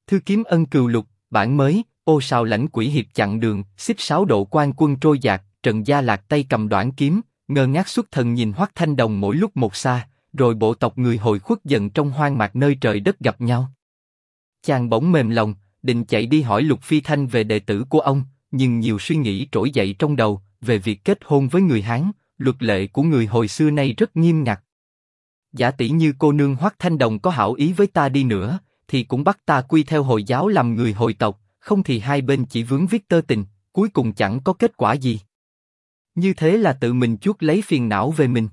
Thư kiếm ân cừu lục, bản mới, ô sào lãnh quỷ hiệp chặn đường, xích 6 độ quan quân trôi dạt, Trần Gia Lạc tay cầm đoản kiếm, ngơ ngác xuất thần nhìn Hoắc Thanh Đồng mỗi lúc một xa, rồi bộ tộc người hồi khuất dần trong hoang mạc nơi trời đất gặp nhau. Chàng bỗng mềm lòng, định chạy đi hỏi Lục Phi Thanh về đệ tử của ông, nhưng nhiều suy nghĩ trỗi dậy trong đầu về việc kết hôn với người Hán, luật lệ của người hồi xưa nay rất nghiêm ngặt. Giả tỷ như cô nương Hoắc Thanh Đồng có hảo ý với ta đi nữa, thì cũng bắt ta quy theo Hồi giáo làm người hồi tộc, không thì hai bên chỉ vướng víu tơ tình, cuối cùng chẳng có kết quả gì. Như thế là tự mình chuốc lấy phiền não về mình.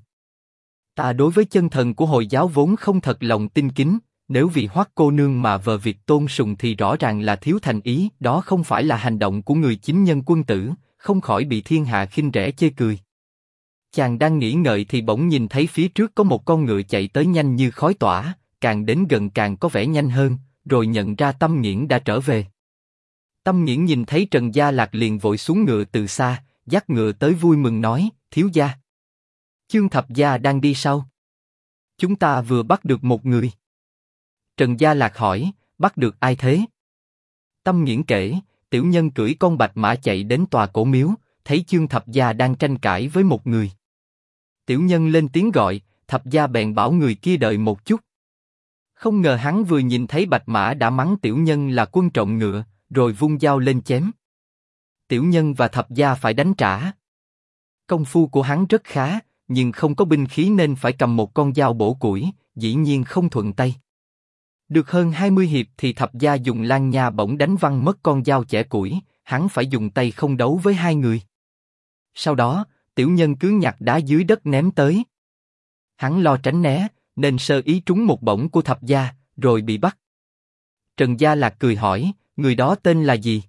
Ta đối với chân thần của Hồi giáo vốn không thật lòng tin kính, nếu vì Hoắc cô nương mà vờ việc tôn sùng thì rõ ràng là thiếu thành ý, đó không phải là hành động của người chính nhân quân tử, không khỏi bị thiên hạ khinh rẻ chê cười. Chàng đang nghĩ ngợi thì bỗng nhìn thấy phía trước có một con ngựa chạy tới nhanh như khói tỏa, càng đến gần càng có vẻ nhanh hơn, rồi nhận ra Tâm Nghiễn đã trở về. Tâm Nghiễn nhìn thấy Trần Gia Lạc liền vội xuống ngựa từ xa, dắt ngựa tới vui mừng nói, thiếu gia. Chương Thập Gia đang đi sau. Chúng ta vừa bắt được một người. Trần Gia Lạc hỏi, bắt được ai thế? Tâm Nghiễn kể, tiểu nhân cưỡi con bạch mã chạy đến tòa cổ miếu, thấy Chương Thập Gia đang tranh cãi với một người. Tiểu nhân lên tiếng gọi, Thập Gia bèn bảo người kia đợi một chút. Không ngờ hắn vừa nhìn thấy bạch mã đã mắng tiểu nhân là quân trộm ngựa, rồi vung dao lên chém. Tiểu nhân và Thập Gia phải đánh trả. Công phu của hắn rất khá, nhưng không có binh khí nên phải cầm một con dao bổ củi, dĩ nhiên không thuận tay. Được hơn 20 hiệp thì Thập Gia dùng lan nha bổng đánh văng mất con dao chẻ củi, hắn phải dùng tay không đấu với hai người. Sau đó, tiểu nhân cứ nhặt đá dưới đất ném tới. Hắn lo tránh né, nên sơ ý trúng một bổng của Thập Gia, rồi bị bắt. Trần Gia Lạc cười hỏi, người đó tên là gì?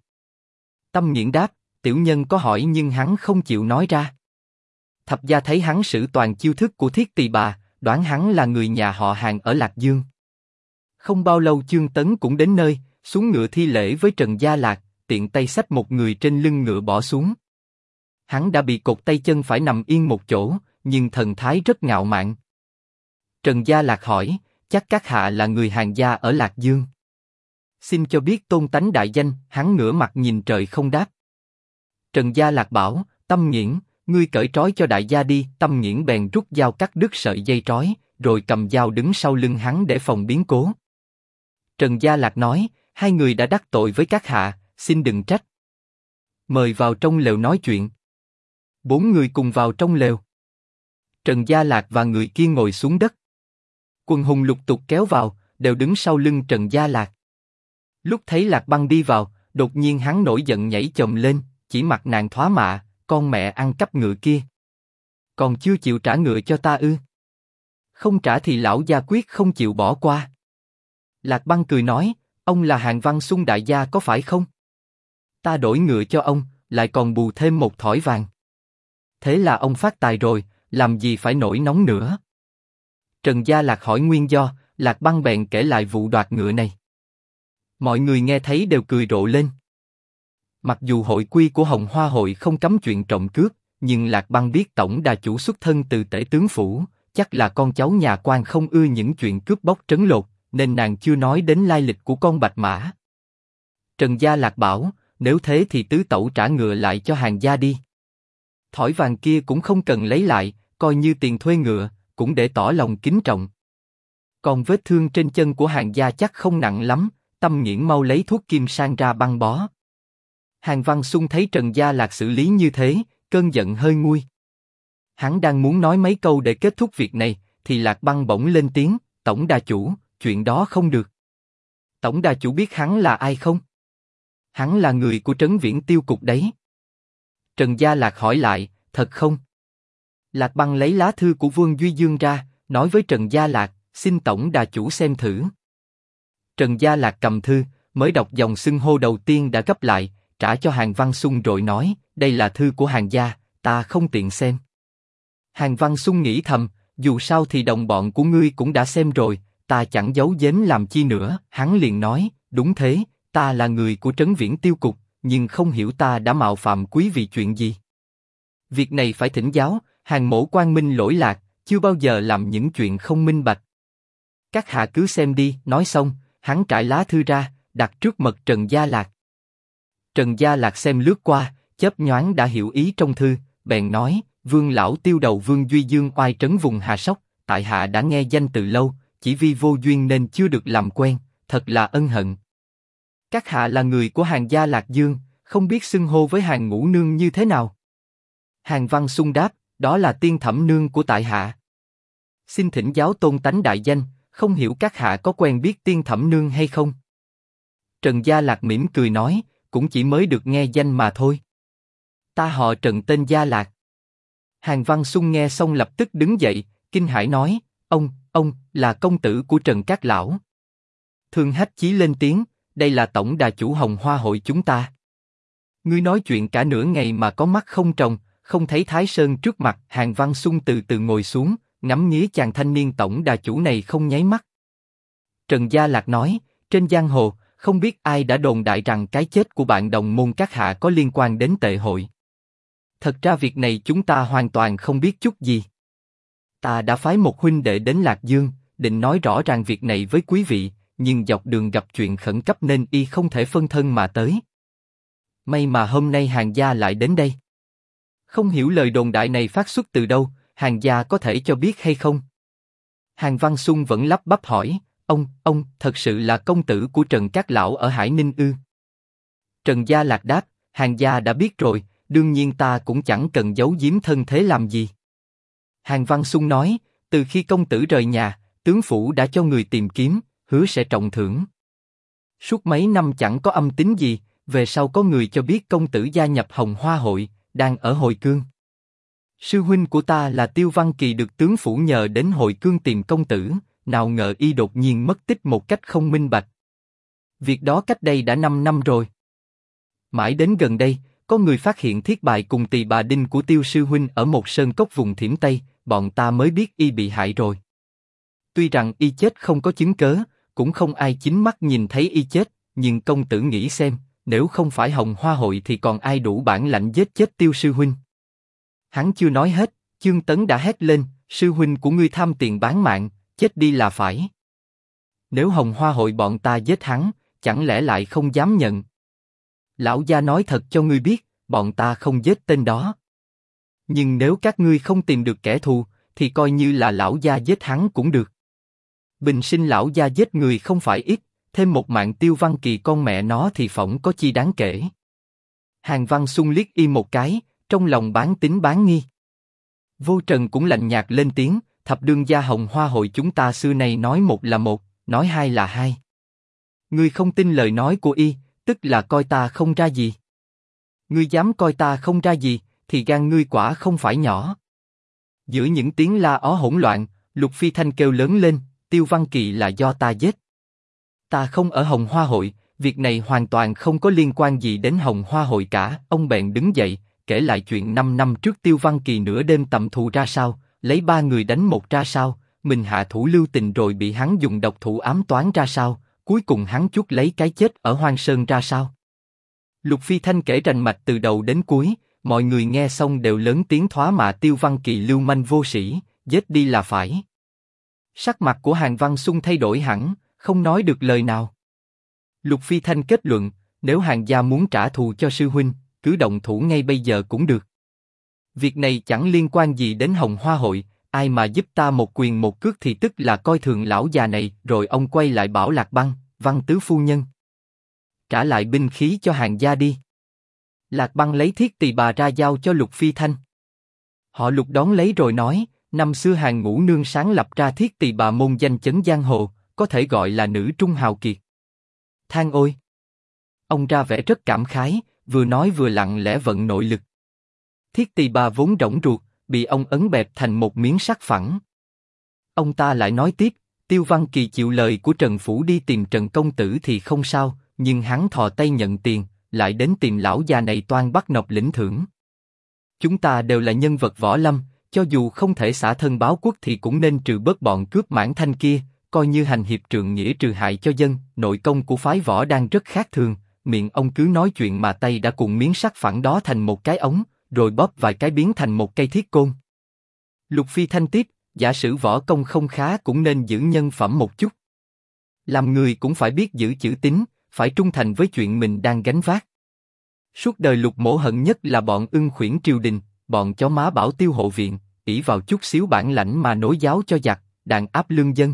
Tâm Nghiễn đáp, tiểu nhân có hỏi nhưng hắn không chịu nói ra. Thập Gia thấy hắn sử toàn chiêu thức của Thiết Tỳ Bà, đoán hắn là người nhà họ Hàn ở Lạc Dương. Không bao lâu Chương Tấn cũng đến nơi, xuống ngựa thi lễ với Trần Gia Lạc, tiện tay xách một người trên lưng ngựa bỏ xuống. Hắn đã bị cột tay chân phải nằm yên một chỗ, nhưng thần thái rất ngạo mạn. Trần Gia Lạc hỏi, chắc các hạ là người Hàn gia ở Lạc Dương. Xin cho biết tôn tánh đại danh, hắn ngửa mặt nhìn trời không đáp. Trần Gia Lạc bảo, Tâm Nghiễn, ngươi cởi trói cho đại gia đi. Tâm Nghiễn bèn rút dao cắt đứt sợi dây trói, rồi cầm dao đứng sau lưng hắn để phòng biến cố. Trần Gia Lạc nói, hai người đã đắc tội với các hạ, xin đừng trách. Mời vào trong lều nói chuyện. 4 người cùng vào trong lều. Trần Gia Lạc và người kia ngồi xuống đất. Quần hùng lục tục kéo vào, đều đứng sau lưng Trần Gia Lạc. Lúc thấy Lạc Băng đi vào, đột nhiên hắn nổi giận nhảy chồm lên, chỉ mặt nàng thoá mạ, con mẹ ăn cắp ngựa kia. Còn chưa chịu trả ngựa cho ta ư? Không trả thì lão gia quyết không chịu bỏ qua. Lạc Băng cười nói, ông là Hàn Văn Xung đại gia có phải không? Ta đổi ngựa cho ông, lại còn bù thêm một thỏi vàng. Thế là ông phát tài rồi, làm gì phải nổi nóng nữa? Trần Gia Lạc hỏi nguyên do, Lạc Băng bèn kể lại vụ đoạt ngựa này. Mọi người nghe thấy đều cười rộ lên. Mặc dù hội quy của Hồng Hoa hội không cấm chuyện trộm cướp, nhưng Lạc Băng biết tổng đà chủ xuất thân từ tể tướng phủ, chắc là con cháu nhà quan không ưa những chuyện cướp bóc trấn lột, nên nàng chưa nói đến lai lịch của con bạch mã. Trần Gia Lạc bảo, nếu thế thì tứ tẩu trả ngựa lại cho Hàn gia đi. Thỏi vàng kia cũng không cần lấy lại, coi như tiền thuê ngựa, cũng để tỏ lòng kính trọng. Còn vết thương trên chân của Hàn gia chắc không nặng lắm, Tâm Nghiễn mau lấy thuốc kim sang ra băng bó. Hàn Văn Xung thấy Trần Gia Lạc xử lý như thế, cơn giận hơi nguôi. Hắn đang muốn nói mấy câu để kết thúc việc này, thì Lạc Băng bỗng lên tiếng, tổng đà chủ, chuyện đó không được. Tổng đà chủ biết hắn là ai không? Hắn là người của Trấn Viễn Tiêu Cục đấy. Trần Gia Lạc hỏi lại, thật không? Lạc Băng lấy lá thư của Vương Duy Dương ra, nói với Trần Gia Lạc, xin tổng đà chủ xem thử. Trần Gia Lạc cầm thư, mới đọc dòng xưng hô đầu tiên đã gấp lại, trả cho Hàn Văn Xung rồi nói, đây là thư của Hàn gia, ta không tiện xem. Hàn Văn Xung nghĩ thầm, dù sao thì đồng bọn của ngươi cũng đã xem rồi, ta chẳng giấu giếm làm chi nữa. Hắn liền nói, đúng thế, ta là người của Trấn Viễn Tiêu Cục, nhưng không hiểu ta đã mạo phạm quý vị chuyện gì. Việc này phải thỉnh giáo, Hàn mỗ quang minh lỗi lạc, chưa bao giờ làm những chuyện không minh bạch. Các hạ cứ xem đi. Nói xong, hắn trải lá thư ra, đặt trước mật Trần Gia Lạc. Trần Gia Lạc xem lướt qua, chớp nhoáng đã hiểu ý trong thư, bèn nói, Vương lão tiêu đầu Vương Duy Dương oai trấn vùng Hà Sóc, tại hạ đã nghe danh từ lâu, chỉ vì vô duyên nên chưa được làm quen, thật là ân hận. Các hạ là người của Hàng gia Lạc Dương, không biết xưng hô với Hàng ngũ nương như thế nào? Hàng Văn Sung đáp, đó là tiên thẩm nương của tại hạ. Xin thỉnh giáo tôn tánh đại danh, không hiểu các hạ có quen biết tiên thẩm nương hay không? Trần Gia Lạc mỉm cười nói, cũng chỉ mới được nghe danh mà thôi. Ta họ Trần tên Gia Lạc. Hàng Văn Sung nghe xong lập tức đứng dậy, kinh hãi nói, ông là công tử của Trần Các lão. Thương Hách Chí lên tiếng, đây là tổng đà chủ Hồng Hoa hội chúng ta. Ngươi nói chuyện cả nửa ngày mà có mắt không tròng, không thấy Thái Sơn trước mặt. Hàng Văn Sung từ từ ngồi xuống, ngắm nghía chàng thanh niên tổng đà chủ này không nháy mắt. Trần Gia Lạc nói, trên giang hồ, không biết ai đã đồn đại rằng cái chết của bạn đồng môn các hạ có liên quan đến tệ hội. Thật ra việc này chúng ta hoàn toàn không biết chút gì. Ta đã phái một huynh đệ đến Lạc Dương, định nói rõ ràng việc này với quý vị, nhưng dọc đường gặp chuyện khẩn cấp nên y không thể phân thân mà tới. May mà hôm nay Hàng gia lại đến đây. Không hiểu lời đồn đại này phát xuất từ đâu, Hàng gia có thể cho biết hay không? Hàng Văn Sung vẫn lắp bắp hỏi, ông thật sự là công tử của Trần Các lão ở Hải Ninh ư? Trần Gia Lạc đáp, Hàng gia đã biết rồi, đương nhiên ta cũng chẳng cần giấu giếm thân thế làm gì. Hàng Văn Sung nói, từ khi công tử rời nhà, tướng phủ đã cho người tìm kiếm, hứa sẽ trọng thưởng. Suốt mấy năm chẳng có âm tín gì, về sau có người cho biết công tử gia nhập Hồng Hoa hội, đang ở Hồi Cương. Sư huynh của ta là Tiêu Văn Kỳ được tướng phủ nhờ đến Hồi Cương tìm công tử, nào ngờ y đột nhiên mất tích một cách không minh bạch. Việc đó cách đây đã 5 năm rồi. Mãi đến gần đây, có người phát hiện thiết bài cùng tỳ bà đinh của Tiêu sư huynh ở một sơn cốc vùng Thiểm Tây, bọn ta mới biết y bị hại rồi. Tuy rằng y chết không có chứng cớ, cũng không ai chính mắt nhìn thấy y chết, nhưng công tử nghĩ xem, nếu không phải Hồng Hoa hội thì còn ai đủ bản lãnh giết chết Tiêu sư huynh? Hắn chưa nói hết, Chương Tấn đã hét lên, sư huynh của ngươi tham tiền bán mạng, chết đi là phải. Nếu Hồng Hoa hội bọn ta giết hắn, chẳng lẽ lại không dám nhận? Lão gia nói thật cho ngươi biết, bọn ta không giết tên đó. Nhưng nếu các ngươi không tìm được kẻ thù, thì coi như là lão gia giết hắn cũng được. Bình sinh lão gia giết người không phải ít, thêm một mạng Tiêu Văn Kỳ con mẹ nó thì phỏng có chi đáng kể. Hàng Văn Sung liếc y một cái, trong lòng bán tín bán nghi. Vô Trần cũng lạnh nhạt lên tiếng, thập đương gia Hồng Hoa hội chúng ta xưa nay nói một là một, nói hai là hai. Ngươi không tin lời nói của y, tức là coi ta không ra gì. Ngươi dám coi ta không ra gì, thì gan ngươi quả không phải nhỏ. Giữa những tiếng la ó hỗn loạn, Lục Phi Thanh kêu lớn lên, Tiêu Văn Kỳ là do ta giết. Ta không ở Hồng Hoa hội, việc này hoàn toàn không có liên quan gì đến Hồng Hoa hội cả. Ông bèn đứng dậy, kể lại chuyện 5 năm trước Tiêu Văn Kỳ nửa đêm tầm thù ra sao, lấy 3 người đánh một ra sao, mình hạ thủ lưu tình rồi bị hắn dùng độc thủ ám toán ra sao, cuối cùng hắn chuốc lấy cái chết ở Hoang Sơn ra sao. Lục Phi Thanh kể rành mạch từ đầu đến cuối, mọi người nghe xong đều lớn tiếng thoá mạ Tiêu Văn Kỳ lưu manh vô sĩ, giết đi là phải. Sắc mặt của Hàng Văn Sung thay đổi hẳn, không nói được lời nào. Lục Phi Thanh kết luận, nếu Hàng gia muốn trả thù cho sư huynh, cứ động thủ ngay bây giờ cũng được. Việc này chẳng liên quan gì đến Hồng Hoa hội, ai mà giúp ta một quyền một cước thì tức là coi thường lão già này. Rồi ông quay lại bảo Lạc Băng, Văn tứ phu nhân, trả lại binh khí cho Hàng gia đi. Lạc Băng lấy thiết tỳ bà ra giao cho Lục Phi Thanh. Họ Lục đón lấy rồi nói, năm xưa Hàng ngũ nương sáng lập ra thiết tỳ bà môn danh chấn giang hồ, có thể gọi là nữ trung hào kiệt. Than ôi! Ông ra vẻ rất cảm khái, vừa nói vừa lặng lẽ vận nội lực. Thiết tỳ bà vốn rỗng ruột, bị ông ấn bẹp thành một miếng sắt phẳng. Ông ta lại nói tiếp, Tiêu Văn Kỳ chịu lời của Trần Phủ đi tìm Trần Công Tử thì không sao, nhưng hắn thò tay nhận tiền, lại đến tìm lão già này toan bắt nộp lĩnh thưởng. Chúng ta đều là nhân vật võ lâm, cho dù không thể xả thân báo quốc thì cũng nên trừ bớt bọn cướp mãn thanh kia, coi như hành hiệp trượng nghĩa trừ hại cho dân. Nội công của phái võ đang rất khác thường, miệng ông cứ nói chuyện mà tay đã cuộn miếng sắt phẳng đó thành một cái ống, rồi bóp vài cái biến thành một cây thiết côn. Lục Phi Thanh tiếp, giả sử võ công không khá cũng nên giữ nhân phẩm một chút. Làm người cũng phải biết giữ chữ tín, phải trung thành với chuyện mình đang gánh vác. Suốt đời Lục Mỗ hận nhất là bọn ưng khuyển triều đình, bọn chó má bảo tiêu hộ viện, ỷ vào chút xíu bản lãnh mà nối giáo cho giặc, đàn áp lương dân.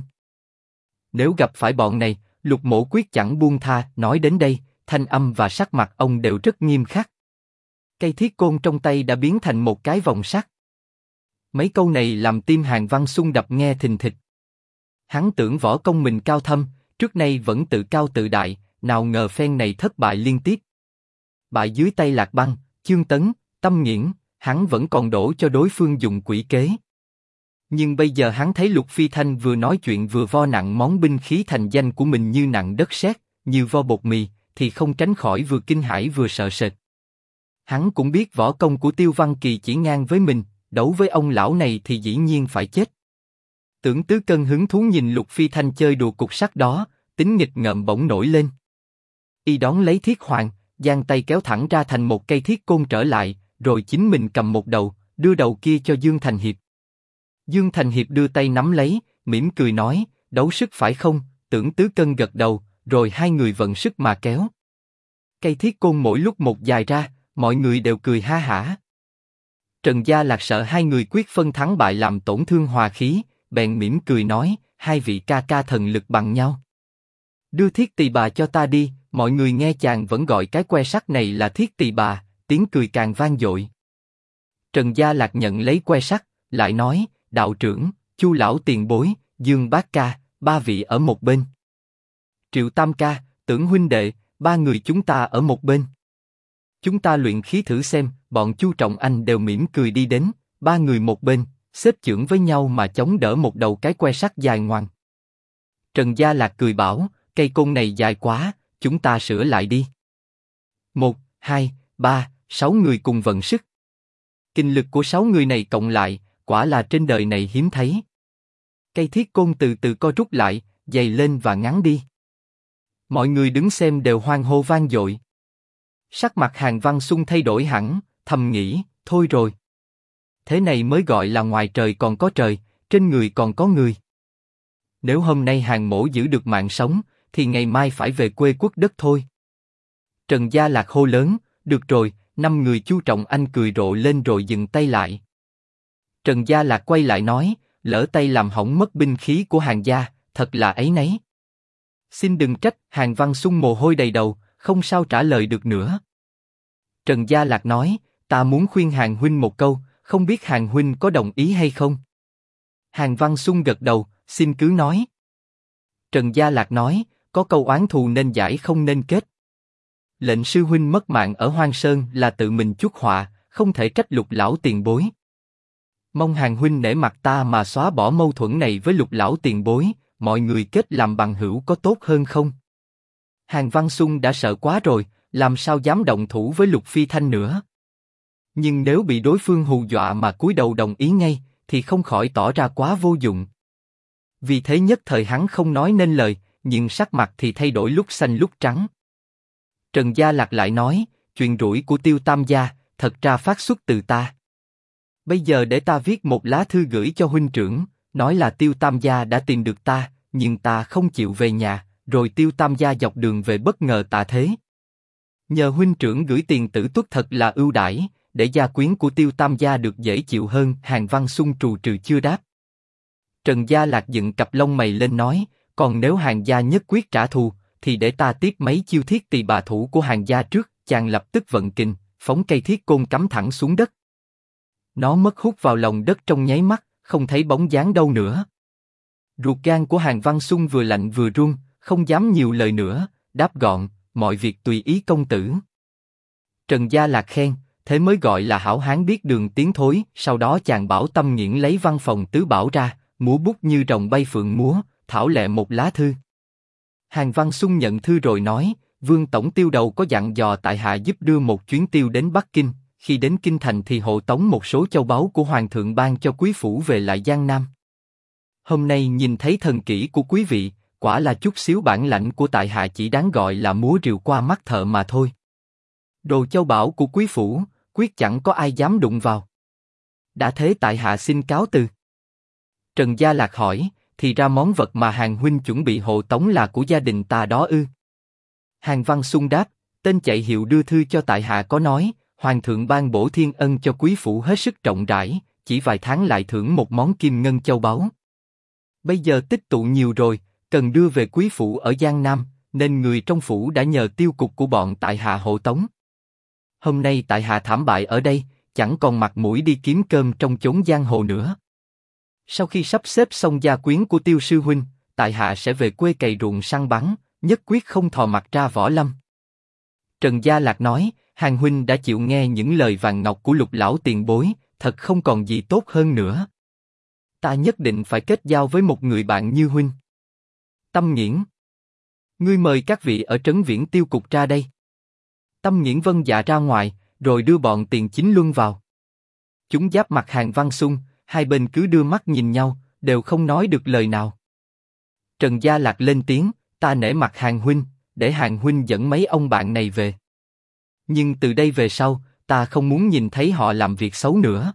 Nếu gặp phải bọn này, Lục Mỗ quyết chẳng buông tha. Nói đến đây, thanh âm và sắc mặt ông đều rất nghiêm khắc. Cây thiết côn trong tay đã biến thành một cái vòng sắt. Mấy câu này làm tim Hàn Văn Xung đập nghe thình thịch. Hắn tưởng võ công mình cao thâm, trước nay vẫn tự cao tự đại, nào ngờ phen này thất bại liên tiếp. Bại dưới tay Lạc Băng, Chương Tấn, Tâm Nghiễn, hắn vẫn còn đổ cho đối phương dùng quỷ kế. Nhưng bây giờ hắn thấy Lục Phi Thanh vừa nói chuyện vừa vo nặng món binh khí thành danh của mình như nặng đất sét, như vo bột mì, thì không tránh khỏi vừa kinh hãi vừa sợ sệt. Hắn cũng biết võ công của Tiêu Văn Kỳ chỉ ngang với mình, đấu với ông lão này thì dĩ nhiên phải chết. Tưởng Tứ Cân hứng thú nhìn Lục Phi Thanh chơi đùa cục sắt đó, tính nghịch ngợm bỗng nổi lên. Y đón lấy thiết hoàng, giang tay kéo thẳng ra thành một cây thiết côn trở lại, rồi chính mình cầm một đầu, đưa đầu kia cho Dương Thành Hiệp. Dương Thành Hiệp đưa tay nắm lấy, mỉm cười nói, đấu sức phải không? Tưởng Tứ Cân gật đầu, rồi hai người vận sức mà kéo. Cây thiết côn mỗi lúc một dài ra, mọi người đều cười ha hả. Trần Gia Lạc sợ hai người quyết phân thắng bại làm tổn thương hòa khí, bèn mỉm cười nói, hai vị ca ca thần lực bằng nhau. Đưa thiết tỳ bà cho ta đi. Mọi người nghe chàng vẫn gọi cái que sắt này là thiết tỳ bà, tiếng cười càng vang dội. Trần Gia Lạc nhận lấy que sắt, lại nói, đạo trưởng, Chu lão tiền bối, Dương bác ca, ba vị ở một bên. Triệu Tam ca, Tưởng huynh đệ, ba người chúng ta ở một bên. Chúng ta luyện khí thử xem. Bọn Chu Trọng Anh đều mỉm cười đi đến, ba người một bên, xếp chưởng với nhau mà chống đỡ một đầu cái que sắt dài ngoằng. Trần Gia Lạc cười bảo, cây côn này dài quá, chúng ta sửa lại đi. 1, 2, 3, 6 người cùng vận sức. Kinh lực của 6 người này cộng lại, quả là trên đời này hiếm thấy. Cây thiết côn từ từ co rút lại, dày lên và ngắn đi. Mọi người đứng xem đều hoan hô vang dội. Sắc mặt Hàn Văn Xung thay đổi hẳn, thầm nghĩ, thôi rồi. Thế này mới gọi là ngoài trời còn có trời, trên người còn có người. Nếu hôm nay Hàn mỗ giữ được mạng sống, thì ngày mai phải về quê quốc đất thôi. Trần Gia Lạc hô lớn, được rồi. 5 người Chu Trọng Anh cười rộ lên rồi dừng tay lại. Trần Gia Lạc quay lại nói, lỡ tay làm hỏng mất binh khí của Hàn gia, thật là áy náy. Xin đừng trách. Hàn Văn Xung mồ hôi đầy đầu, không sao trả lời được nữa. Trần Gia Lạc nói, ta muốn khuyên Hàn huynh một câu, không biết Hàn huynh có đồng ý hay không? Hàn Văn Xung gật đầu, xin cứ nói. Trần Gia Lạc nói, có câu oán thù nên giải không nên kết. Lệnh sư huynh mất mạng ở Hoang Sơn là tự mình chuốc họa, không thể trách Lục lão tiền bối. Mong Hàn huynh nể mặt ta mà xóa bỏ mâu thuẫn này với Lục lão tiền bối, mọi người kết làm bằng hữu có tốt hơn không? Hàn Văn Xung đã sợ quá rồi, làm sao dám động thủ với Lục Phi Thanh nữa? Nhưng nếu bị đối phương hù dọa mà cúi đầu đồng ý ngay, thì không khỏi tỏ ra quá vô dụng. Vì thế nhất thời hắn không nói nên lời, nhưng sắc mặt thì thay đổi lúc xanh lúc trắng. Trần Gia Lạc lại nói, chuyện rủi của Tiêu Tam gia, thật ra phát xuất từ ta. Bây giờ để ta viết một lá thư gửi cho huynh trưởng, nói là Tiêu Tam gia đã tìm được ta, nhưng ta không chịu về nhà, rồi Tiêu Tam gia dọc đường về bất ngờ tạ thế. Nhờ huynh trưởng gửi tiền tử tuất thật là ưu đãi, để gia quyến của Tiêu Tam gia được dễ chịu hơn. Hàn Văn Xung trù trừ chưa đáp. Trần Gia Lạc dựng cặp lông mày lên nói, còn nếu Hàn gia nhất quyết trả thù, thì để ta tiếp mấy chiêu thiết tỳ bà thủ của Hàn gia trước. Chàng lập tức vận kình, phóng cây thiết côn cắm thẳng xuống đất. Nó mất hút vào lòng đất trong nháy mắt, không thấy bóng dáng đâu nữa. Ruột gan của Hàn Văn Xung vừa lạnh vừa run, không dám nhiều lời nữa, đáp gọn, mọi việc tùy ý công tử. Trần Gia Lạc khen, thế mới gọi là hảo hán biết đường tiến thối. Sau đó chàng bảo Tâm Nghiễn lấy văn phòng tứ bảo ra, múa bút như rồng bay phượng múa, thảo lệ một lá thư. Hàn Văn Xung nhận thư rồi nói, Vương tổng tiêu đầu có dặn dò tại hạ giúp đưa một chuyến tiêu đến Bắc Kinh, khi đến Kinh thành thì hộ tống một số châu báu của Hoàng thượng ban cho quý phủ về lại Giang Nam. Hôm nay nhìn thấy thần kỹ của quý vị, quả là chút xíu bản lãnh của tại hạ chỉ đáng gọi là múa rìu qua mắt thợ mà thôi. Đồ châu bảo của quý phủ, quyết chẳng có ai dám đụng vào. Đã thế tại hạ xin cáo từ. Trần Gia Lạc hỏi, thì ra món vật mà Hàn huynh chuẩn bị hộ tống là của gia đình ta đó ư? Hàn Văn Sung đáp, tên chạy hiệu đưa thư cho tại hạ có nói, hoàng thượng ban bổ thiên ân cho quý phủ hết sức rộng rãi, chỉ vài tháng lại thưởng một món kim ngân châu báu. Bây giờ tích tụ nhiều rồi, cần đưa về quý phủ ở Giang Nam, nên người trong phủ đã nhờ tiêu cục của bọn tại hạ hộ tống. Hôm nay tại hạ thảm bại ở đây, chẳng còn mặt mũi đi kiếm cơm trong chốn giang hồ nữa. Sau khi sắp xếp xong gia quyến của Tiêu sư huynh, tại hạ sẽ về quê cày ruộng săn bắn, nhất quyết không thò mặt ra võ lâm. Trần Gia Lạc nói, Hàn huynh đã chịu nghe những lời vàng ngọc của Lục lão tiền bối, thật không còn gì tốt hơn nữa. Ta nhất định phải kết giao với một người bạn như huynh. Tâm Nghiễn, ngươi mời các vị ở trấn Viễn Tiêu cục ra đây. Tâm Nghiễn vâng dạ ra ngoài, rồi đưa bọn Tiền Chính Luân vào. Chúng giáp mặt Hàn Văn Sung, hai bên cứ đưa mắt nhìn nhau, đều không nói được lời nào. Trần Gia Lạc lên tiếng, ta nể mặt Hàn huynh, để Hàn huynh dẫn mấy ông bạn này về. Nhưng từ đây về sau, ta không muốn nhìn thấy họ làm việc xấu nữa.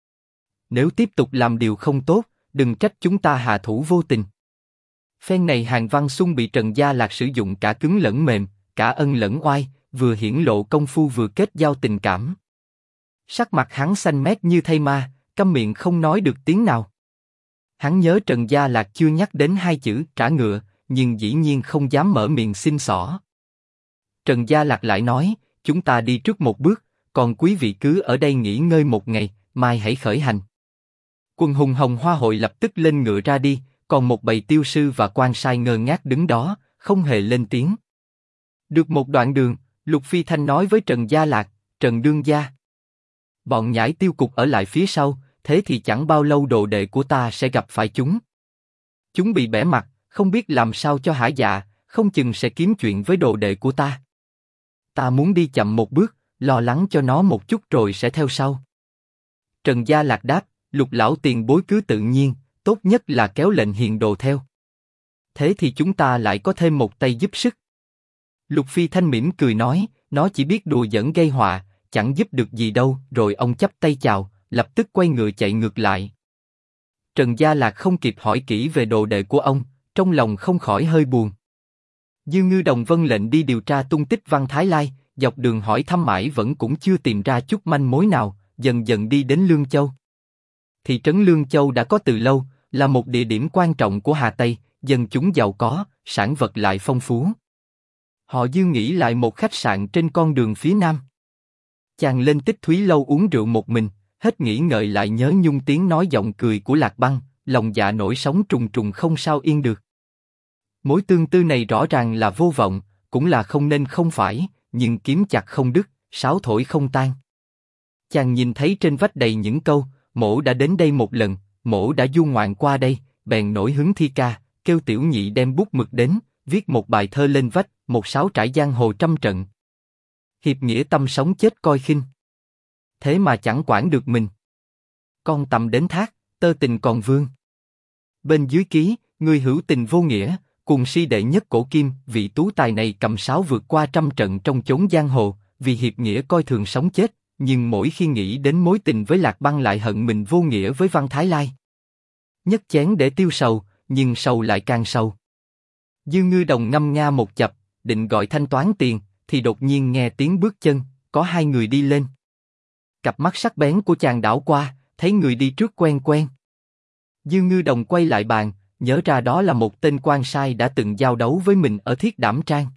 Nếu tiếp tục làm điều không tốt, đừng trách chúng ta hạ thủ vô tình. Phen này Hàn Văn Sung bị Trần Gia Lạc sử dụng cả cứng lẫn mềm, cả ân lẫn oai, vừa hiển lộ công phu vừa kết giao tình cảm. Sắc mặt hắn xanh mét như thây ma, câm miệng không nói được tiếng nào. Hắn nhớ Trần Gia Lạc chưa nhắc đến hai chữ trả ngựa, nhưng dĩ nhiên không dám mở miệng xin xỏ. Trần Gia Lạc lại nói, chúng ta đi trước một bước, còn quý vị cứ ở đây nghỉ ngơi một ngày, mai hãy khởi hành. Quân hùng Hồng Hoa hội lập tức lên ngựa ra đi, còn một bầy tiêu sư và quan sai ngơ ngác đứng đó, không hề lên tiếng. Được một đoạn đường, Lục Phi Thanh nói với Trần Gia Lạc, Trần đương gia, bọn nhãi tiêu cục ở lại phía sau, thế thì chẳng bao lâu đồ đệ của ta sẽ gặp phải chúng. Chúng bị bẽ mặt, không biết làm sao cho hả dạ, không chừng sẽ kiếm chuyện với đồ đệ của ta. Ta muốn đi chậm một bước, lo lắng cho nó một chút rồi sẽ theo sau. Trần Gia Lạc đáp, Lục lão tiền bối cứ tự nhiên, tốt nhất là kéo lệnh hiền đồ theo. Thế thì chúng ta lại có thêm một tay giúp sức. Lục Phi Thanh mỉm cười nói, nó chỉ biết đùa giỡn gây họa, chẳng giúp được gì đâu. Rồi ông chắp tay chào, lập tức quay ngựa chạy ngược lại. Trần Gia Lạc không kịp hỏi kỹ về đồ đệ của ông, trong lòng không khỏi hơi buồn. Dư Ngư Đồng vâng lệnh đi điều tra tung tích Văn Thái Lai, dọc đường hỏi thăm mãi vẫn cũng chưa tìm ra chút manh mối nào, dần dần đi đến Lương Châu. Thị trấn Lương Châu đã có từ lâu, là một địa điểm quan trọng của Hà Tây, dân chúng giàu có, sản vật lại phong phú. Họ Dư nghỉ lại một khách sạn trên con đường phía nam. Chàng lên Tích Thúy lâu uống rượu một mình, hết nghĩ ngợi lại nhớ nhung tiếng nói giọng cười của Lạc Băng, lòng dạ nổi sóng trùng trùng không sao yên được. Mối tương tư này rõ ràng là vô vọng, cũng là không nên không phải, nhưng kiếm chặt không đứt, sáo thổi không tan. Chàng nhìn thấy trên vách đầy những câu, mỗ đã đến đây một lần, mỗ đã du ngoạn qua đây, bèn nổi hứng thi ca, kêu tiểu nhị đem bút mực đến, viết một bài thơ lên vách, một sáo trải giang hồ trăm trận. Hiệp nghĩa tâm sống chết coi khinh. Thế mà chẳng quản được mình. Con tầm đến thác, tơ tình còn vương. Bên dưới ký, người hữu tình vô nghĩa, cùng si đệ nhất cổ kim, vị tú tài này cầm sáo vượt qua trăm trận trong chốn giang hồ, vì hiệp nghĩa coi thường sống chết, nhưng mỗi khi nghĩ đến mối tình với Lạc Băng lại hận mình vô nghĩa với Văn Thái Lai. Nhất chén để tiêu sầu, nhưng sầu lại càng sầu. Dư Ngư Đồng ngâm nga một chập, định gọi thanh toán tiền, thì đột nhiên nghe tiếng bước chân, có hai người đi lên. Cặp mắt sắc bén của chàng đảo qua, thấy người đi trước quen quen. Dư Ngư Đồng quay lại bàn, nhớ ra đó là một tên quan sai đã từng giao đấu với mình ở Thiết Đảm Trang.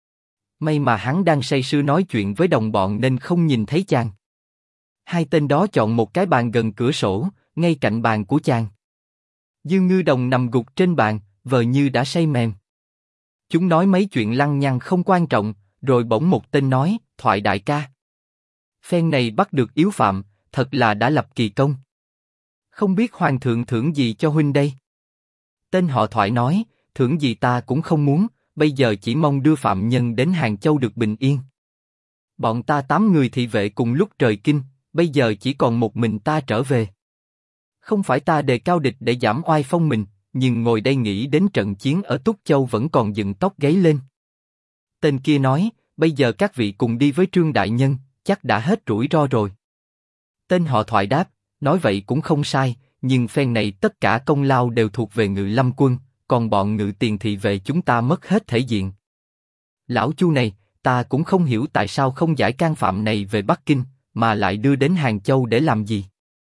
May mà hắn đang say sưa nói chuyện với đồng bọn nên không nhìn thấy chàng. Hai tên đó chọn một cái bàn gần cửa sổ, ngay cạnh bàn của chàng. Dư Ngư Đồng nằm gục trên bàn, vờ như đã say mềm. Chúng nói mấy chuyện lăng nhăng không quan trọng, rồi bỗng một tên nói, Thoại đại ca. Phen này bắt được yếu phạm, thật là đã lập kỳ công. Không biết hoàng thượng thưởng gì cho huynh đây? Tên họ Thoại nói, thưởng gì ta cũng không muốn, bây giờ chỉ mong đưa phạm nhân đến Hàng Châu được bình yên. Bọn ta 8 người thị vệ cùng lúc trời kinh, bây giờ chỉ còn một mình ta trở về. Không phải ta đề cao địch để giảm oai phong mình, nhưng ngồi đây nghĩ đến trận chiến ở Túc Châu vẫn còn dựng tóc gáy lên. Tên kia nói, bây giờ các vị cùng đi với Trương đại nhân, chắc đã hết rủi ro rồi. Tên họ Thoại đáp, nói vậy cũng không sai, nhưng phen này tất cả công lao đều thuộc về Ngự Lâm quân, còn bọn Ngự Tiền thị vệ chúng ta mất hết thể diện. Lão Chu này, ta cũng không hiểu tại sao không giải can phạm này về Bắc Kinh, mà lại đưa đến Hàng Châu để làm gì.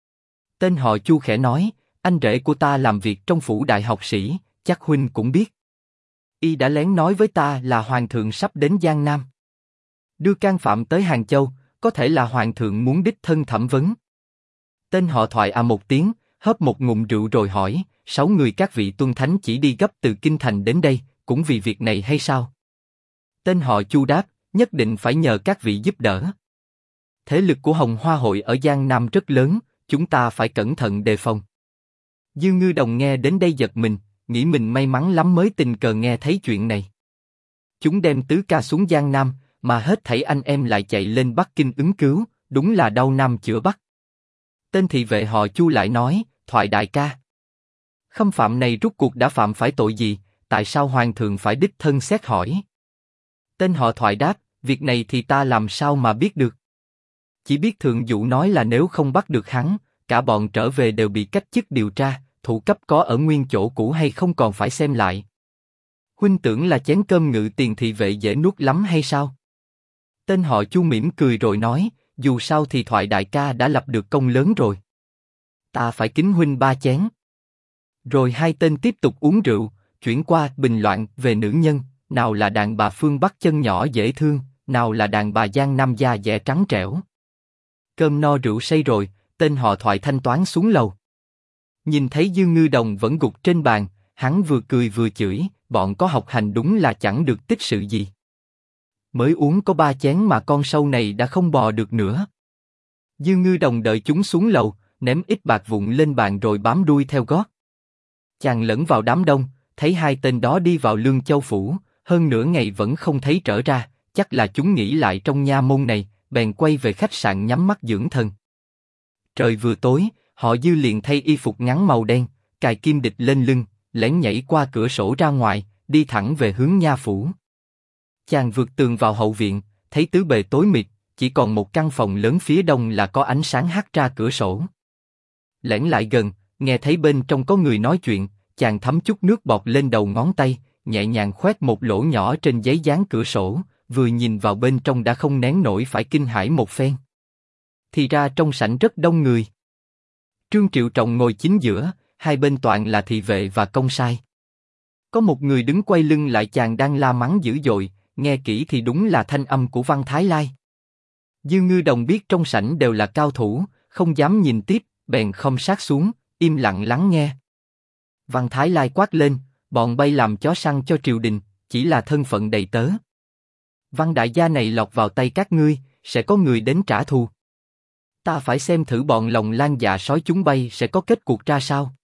Tên họ Chu khẽ nói, anh rể của ta làm việc trong phủ đại học sĩ, chắc huynh cũng biết. Y đã lén nói với ta là hoàng thượng sắp đến Giang Nam. Đưa can phạm tới Hàng Châu, có thể là hoàng thượng muốn đích thân thẩm vấn. Tên họ Thoại à một tiếng, hớp một ngụm rượu rồi hỏi, 6 người các vị tuân thánh chỉ đi gấp từ Kinh Thành đến đây, cũng vì việc này hay sao? Tên họ Chu đáp, nhất định phải nhờ các vị giúp đỡ. Thế lực của Hồng Hoa Hội ở Giang Nam rất lớn, chúng ta phải cẩn thận đề phòng. Dư Ngư Đồng nghe đến đây giật mình, nghĩ mình may mắn lắm mới tình cờ nghe thấy chuyện này. Chúng đem tứ ca xuống Giang Nam, mà hết thảy anh em lại chạy lên Bắc Kinh ứng cứu, đúng là đau Nam chữa Bắc. Tên thị vệ họ Chu lại nói, Thoại đại ca, khâm phạm này rút cuộc đã phạm phải tội gì, tại sao hoàng thượng phải đích thân xét hỏi? Tên họ Thoại đáp, việc này thì ta làm sao mà biết được? Chỉ biết thượng dụ nói là nếu không bắt được hắn, cả bọn trở về đều bị cách chức điều tra, thủ cấp có ở nguyên chỗ cũ hay không còn phải xem lại. Huynh tưởng là chén cơm ngự tiền thị vệ dễ nuốt lắm hay sao? Tên họ Chu mỉm cười rồi nói, dù sao thì Thoại đại ca đã lập được công lớn rồi. Ta phải kính huynh 3 chén. Rồi hai tên tiếp tục uống rượu, chuyển qua bình loạn về nữ nhân, nào là đàn bà phương Bắc chân nhỏ dễ thương, nào là đàn bà Giang Nam da dẻ trắng trẻo. Cơm no rượu say rồi, tên họ Thoại thanh toán xuống lầu. Nhìn thấy Dư Ngư Đồng vẫn gục trên bàn, hắn vừa cười vừa chửi, bọn có học hành đúng là chẳng được tích sự gì. Mới uống có 3 chén mà con sâu này đã không bò được nữa. Dư Ngư Đồng đợi chúng xuống lầu, ném ít bạc vụn lên bàn rồi bám đuôi theo gót. Chàng lẫn vào đám đông, thấy hai tên đó đi vào Lương Châu phủ, hơn nửa ngày vẫn không thấy trở ra, chắc là chúng nghỉ lại trong nha môn này, bèn quay về khách sạn nhắm mắt dưỡng thần. Trời vừa tối, họ Dư liền thay y phục ngắn màu đen, cài kim địch lên lưng, lén nhảy qua cửa sổ ra ngoài, đi thẳng về hướng nha phủ. Chàng vượt tường vào hậu viện, thấy tứ bề tối mịt, chỉ còn một căn phòng lớn phía đông là có ánh sáng hắt ra cửa sổ. Lẻn lại gần, nghe thấy bên trong có người nói chuyện, chàng thấm chút nước bọt lên đầu ngón tay, nhẹ nhàng khoét một lỗ nhỏ trên giấy dán cửa sổ, vừa nhìn vào bên trong đã không nén nổi phải kinh hãi một phen. Thì ra trong sảnh rất đông người. Trương Triệu Trọng ngồi chính giữa, hai bên toàn là thị vệ và công sai. Có một người đứng quay lưng lại chàng đang la mắng dữ dội, nghe kỹ thì đúng là thanh âm của Văn Thái Lai. Dư Ngư Đồng biết trong sảnh đều là cao thủ, không dám nhìn tiếp, bèn khom sát xuống, im lặng lắng nghe. Văn Thái Lai quát lên, bọn bay làm chó săn cho triều đình, chỉ là thân phận đầy tớ. Văn đại gia này lọt vào tay các ngươi, sẽ có người đến trả thù. Ta phải xem thử bọn lòng lan dạ sói chúng bay sẽ có kết cuộc ra sao.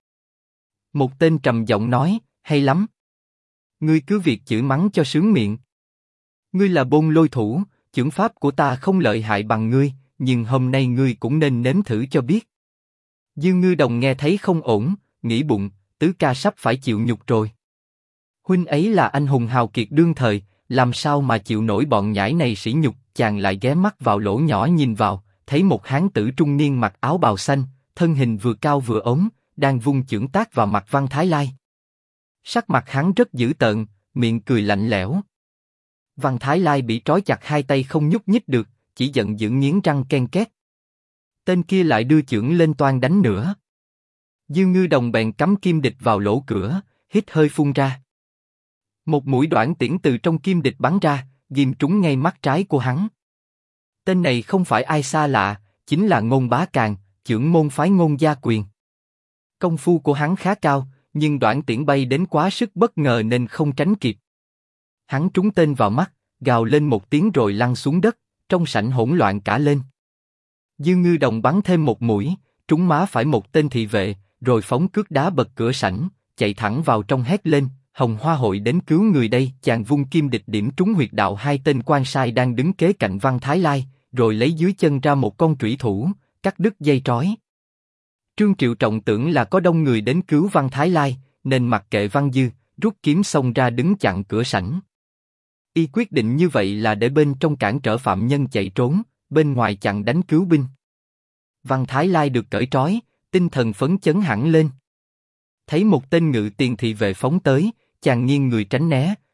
Một tên trầm giọng nói, hay lắm. Ngươi cứ việc chửi mắng cho sướng miệng. Ngươi là Bôn Lôi thủ, chưởng pháp của ta không lợi hại bằng ngươi, nhưng hôm nay ngươi cũng nên nếm thử cho biết. Dư Ngư Đồng nghe thấy không ổn, nghĩ bụng, tứ ca sắp phải chịu nhục rồi. Huynh ấy là anh hùng hào kiệt đương thời, làm sao mà chịu nổi bọn nhãi này sỉ nhục? Chàng lại ghé mắt vào lỗ nhỏ nhìn vào, thấy một hán tử trung niên mặc áo bào xanh, thân hình vừa cao vừa ốm, đang vung chưởng tát vào mặt Văn Thái Lai. Sắc mặt hắn rất dữ tợn, miệng cười lạnh lẽo. Văn Thái Lai bị trói chặt hai tay không nhúc nhích được, chỉ giận dữ nghiến răng ken két. Tên kia lại đưa chưởng lên toan đánh nữa. Dư Ngư Đồng bèn cắm kim địch vào lỗ cửa, hít hơi phun ra. Một mũi đoản tiễn từ trong kim địch bắn ra, ghim trúng ngay mắt trái của hắn. Tên này không phải ai xa lạ, chính là Ngôn Bá Càn, chưởng môn phái Ngôn Gia Quyền. Công phu của hắn khá cao, nhưng đoản tiễn bay đến quá sức bất ngờ nên không tránh kịp. Hắn trúng tên vào mắt, gào lên một tiếng rồi lăn xuống đất, trong sảnh hỗn loạn cả lên. Dư Ngư Đồng bắn thêm một mũi, trúng má phải một tên thị vệ, rồi phóng cước đá bật cửa sảnh, chạy thẳng vào trong hét lên, Hồng Hoa Hội đến cứu người đây. Chàng vung kim địch điểm trúng huyệt đạo hai tên quan sai đang đứng kế cạnh Văn Thái Lai, rồi lấy dưới chân ra một con trủy thủ, cắt đứt dây trói. Trương Triệu Trọng tưởng là có đông người đến cứu Văn Thái Lai, nên mặc kệ Văn Dư, rút kiếm xông ra đứng chặn cửa sảnh. Y quyết định như vậy là để bên trong cản trở phạm nhân chạy trốn, bên ngoài chặn đánh cứu binh. Văn Thái Lai được cởi trói, tinh thần phấn chấn hẳn lên. Thấy một tên ngự tiền thị vệ phóng tới, chàng nghiêng người tránh né,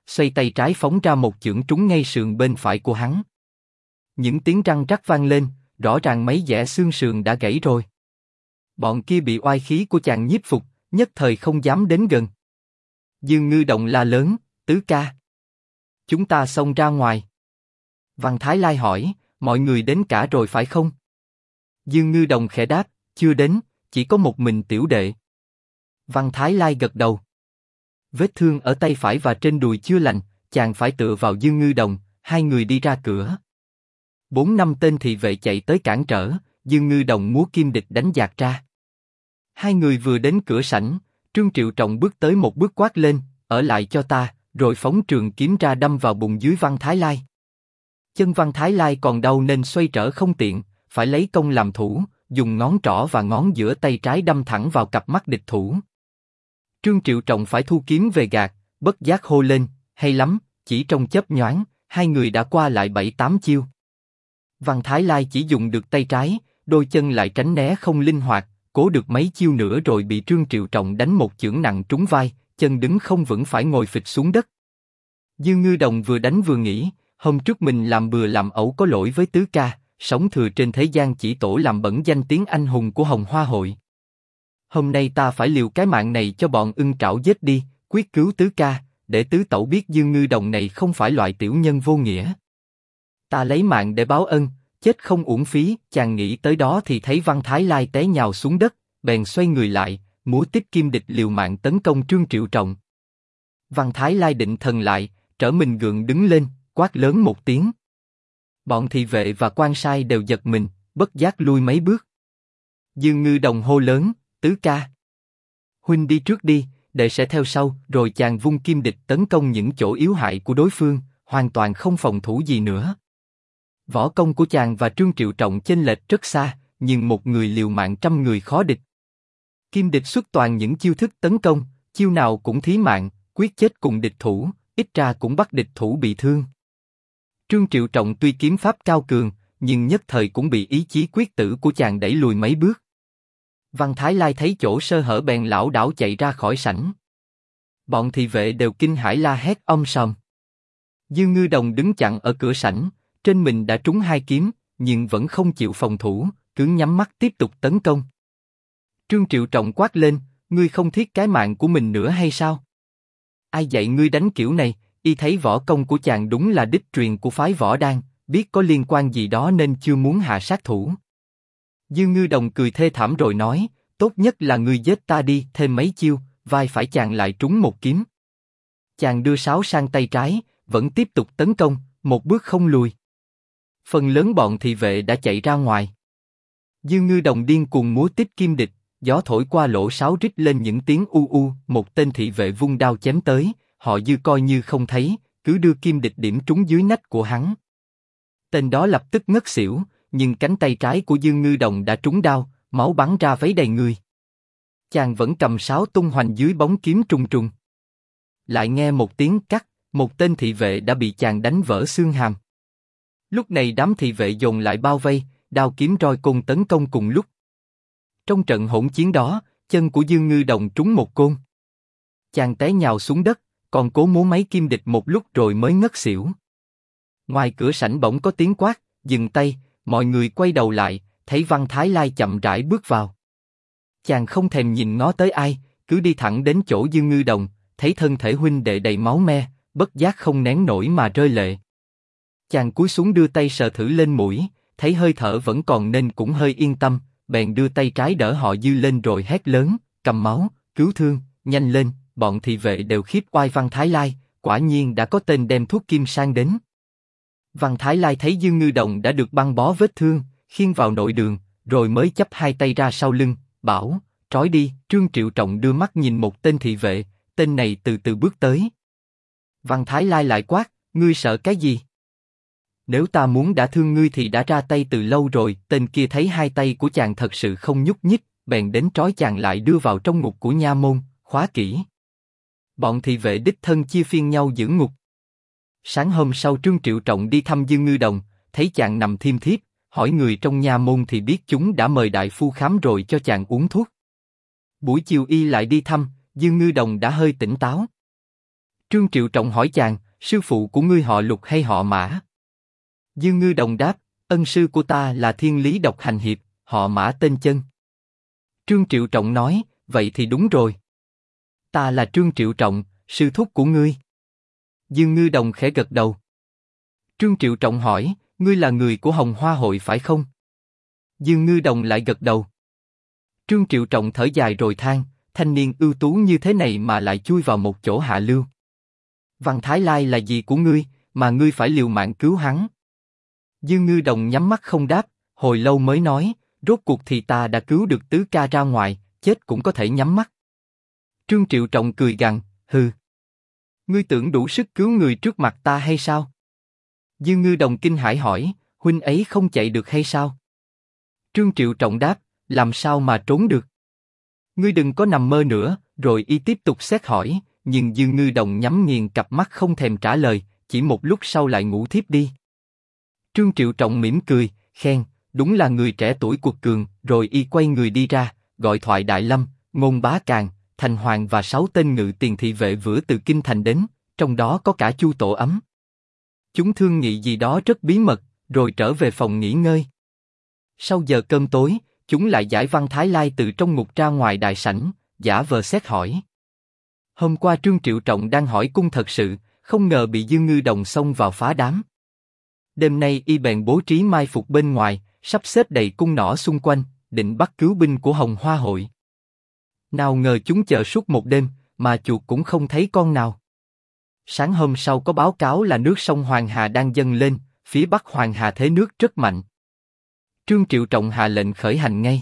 xoay tay trái phóng ra một chưởng trúng ngay sườn bên phải của hắn. Những tiếng răng rắc vang lên, rõ ràng mấy giẻ xương sườn đã gãy rồi. Bọn kia bị oai khí của chàng nhiếp phục, nhất thời không dám đến gần. Dương Ngư Đồng la lớn, tứ ca. Chúng ta xông ra ngoài. Văn Thái Lai hỏi, mọi người đến cả rồi phải không? Dương Ngư Đồng khẽ đáp, chưa đến, chỉ có một mình tiểu đệ. Văn Thái Lai gật đầu. Vết thương ở tay phải và trên đùi chưa lành, chàng phải tựa vào Dương Ngư Đồng, hai người đi ra cửa. 4-5 tên thị vệ chạy tới cản trở, Dương Ngư Đồng múa kim địch đánh dạt ra. Hai người vừa đến cửa sảnh, Trương Triệu Trọng bước tới một bước quát lên, ở lại cho ta, rồi phóng trường kiếm ra đâm vào bụng dưới Văn Thái Lai. Chân Văn Thái Lai còn đau nên xoay trở không tiện, phải lấy công làm thủ, dùng ngón trỏ và ngón giữa tay trái đâm thẳng vào cặp mắt địch thủ. Trương Triệu Trọng phải thu kiếm về gạt, bất giác hô lên, hay lắm, chỉ trong chớp nhoáng, hai người đã qua lại 7-8 chiêu. Văn Thái Lai chỉ dùng được tay trái, đôi chân lại tránh né không linh hoạt, cố được mấy chiêu nữa rồi bị Trương Triệu Trọng đánh một chưởng nặng trúng vai, chân đứng không vững phải ngồi phịch xuống đất. Dương Ngư Đồng vừa đánh vừa nghĩ, hôm trước mình làm bừa làm ẩu có lỗi với tứ ca, sống thừa trên thế gian chỉ tổ làm bẩn danh tiếng anh hùng của Hồng Hoa hội. Hôm nay ta phải liều cái mạng này cho bọn ưng trảo giết đi, quyết cứu tứ ca, để tứ tẩu biết Dương Ngư Đồng này không phải loại tiểu nhân vô nghĩa. Ta lấy mạng để báo ân, chết không uổng phí. Chàng nghĩ tới đó thì thấy Văn Thái Lai té nhào xuống đất, bèn xoay người lại, múa tích kim địch liều mạng tấn công Trương Triệu Trọng. Văn Thái Lai định thần lại, trở mình gượng đứng lên, quát lớn một tiếng. Bọn thị vệ và quan sai đều giật mình, bất giác lui mấy bước. Dương Ngư Đồng hô lớn, tứ ca. Huynh đi trước đi, đệ sẽ theo sau. Rồi chàng vung kim địch tấn công những chỗ yếu hại của đối phương, hoàn toàn không phòng thủ gì nữa. Võ công của chàng và Trương Triệu Trọng chênh lệch rất xa, nhưng một người liều mạng 100 người khó địch. Kim địch xuất toàn những chiêu thức tấn công, chiêu nào cũng thí mạng, quyết chết cùng địch thủ, ít ra cũng bắt địch thủ bị thương. Trương Triệu Trọng tuy kiếm pháp cao cường, nhưng nhất thời cũng bị ý chí quyết tử của chàng đẩy lùi mấy bước. Văn Thái Lai thấy chỗ sơ hở bèn lảo đảo chạy ra khỏi sảnh. Bọn thị vệ đều kinh hãi la hét sòm. Dương Ngư Đồng đứng chặn ở cửa sảnh, trên mình đã trúng 2 kiếm, nhưng vẫn không chịu phòng thủ, cứ nhắm mắt tiếp tục tấn công. Trương Triệu Trọng quát lên, ngươi không thiết cái mạng của mình nữa hay sao? Ai dạy ngươi đánh kiểu này? Y thấy võ công của chàng đúng là đích truyền của phái Võ Đan, biết có liên quan gì đó nên chưa muốn hạ sát thủ. Dương Ngư Đồng cười thê thảm rồi nói, tốt nhất là ngươi giết ta đi. Thêm mấy chiêu, vai phải chàng lại trúng một kiếm. Chàng đưa sáo sang tay trái, vẫn tiếp tục tấn công, một bước không lùi. Phần lớn bọn thị vệ đã chạy ra ngoài. Dương Ngư Đồng điên cuồng múa tích kim địch, gió thổi qua lỗ sáo rít lên những tiếng u u. Một tên thị vệ vung đao chém tới, họ Dư coi như không thấy, cứ đưa kim địch điểm trúng dưới nách của hắn. Tên đó lập tức ngất xỉu, nhưng cánh tay trái của Dương Ngư Đồng đã trúng đao, máu bắn ra vấy đầy người. Chàng vẫn cầm sáo tung hoành dưới bóng kiếm trùng trùng. Lại nghe một tiếng cắt, một tên thị vệ đã bị chàng đánh vỡ xương hàm. Lúc này đám thị vệ dồn lại bao vây, đao kiếm roi côn tấn công cùng lúc. Trong trận hỗn chiến đó, chân của Dương Ngư Đồng trúng một côn. Chàng té nhào xuống đất, còn cố múa mấy kim địch một lúc rồi mới ngất xỉu. Ngoài cửa sảnh bỗng có tiếng quát, dừng tay, mọi người quay đầu lại, thấy Văn Thái Lai chậm rãi bước vào. Chàng không thèm nhìn ngó tới ai, cứ đi thẳng đến chỗ Dương Ngư Đồng, thấy thân thể huynh đệ đầy máu me, bất giác không nén nổi mà rơi lệ. Chàng cúi xuống đưa tay sờ thử lên mũi, thấy hơi thở vẫn còn nên cũng hơi yên tâm, bèn đưa tay trái đỡ họ Dư lên rồi hét lớn, cầm máu, cứu thương, nhanh lên. Bọn thị vệ đều khiếp oai Văn Thái Lai, quả nhiên đã có tên đem thuốc kim sang đến. Văn Thái Lai thấy Dương Ngư Đồng đã được băng bó vết thương, khiêng vào nội đường, rồi mới chắp hai tay ra sau lưng, bảo, trói đi. Trương Triệu Trọng đưa mắt nhìn một tên thị vệ, tên này từ từ bước tới. Văn Thái Lai lại quát, ngươi sợ cái gì? Nếu ta muốn đã thương ngươi thì đã ra tay từ lâu rồi. Tên kia thấy hai tay của chàng thật sự không nhúc nhích, bèn đến trói chàng lại đưa vào trong ngục của nha môn, khóa kỹ. Bọn thị vệ đích thân chia phiên nhau giữ ngục. Sáng hôm sau Trương Triệu Trọng đi thăm Dương Ngư Đồng, thấy chàng nằm thiêm thiếp, hỏi người trong nha môn thì biết chúng đã mời đại phu khám rồi cho chàng uống thuốc. Buổi chiều y lại đi thăm, Dương Ngư Đồng đã hơi tỉnh táo. Trương Triệu Trọng hỏi chàng, sư phụ của ngươi họ Lục hay họ Mã? Dương Ngư Đồng đáp, ân sư của ta là Thiên Lý Độc Hành Hiệp, họ Mã tên Chân. Trương Triệu Trọng nói, vậy thì đúng rồi. Ta là Trương Triệu Trọng, sư thúc của ngươi. Dương Ngư Đồng khẽ gật đầu. Trương Triệu Trọng hỏi, ngươi là người của Hồng Hoa Hội phải không? Dương Ngư Đồng lại gật đầu. Trương Triệu Trọng thở dài rồi than, thanh niên ưu tú như thế này mà lại chui vào một chỗ hạ lưu. Văn Thái Lai là gì của ngươi, mà ngươi phải liều mạng cứu hắn? Dương Ngư Đồng nhắm mắt không đáp, hồi lâu mới nói, rốt cuộc thì ta đã cứu được tứ ca ra ngoài, chết cũng có thể nhắm mắt. Trương Triệu Trọng cười gằn, hừ. Ngươi tưởng đủ sức cứu người trước mặt ta hay sao? Dương Ngư Đồng kinh hãi hỏi, huynh ấy không chạy được hay sao? Trương Triệu Trọng đáp, làm sao mà trốn được? Ngươi đừng có nằm mơ nữa, rồi y tiếp tục xét hỏi, nhưng Dương Ngư Đồng nhắm nghiền cặp mắt không thèm trả lời, chỉ một lúc sau lại ngủ thiếp đi. Trương Triệu Trọng mỉm cười, khen, đúng là người trẻ tuổi cuột cường, rồi y quay người đi ra, gọi Thoại Đại Lâm, Ngôn Bá Càn, Thành Hoàng và 6 tên ngự tiền thị vệ vừa từ kinh thành đến, trong đó có cả Chu Tổ Ấm. Chúng thương nghị gì đó rất bí mật, rồi trở về phòng nghỉ ngơi. Sau giờ cơm tối, chúng lại giải Văn Thái Lai từ trong ngục ra ngoài đại sảnh, giả vờ xét hỏi. Hôm qua Trương Triệu Trọng đang hỏi cung thật sự, không ngờ bị Dương Ngư Đồng xông vào phá đám. Đêm nay y bèn bố trí mai phục bên ngoài, sắp xếp đầy cung nỏ xung quanh, định bắt cứu binh của Hồng Hoa Hội. Nào ngờ chúng chờ suốt một đêm, mà chuột cũng không thấy con nào. Sáng hôm sau có báo cáo là nước sông Hoàng Hà đang dâng lên, phía bắc Hoàng Hà thế nước rất mạnh. Trương Triệu Trọng hạ lệnh khởi hành ngay.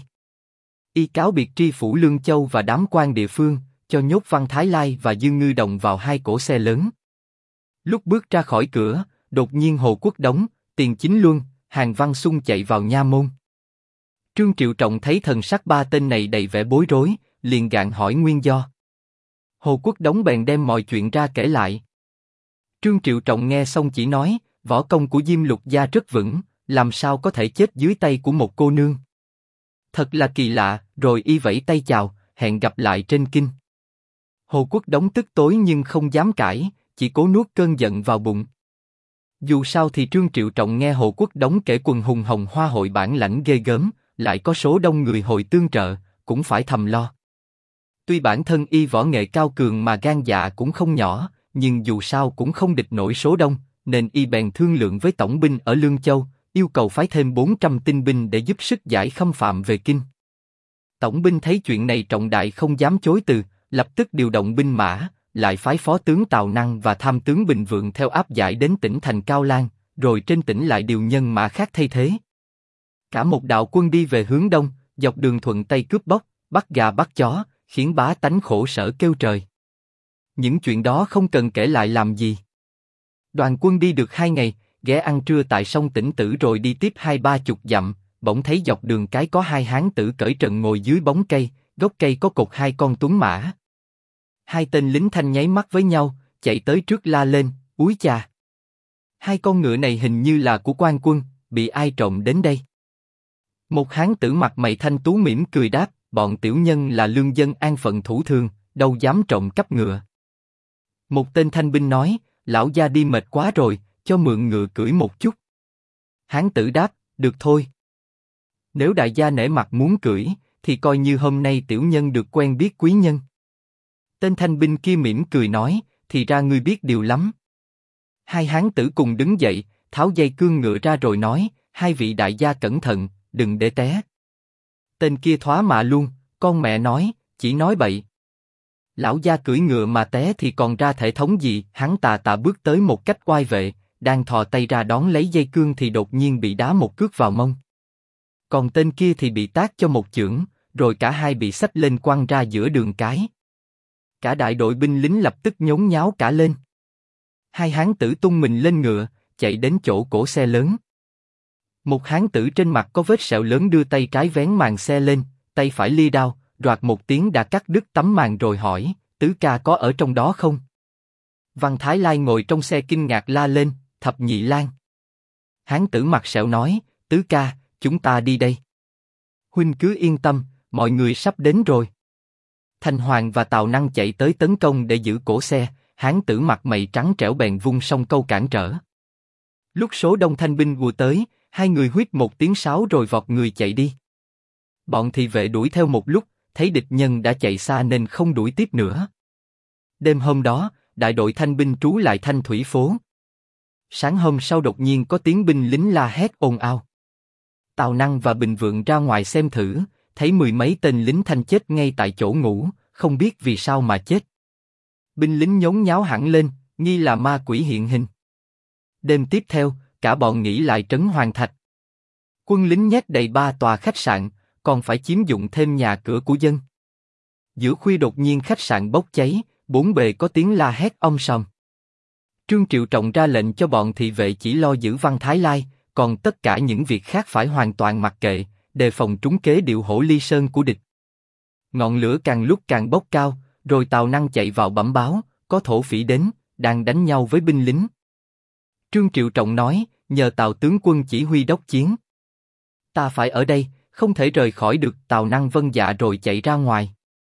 Y cáo biệt tri phủ Lương Châu và đám quan địa phương, cho nhốt Văn Thái Lai và Dương Ngư Đồng vào 2 cỗ xe lớn. Lúc bước ra khỏi cửa, đột nhiên Hồ Quốc Đống, Tiền Chính Luân, Hàn Văn Xung chạy vào nha môn. Trương Triệu Trọng thấy thần sắc 3 tên này đầy vẻ bối rối, liền gạn hỏi nguyên do. Hồ Quốc Đống bèn đem mọi chuyện ra kể lại. Trương Triệu Trọng nghe xong chỉ nói, võ công của Diêm Lục gia rất vững, làm sao có thể chết dưới tay của một cô nương. Thật là kỳ lạ, rồi y vẫy tay chào, hẹn gặp lại trên kinh. Hồ Quốc Đống tức tối nhưng không dám cãi, chỉ cố nuốt cơn giận vào bụng. Dù sao thì Trương Triệu Trọng nghe Hồ Quốc Đống kể quần hùng Hồng Hoa Hội bản lãnh ghê gớm, lại có số đông người hội tương trợ, cũng phải thầm lo. Tuy bản thân y võ nghệ cao cường mà gan dạ cũng không nhỏ, nhưng dù sao cũng không địch nổi số đông, nên y bèn thương lượng với tổng binh ở Lương Châu, yêu cầu phái thêm 400 tinh binh để giúp sức giải khâm phạm về kinh. Tổng binh thấy chuyện này trọng đại không dám chối từ, lập tức điều động binh mã, lại phái phó tướng Tào Năng và tham tướng Bình Vượng theo áp giải đến tỉnh thành Cao Lan, rồi trên tỉnh lại điều nhân mã khác thay thế. Cả một đạo quân đi về hướng đông, dọc đường thuận Tây cướp bóc, bắt gà bắt chó, khiến bá tánh khổ sở kêu trời. Những chuyện đó không cần kể lại làm gì. Đoàn quân đi được 2 ngày, ghé ăn trưa tại sông Tĩnh Tử rồi đi tiếp 20-30 dặm, bỗng thấy dọc đường cái có 2 hán tử cởi trần ngồi dưới bóng cây, gốc cây có cột 2 con tuấn mã. 2 tên lính thanh nháy mắt với nhau, chạy tới trước la lên, úi chà! 2 con ngựa này hình như là của quan quân, bị ai trộm đến đây? Một hán tử mặt mày thanh tú mỉm cười đáp, bọn tiểu nhân là lương dân an phận thủ thường, đâu dám trộm cắp ngựa. Một tên thanh binh nói, lão gia đi mệt quá rồi, cho mượn ngựa cưỡi một chút. Hán tử đáp, được thôi. Nếu đại gia nể mặt muốn cưỡi, thì coi như hôm nay tiểu nhân được quen biết quý nhân. Tên thanh binh kia mỉm cười nói, thì ra ngươi biết điều lắm. 2 hán tử cùng đứng dậy, tháo dây cương ngựa ra rồi nói, 2 vị đại gia cẩn thận, đừng để té. Tên kia thoá mạ luôn, con mẹ nói, chỉ nói bậy. Lão gia cưỡi ngựa mà té thì còn ra thể thống gì? Hắn tà tà bước tới một cách oai vệ, đang thò tay ra đón lấy dây cương thì đột nhiên bị đá một cước vào mông. Còn tên kia thì bị tát cho một chưởng, rồi cả hai bị xách lên quăng ra giữa đường cái. Cả đại đội binh lính lập tức nhốn nháo cả lên. 2 hán tử tung mình lên ngựa, chạy đến chỗ cổ xe lớn. Một hán tử trên mặt có vết sẹo lớn đưa tay trái vén màn xe lên, tay phải lia đao, roạt một tiếng đã cắt đứt tấm màn rồi hỏi, tứ ca có ở trong đó không? Văn Thái Lai ngồi trong xe kinh ngạc la lên, Thập Nhị Lang. Hán tử mặt sẹo nói, tứ ca, chúng ta đi đây. Huynh cứ yên tâm, mọi người sắp đến rồi. Thành Hoàng và Tào Năng chạy tới tấn công để giữ cổ xe, hán tử mặt mày trắng trẻo bèn vung song câu cản trở. Lúc số đông thanh binh ùa tới, hai người huýt một tiếng sáo rồi vọt người chạy đi. Bọn thị vệ đuổi theo một lúc, thấy địch nhân đã chạy xa nên không đuổi tiếp nữa. Đêm hôm đó, đại đội thanh binh trú lại Thanh Thủy phố. Sáng hôm sau đột nhiên có tiếng binh lính la hét ồn ào. Tào Năng và Bình Vượng ra ngoài xem thử, thấy mười mấy tên lính Thanh chết ngay tại chỗ ngủ, không biết vì sao mà chết. Binh lính nhốn nháo hẳn lên, nghi là ma quỷ hiện hình. Đêm tiếp theo, cả bọn nghỉ lại trấn Hoàng Thạch. Quân lính nhét đầy 3 tòa khách sạn, còn phải chiếm dụng thêm nhà cửa của dân. Giữa khuya đột nhiên khách sạn bốc cháy, bốn bề có tiếng la hét om sòm. Trương Triệu Trọng ra lệnh cho bọn thị vệ chỉ lo giữ Văn Thái Lai, còn tất cả những việc khác phải hoàn toàn mặc kệ, đề phòng trúng kế điệu hổ ly sơn của địch. Ngọn lửa càng lúc càng bốc cao, rồi Tào Năng chạy vào bẩm báo, có thổ phỉ đến, đang đánh nhau với binh lính. Trương Triệu Trọng nói, nhờ Tào tướng quân chỉ huy đốc chiến. Ta phải ở đây, không thể rời khỏi được. Tào Năng vâng dạ rồi chạy ra ngoài.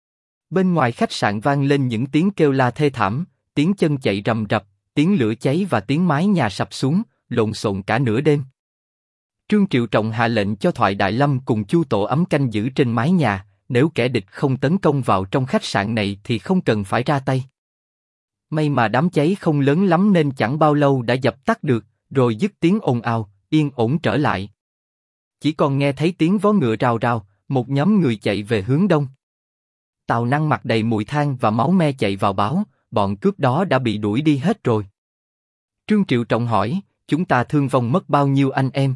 Bên ngoài khách sạn vang lên những tiếng kêu la thê thảm, tiếng chân chạy rầm rập, tiếng lửa cháy và tiếng mái nhà sập xuống, lộn xộn cả nửa đêm. Trương Triệu Trọng hạ lệnh cho Thoại Đại Lâm cùng Chu Tổ Ấm canh giữ trên mái nhà, nếu kẻ địch không tấn công vào trong khách sạn này thì không cần phải ra tay. May mà đám cháy không lớn lắm nên chẳng bao lâu đã dập tắt được, rồi dứt tiếng ồn ào, yên ổn trở lại. Chỉ còn nghe thấy tiếng vó ngựa rào rào, một nhóm người chạy về hướng đông. Tào Năng mặt đầy mùi than và máu me chạy vào báo, bọn cướp đó đã bị đuổi đi hết rồi. Trương Triệu Trọng hỏi, chúng ta thương vong mất bao nhiêu anh em?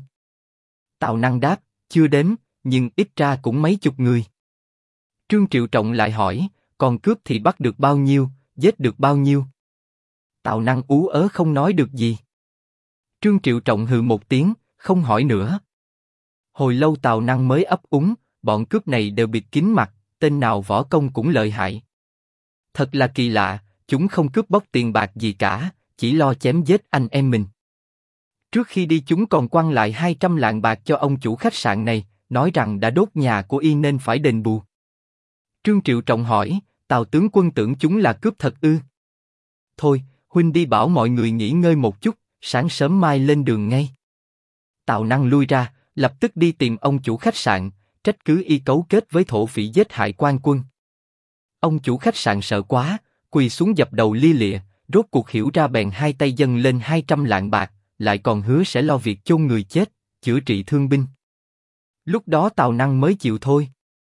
Tào Năng đáp, chưa đếm, nhưng ít ra cũng mấy chục người. Trương Triệu Trọng lại hỏi, còn cướp thì bắt được bao nhiêu, giết được bao nhiêu? Tào Năng ú ớ không nói được gì. Trương Triệu Trọng hừ một tiếng, không hỏi nữa. Hồi lâu Tào Năng mới ấp úng, bọn cướp này đều bịt kín mặt, tên nào võ công cũng lợi hại. Thật là kỳ lạ, chúng không cướp bóc tiền bạc gì cả, chỉ lo chém giết anh em mình. Trước khi đi chúng còn quăng lại 200 lạng bạc cho ông chủ khách sạn này, nói rằng đã đốt nhà của y nên phải đền bù. Trương Triệu Trọng hỏi, Tào tướng quân tưởng chúng là cướp thật ư? Thôi, huynh đi bảo mọi người nghỉ ngơi một chút, sáng sớm mai lên đường ngay. Tào Năng lui ra, lập tức đi tìm ông chủ khách sạn, trách cứ y cấu kết với thổ phỉ giết hại quan quân. Ông chủ khách sạn sợ quá, quỳ xuống dập đầu lia lịa, rốt cuộc hiểu ra bèn hai tay dâng lên 200 lạng bạc, lại còn hứa sẽ lo việc chôn người chết, chữa trị thương binh. Lúc đó Tào Năng mới chịu thôi.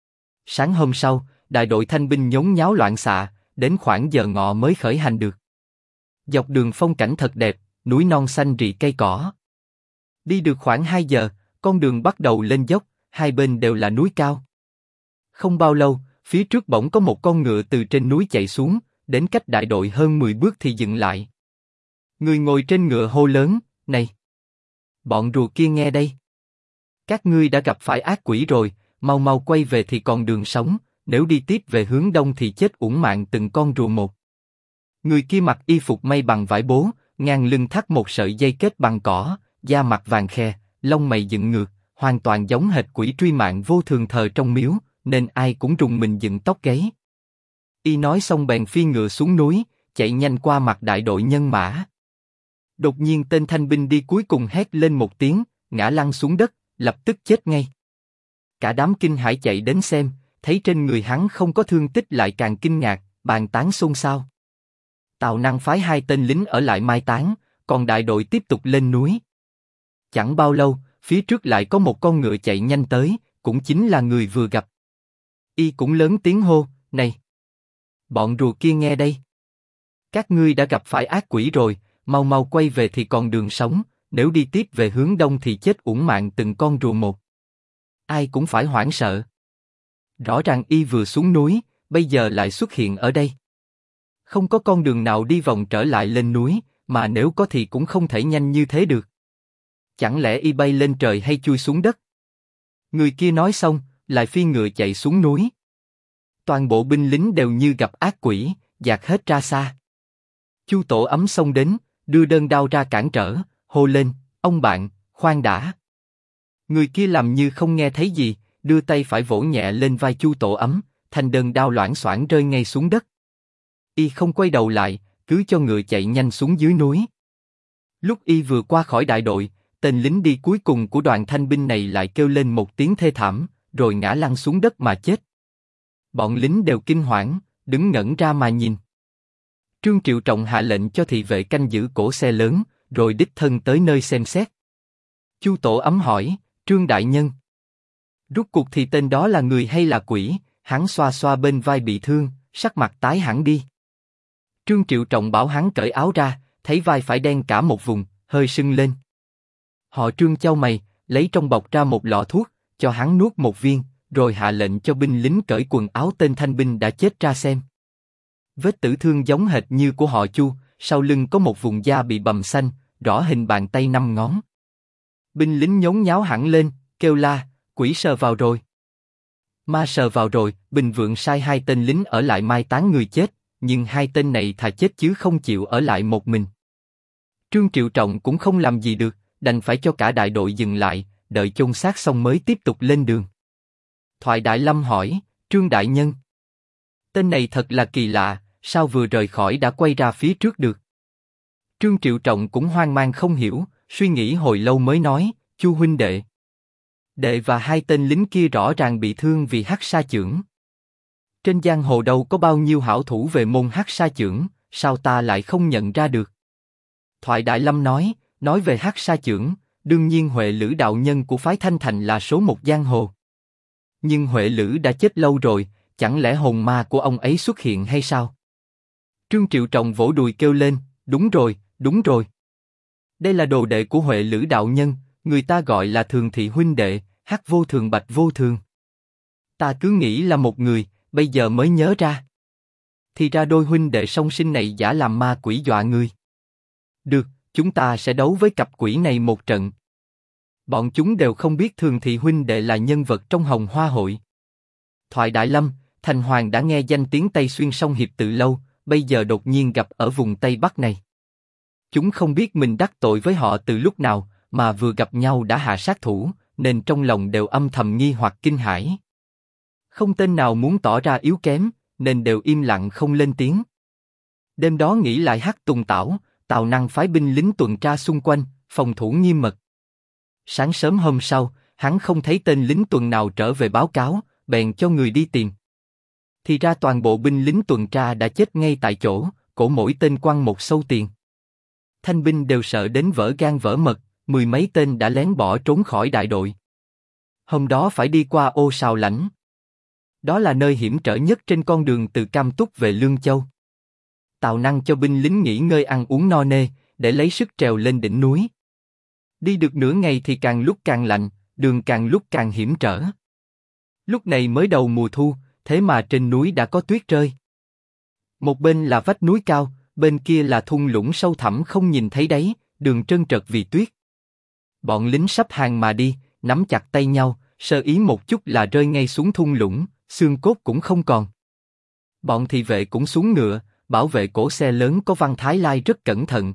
Sáng hôm sau, đại đội thanh binh nhốn nháo loạn xạ, đến khoảng giờ ngọ mới khởi hành được. Dọc đường phong cảnh thật đẹp, núi non xanh rì cây cỏ. Đi được khoảng 2 giờ, con đường bắt đầu lên dốc, hai bên đều là núi cao. Không bao lâu, phía trước bỗng có một con ngựa từ trên núi chạy xuống, đến cách đại đội hơn 10 bước thì dừng lại. Người ngồi trên ngựa hô lớn, này! Bọn rùa kia nghe đây! Các ngươi đã gặp phải ác quỷ rồi, mau mau quay về thì còn đường sống, nếu đi tiếp về hướng đông thì chết uổng mạng từng con rùa một. Người kia mặc y phục may bằng vải bố, ngang lưng thắt một sợi dây kết bằng cỏ, da mặt vàng khe, lông mày dựng ngược, hoàn toàn giống hệt quỷ truy mạng vô thường thờ trong miếu, nên ai cũng rùng mình dựng tóc gáy. Y nói xong bèn phi ngựa xuống núi, chạy nhanh qua mặt đại đội nhân mã. Đột nhiên tên thanh binh đi cuối cùng hét lên một tiếng, ngã lăn xuống đất, lập tức chết ngay. Cả đám kinh hãi chạy đến xem, thấy trên người hắn không có thương tích lại càng kinh ngạc, bàn tán xôn xao. Tào Năng phái 2 tên lính ở lại mai táng, còn đại đội tiếp tục lên núi. Chẳng bao lâu, phía trước lại có một con ngựa chạy nhanh tới, cũng chính là người vừa gặp. Y cũng lớn tiếng hô, này! Bọn rùa kia nghe đây! Các ngươi đã gặp phải ác quỷ rồi, mau mau quay về thì còn đường sống, nếu đi tiếp về hướng đông thì chết uổng mạng từng con rùa một. Ai cũng phải hoảng sợ. Rõ ràng y vừa xuống núi, bây giờ lại xuất hiện ở đây. Không có con đường nào đi vòng trở lại lên núi, mà nếu có thì cũng không thể nhanh như thế được. Chẳng lẽ y bay lên trời hay chui xuống đất? Người kia nói xong, lại phi ngựa chạy xuống núi. Toàn bộ binh lính đều như gặp ác quỷ, dạt hết ra xa. Chu Tổ Ấm xông đến, đưa đơn đao ra cản trở, hô lên, ông bạn, khoan đã. Người kia làm như không nghe thấy gì, đưa tay phải vỗ nhẹ lên vai Chu Tổ Ấm, thanh đơn đao loảng xoảng rơi ngay xuống đất. Y không quay đầu lại, cứ cho ngựa chạy nhanh xuống dưới núi. Lúc y vừa qua khỏi đại đội, tên lính đi cuối cùng của đoàn thanh binh này lại kêu lên một tiếng thê thảm, rồi ngã lăn xuống đất mà chết. Bọn lính đều kinh hoảng, đứng ngẩn ra mà nhìn. Trương Triệu Trọng hạ lệnh cho thị vệ canh giữ cổ xe lớn, rồi đích thân tới nơi xem xét. Chu Tổ Ấm hỏi, Trương đại nhân, rút cuộc thì tên đó là người hay là quỷ? Hắn xoa xoa bên vai bị thương, sắc mặt tái hẳn đi. Trương Triệu Trọng bảo hắn cởi áo ra, thấy vai phải đen cả một vùng, hơi sưng lên. Họ Trương chau mày, lấy trong bọc ra một lọ thuốc, cho hắn nuốt một viên, rồi hạ lệnh cho binh lính cởi quần áo tên thanh binh đã chết ra xem. Vết tử thương giống hệt như của họ Chu, sau lưng có một vùng da bị bầm xanh, rõ hình bàn tay 5 ngón. Binh lính nhốn nháo hẳn lên, kêu la, quỷ sờ vào rồi. Ma sờ vào rồi. Bình Vượng sai 2 tên lính ở lại mai táng người chết, nhưng 2 tên này thà chết chứ không chịu ở lại một mình. Trương Triệu Trọng cũng không làm gì được, đành phải cho cả đại đội dừng lại, đợi chôn xác xong mới tiếp tục lên đường. Thoại Đại Lâm hỏi, Trương đại nhân, tên này thật là kỳ lạ, sao vừa rời khỏi đã quay ra phía trước được? Trương Triệu Trọng cũng hoang mang không hiểu, suy nghĩ hồi lâu mới nói, Chu huynh đệ. Đệ và 2 tên lính kia rõ ràng bị thương vì hắc sa chưởng. Trên giang hồ đâu có bao nhiêu hảo thủ về môn hắc sa chưởng, sao ta lại không nhận ra được? Thoại Đại Lâm nói về hắc sa chưởng, đương nhiên Huệ Lữ đạo nhân của phái Thanh Thành là số 1 giang hồ. Nhưng Huệ Lữ đã chết lâu rồi, chẳng lẽ hồn ma của ông ấy xuất hiện hay sao? Trương Triệu Trọng vỗ đùi kêu lên, đúng rồi, đúng rồi. Đây là đồ đệ của Huệ Lữ đạo nhân, người ta gọi là Thường Thị huynh đệ, Hắc vô thường Bạch vô thường. Ta cứ nghĩ là một người, bây giờ mới nhớ ra. Thì ra đôi huynh đệ song sinh này giả làm ma quỷ dọa người. Được, chúng ta sẽ đấu với cặp quỷ này một trận. Bọn chúng đều không biết Thường Thị huynh đệ là nhân vật trong Hồng Hoa hội. Thoại Đại Lâm, Thành Hoàng đã nghe danh tiếng Tây Xuyên song hiệp từ lâu, bây giờ đột nhiên gặp ở vùng Tây Bắc này. Chúng không biết mình đắc tội với họ từ lúc nào, mà vừa gặp nhau đã hạ sát thủ, nên trong lòng đều âm thầm nghi hoặc kinh hãi. Không tên nào muốn tỏ ra yếu kém, nên đều im lặng không lên tiếng. Đêm đó nghĩ lại Hắc Tùng Tảo, Tào Năng phái binh lính tuần tra xung quanh, phòng thủ nghiêm mật. Sáng sớm hôm sau, hắn không thấy tên lính tuần nào trở về báo cáo, bèn cho người đi tìm. Thì ra toàn bộ binh lính tuần tra đã chết ngay tại chỗ, cổ mỗi tên quăng một sâu tiền. Thanh binh đều sợ đến vỡ gan vỡ mật, 10 mấy tên đã lén bỏ trốn khỏi đại đội. Hôm đó phải đi qua Ô Sào Lãnh. Đó là nơi hiểm trở nhất trên con đường từ Cam Túc về Lương Châu. Tào Năng cho binh lính nghỉ ngơi ăn uống no nê, để lấy sức trèo lên đỉnh núi. Đi được nửa ngày thì càng lúc càng lạnh, đường càng lúc càng hiểm trở. Lúc này mới đầu mùa thu, thế mà trên núi đã có tuyết rơi. Một bên là vách núi cao, bên kia là thung lũng sâu thẳm không nhìn thấy đáy, đường trơn trượt vì tuyết. Bọn lính sắp hàng mà đi, nắm chặt tay nhau, sơ ý một chút là rơi ngay xuống thung lũng, xương cốt cũng không còn. Bọn thị vệ cũng xuống ngựa, bảo vệ cổ xe lớn có Văn Thái Lai rất cẩn thận.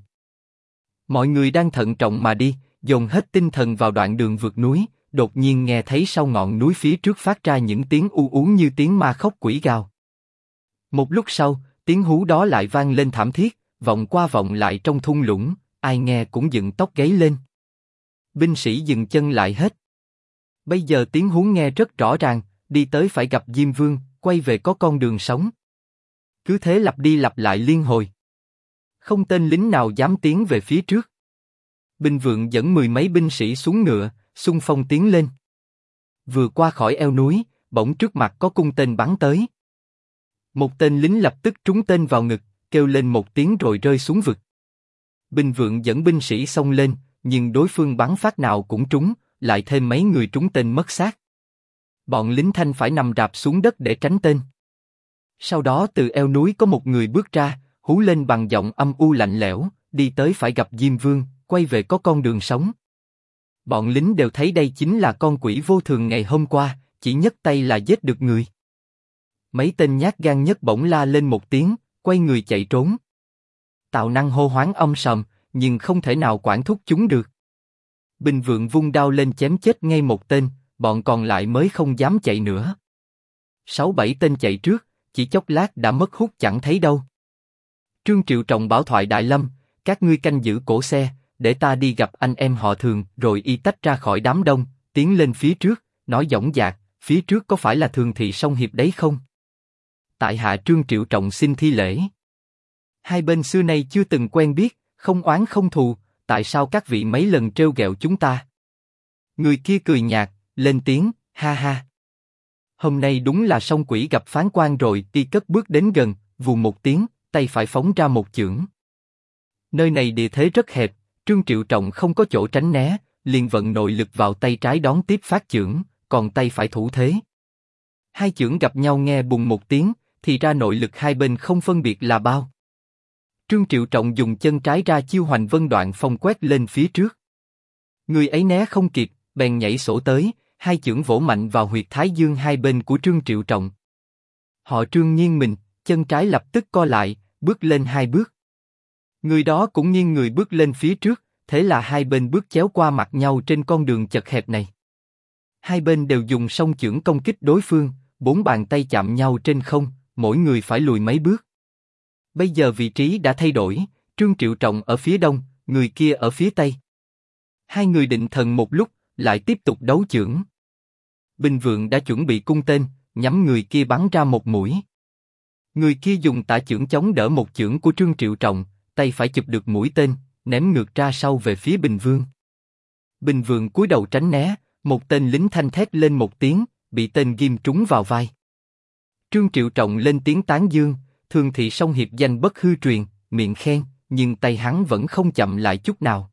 Mọi người đang thận trọng mà đi, dồn hết tinh thần vào đoạn đường vượt núi, đột nhiên nghe thấy sau ngọn núi phía trước phát ra những tiếng u ú như tiếng ma khóc quỷ gào. Một lúc sau, tiếng hú đó lại vang lên thảm thiết, vọng qua vọng lại trong thung lũng, ai nghe cũng dựng tóc gáy lên. Binh sĩ dừng chân lại hết. Bây giờ tiếng hú nghe rất rõ ràng, đi tới phải gặp Diêm Vương, quay về có con đường sống. Cứ thế lặp đi lặp lại liên hồi. Không tên lính nào dám tiến về phía trước. Bình Vượng dẫn 10 mấy binh sĩ xuống ngựa, xung phong tiến lên. Vừa qua khỏi eo núi, bỗng trước mặt có cung tên bắn tới. Một tên lính lập tức trúng tên vào ngực, kêu lên một tiếng rồi rơi xuống vực. Bình Vượng dẫn binh sĩ xông lên, nhưng đối phương bắn phát nào cũng trúng, lại thêm mấy người trúng tên mất xác. Bọn lính Thanh phải nằm rạp xuống đất để tránh tên. Sau đó từ eo núi có một người bước ra, hú lên bằng giọng âm u lạnh lẽo, đi tới phải gặp Diêm Vương, quay về có con đường sống. Bọn lính đều thấy đây chính là con quỷ vô thường ngày hôm qua, chỉ nhấc tay là giết được người. Mấy tên nhát gan nhất bỗng la lên một tiếng, quay người chạy trốn. Tào Năng hô hoáng sòm, nhưng không thể nào quản thúc chúng được. Bình Vượng vung đao lên chém chết ngay một tên, bọn còn lại mới không dám chạy nữa. 6-7 tên chạy trước, chỉ chốc lát đã mất hút chẳng thấy đâu. Trương Triệu Trọng bảo thoại Đại Lâm, các ngươi canh giữ cổ xe, để ta đi gặp anh em họ Thường, rồi y tách ra khỏi đám đông, tiến lên phía trước, nói dõng dạc, phía trước có phải là Thường thị Song Hiệp đấy không? Tại hạ Trương Triệu Trọng xin thi lễ. Hai bên xưa nay chưa từng quen biết, không oán không thù, tại sao các vị mấy lần trêu ghẹo chúng ta? Người kia cười nhạt, lên tiếng, ha ha. Hôm nay đúng là song quỷ gặp phán quan rồi. Y cất bước đến gần, vù một tiếng, tay phải phóng ra một chưởng. Nơi này địa thế rất hẹp, Trương Triệu Trọng không có chỗ tránh né, liền vận nội lực vào tay trái đón tiếp phát chưởng, còn tay phải thủ thế. Hai chưởng gặp nhau nghe bùng một tiếng, thì ra nội lực hai bên không phân biệt là bao. Trương Triệu Trọng dùng chân trái ra chiêu Hoành Vân Đoạn Phong quét lên phía trước. Người ấy né không kịp, bèn nhảy sổ tới, hai chưởng vỗ mạnh vào huyệt thái dương hai bên của Trương Triệu Trọng. Họ Trương nghiêng mình, chân trái lập tức co lại, bước lên hai bước. Người đó cũng nghiêng người bước lên phía trước, thế là hai bên bước chéo qua mặt nhau trên con đường chật hẹp này. Hai bên đều dùng song chưởng công kích đối phương, bốn bàn tay chạm nhau trên không, mỗi người phải lùi mấy bước. Bây giờ vị trí đã thay đổi, Trương Triệu Trọng ở phía đông, người kia ở phía tây. Hai người định thần một lúc, lại tiếp tục đấu chưởng. Bình Vượng đã chuẩn bị cung tên, nhắm người kia bắn ra một mũi. Người kia dùng tả chưởng chống đỡ một chưởng của Trương Triệu Trọng, tay phải chụp được mũi tên, ném ngược ra sau về phía Bình Vương. Bình Vượng cúi đầu tránh né, một tên lính thanh thét lên một tiếng, bị tên ghim trúng vào vai. Trương Triệu Trọng lên tiếng tán dương, Thường thị Song Hiệp danh bất hư truyền, miệng khen, nhưng tay hắn vẫn không chậm lại chút nào.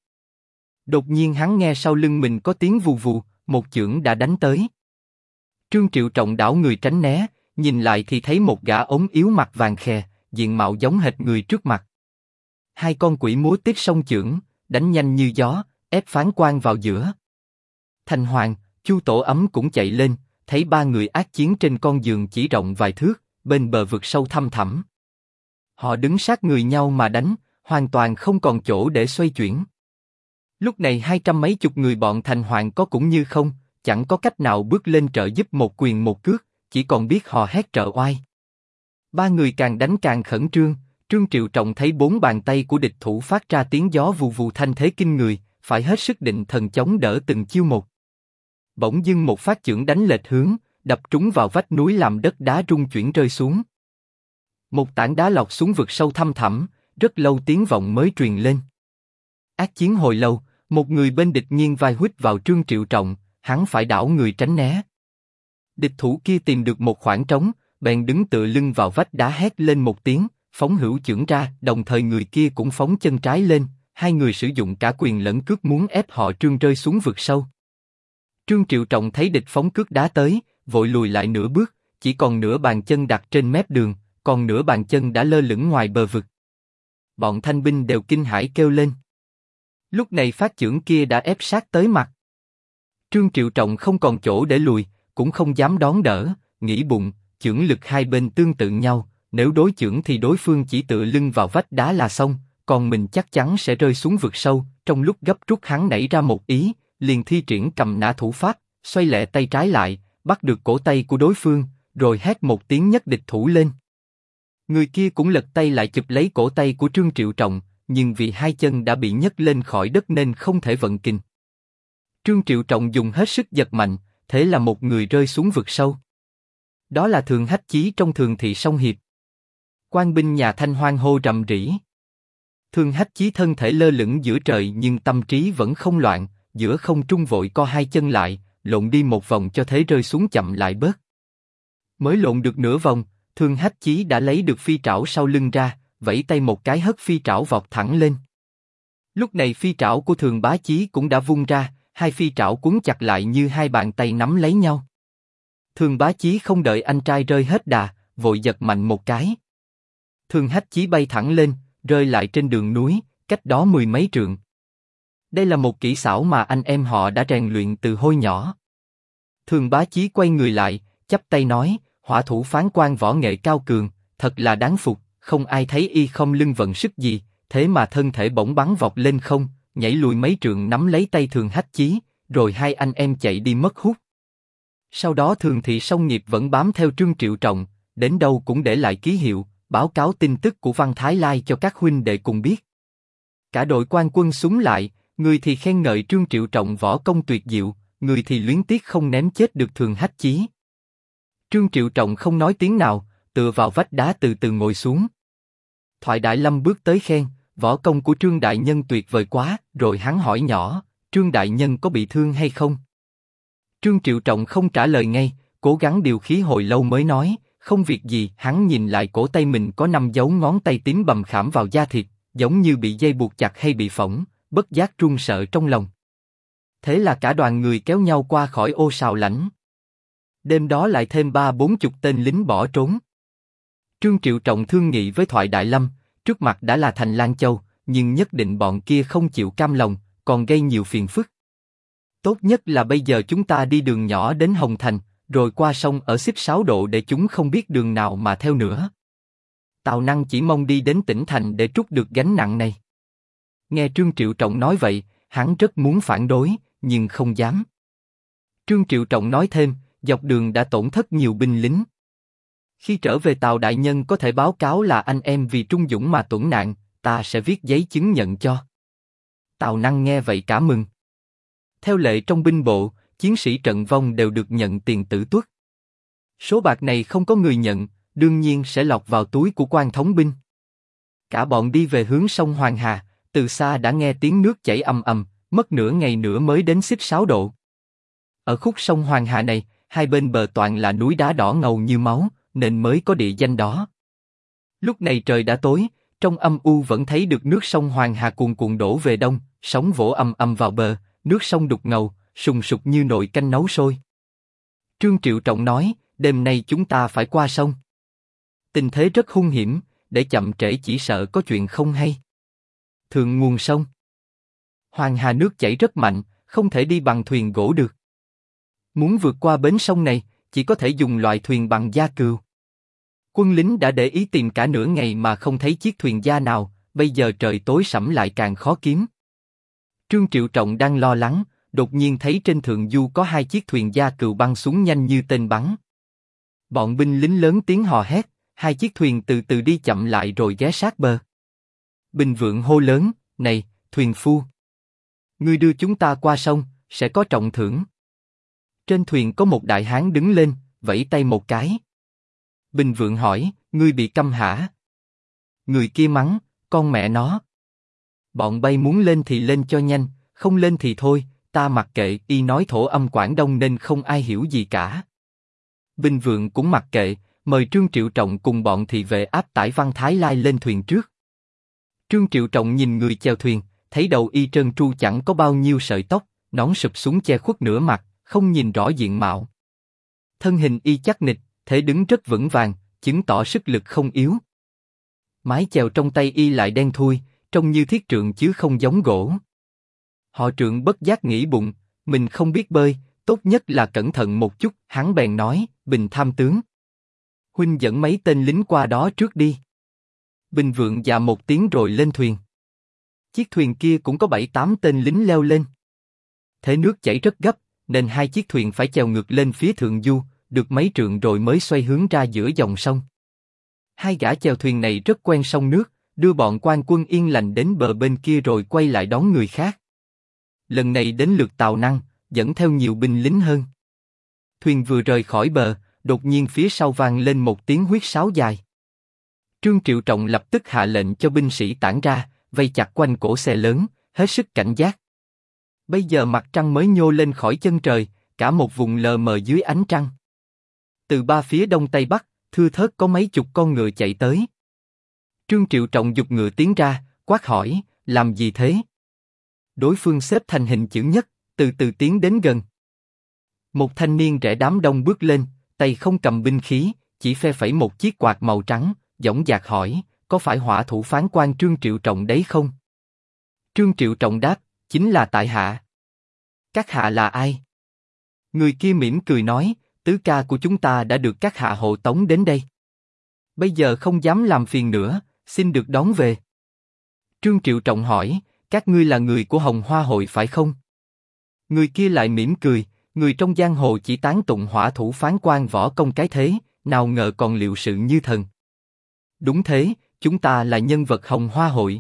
Đột nhiên hắn nghe sau lưng mình có tiếng vù vù, một chưởng đã đánh tới. Trương Triệu Trọng đảo người tránh né, nhìn lại thì thấy một gã ốm yếu mặt vàng khè, diện mạo giống hệt người trước mặt. Hai con quỷ múa tiếp song chưởng, đánh nhanh như gió, ép phán quan vào giữa. Thành Hoàng, Chu Tổ Ấm cũng chạy lên, thấy ba người ác chiến trên con giường chỉ rộng vài thước, bên bờ vực sâu thăm thẳm. Họ đứng sát người nhau mà đánh, hoàn toàn không còn chỗ để xoay chuyển. Lúc này 200 mấy chục người bọn Thành Hoàng có cũng như không, chẳng có cách nào bước lên trợ giúp một quyền một cước, chỉ còn biết hò hét trợ oai. Ba người càng đánh càng khẩn trương, Trương Triệu Trọng thấy bốn bàn tay của địch thủ phát ra tiếng gió vù vù thanh thế kinh người, phải hết sức định thần chống đỡ từng chiêu một. Bỗng dưng một phát chưởng đánh lệch hướng, đập trúng vào vách núi làm đất đá rung chuyển rơi xuống. Một tảng đá lọt xuống vực sâu thăm thẳm, rất lâu tiếng vọng mới truyền lên. Ác chiến hồi lâu, một người bên địch nghiêng vai huýt vào Trương Triệu Trọng, hắn phải đảo người tránh né. Địch thủ kia tìm được một khoảng trống, bèn đứng tựa lưng vào vách đá hét lên một tiếng, phóng hữu chưởng ra, đồng thời người kia cũng phóng chân trái lên, hai người sử dụng cả quyền lẫn cước muốn ép họ Trương rơi xuống vực sâu. Trương Triệu Trọng thấy địch phóng cước đá tới, vội lùi lại nửa bước, chỉ còn nửa bàn chân đặt trên mép đường, còn nửa bàn chân đã lơ lửng ngoài bờ vực. Bọn thanh binh đều kinh hãi kêu lên. Lúc này phát chưởng kia đã ép sát tới mặt. Trương Triệu Trọng không còn chỗ để lùi, cũng không dám đón đỡ, nghĩ bụng, chưởng lực hai bên tương tự nhau, nếu đối chưởng thì đối phương chỉ tựa lưng vào vách đá là xong, còn mình chắc chắn sẽ rơi xuống vực sâu. Trong lúc gấp rút hắn nảy ra một ý, liền thi triển cầm nã thủ pháp, xoay lẹ tay trái lại, bắt được cổ tay của đối phương, rồi hét một tiếng nhấc địch thủ lên. Người kia cũng lật tay lại chụp lấy cổ tay của Trương Triệu Trọng, nhưng vì hai chân đã bị nhấc lên khỏi đất nên không thể vận kình. Trương Triệu Trọng dùng hết sức giật mạnh, thế là một người rơi xuống vực sâu. Đó là Thường Hách Chí trong Thường thị Song Hiệp. Quan binh nhà Thanh hoan hô rầm rĩ. Thường Hách Chí thân thể lơ lửng giữa trời nhưng tâm trí vẫn không loạn, giữa không trung vội co hai chân lại, lộn đi một vòng cho thế rơi xuống chậm lại bớt. Mới lộn được nửa vòng, Thường Hách Chí đã lấy được phi trảo sau lưng ra, vẫy tay một cái hất phi trảo vọt thẳng lên. Lúc này phi trảo của Thường Bá Chí cũng đã vung ra, hai phi trảo cuốn chặt lại như hai bàn tay nắm lấy nhau. Thường Bá Chí không đợi anh trai rơi hết đà, vội giật mạnh một cái. Thường Hách Chí bay thẳng lên, rơi lại trên đường núi, cách đó mười mấy trượng. Đây là một kỹ xảo mà anh em họ đã rèn luyện từ hồi nhỏ. Thường Bá Chí quay người lại, chắp tay nói, hỏa thủ phán quan võ nghệ cao cường, thật là đáng phục, không ai thấy y không lưng vận sức gì, thế mà thân thể bỗng bắn vọt lên không, nhảy lùi mấy trượng nắm lấy tay Thường Hách Chí, rồi hai anh em chạy đi mất hút. Sau đó Thường thị Song Nghiệp vẫn bám theo Trương Triệu Trọng, đến đâu cũng để lại ký hiệu, báo cáo tin tức của Văn Thái Lai cho các huynh đệ cùng biết. Cả đội quan quân súng lại, người thì khen ngợi Trương Triệu Trọng võ công tuyệt diệu, người thì luyến tiếc không ném chết được Thường Hách Chí. Trương Triệu Trọng không nói tiếng nào, tựa vào vách đá từ từ ngồi xuống. Thoại Đại Lâm bước tới khen, võ công của Trương đại nhân tuyệt vời quá, rồi hắn hỏi nhỏ, Trương đại nhân có bị thương hay không? Trương Triệu Trọng không trả lời ngay, cố gắng điều khí hồi lâu mới nói, không việc gì. Hắn nhìn lại cổ tay mình có 5 dấu ngón tay tím bầm khảm vào da thịt, giống như bị dây buộc chặt hay bị phỏng, bất giác run sợ trong lòng. Thế là cả đoàn người kéo nhau qua khỏi ô Sào Lãnh. Đêm đó lại thêm 30-40 tên lính bỏ trốn. Trương Triệu Trọng thương nghị với Thoại Đại Lâm, trước mặt đã là thành Lan Châu, nhưng nhất định bọn kia không chịu cam lòng, còn gây nhiều phiền phức. Tốt nhất là bây giờ chúng ta đi đường nhỏ đến Hồng Thành, rồi qua sông ở xích 6 độ để chúng không biết đường nào mà theo nữa. Tào Năng chỉ mong đi đến tỉnh thành để trút được gánh nặng này. Nghe Trương Triệu Trọng nói vậy, hắn rất muốn phản đối, nhưng không dám. Trương Triệu Trọng nói thêm, dọc đường đã tổn thất nhiều binh lính. Khi trở về Tào đại nhân có thể báo cáo là anh em vì trung dũng mà tuẫn nạn, ta sẽ viết giấy chứng nhận cho. Tào Năng nghe vậy cả mừng. Theo lệ trong binh bộ, chiến sĩ trận vong đều được nhận tiền tử tuất. Số bạc này không có người nhận, đương nhiên sẽ lọt vào túi của quan thống binh. Cả bọn đi về hướng sông Hoàng Hà, từ xa đã nghe tiếng nước chảy ầm ầm, mất nửa ngày nữa mới đến xích 6 độ. Ở khúc sông Hoàng Hà này, hai bên bờ toàn là núi đá đỏ ngầu như máu, nên mới có địa danh đó. Lúc này trời đã tối, trong âm u vẫn thấy được nước sông Hoàng Hà cuồn cuộn đổ về đông, sóng vỗ ầm ầm vào bờ, nước sông đục ngầu, sùng sục như nồi canh nấu sôi. Trương Triệu Trọng nói, đêm nay chúng ta phải qua sông. Tình thế rất hung hiểm, để chậm trễ chỉ sợ có chuyện không hay. Thượng nguồn sông Hoàng Hà nước chảy rất mạnh, không thể đi bằng thuyền gỗ được. Muốn vượt qua bến sông này, chỉ có thể dùng loại thuyền bằng da cừu. Quân lính đã để ý tìm cả nửa ngày mà không thấy chiếc thuyền da nào, bây giờ trời tối sẫm lại càng khó kiếm. Trương Triệu Trọng đang lo lắng, đột nhiên thấy trên thượng du có 2 chiếc thuyền da cừu băng xuống nhanh như tên bắn. Bọn binh lính lớn tiếng hò hét, 2 chiếc thuyền từ từ đi chậm lại rồi ghé sát bờ. Bình Vượng hô lớn, này, thuyền phu, ngươi đưa chúng ta qua sông, sẽ có trọng thưởng. Trên thuyền có một đại hán đứng lên, vẫy tay một cái. Bình Vượng hỏi, ngươi bị câm hả? Người kia mắng, con mẹ nó. Bọn bay muốn lên thì lên cho nhanh, không lên thì thôi, ta mặc kệ. Y nói thổ âm Quảng Đông nên không ai hiểu gì cả. Bình Vượng cũng mặc kệ, mời Trương Triệu Trọng cùng bọn thị vệ áp tải Văn Thái Lai lên thuyền trước. Trương Triệu Trọng nhìn người chèo thuyền, thấy đầu y trơn tru chẳng có bao nhiêu sợi tóc, nón sụp xuống che khuất nửa mặt, không nhìn rõ diện mạo. Thân hình y chắc nịch, thể đứng rất vững vàng, chứng tỏ sức lực không yếu. Mái chèo trong tay y lại đen thui, trông như thiết trượng chứ không giống gỗ. Họ Trượng bất giác nghĩ bụng, mình không biết bơi, tốt nhất là cẩn thận một chút. Hắn bèn nói, Bình tham tướng, huynh dẫn mấy tên lính qua đó trước đi. Bình Vượng dạ một tiếng rồi lên thuyền. Chiếc thuyền kia cũng có 7-8 tên lính leo lên. Thế nước chảy rất gấp, nên 2 chiếc thuyền phải chèo ngược lên phía thượng du, được mấy trượng rồi mới xoay hướng ra giữa dòng sông. 2 gã chèo thuyền này rất quen sông nước, đưa bọn quan quân yên lành đến bờ bên kia rồi quay lại đón người khác. Lần này đến lượt Tào Năng, dẫn theo nhiều binh lính hơn. Thuyền vừa rời khỏi bờ, đột nhiên phía sau vang lên một tiếng huýt sáo dài. Trương Triệu Trọng lập tức hạ lệnh cho binh sĩ tản ra, vây chặt quanh cổ xe lớn, hết sức cảnh giác. Bây giờ mặt trăng mới nhô lên khỏi chân trời, cả một vùng lờ mờ dưới ánh trăng. Từ 3 phía đông tây bắc, thưa thớt có mấy chục con ngựa chạy tới. Trương Triệu Trọng giục ngựa tiến ra, quát hỏi, làm gì thế? Đối phương xếp thành hình chữ nhất, từ từ tiến đến gần. Một thanh niên rẽ đám đông bước lên, tay không cầm binh khí, chỉ phe phẩy một chiếc quạt màu trắng, dõng dạc hỏi, có phải hỏa thủ phán quan Trương Triệu Trọng đấy không? Trương Triệu Trọng đáp, chính là tại hạ. Các hạ là ai? Người kia mỉm cười nói, tứ ca của chúng ta đã được các hạ hộ tống đến đây. Bây giờ không dám làm phiền nữa, xin được đón về. Trương Triệu Trọng hỏi, các ngươi là người của Hồng Hoa hội phải không? Người kia lại mỉm cười, người trong giang hồ chỉ tán tụng hỏa thủ phán quan võ công cái thế, nào ngờ còn liệu sự như thần. Đúng thế, chúng ta là nhân vật Hồng Hoa hội.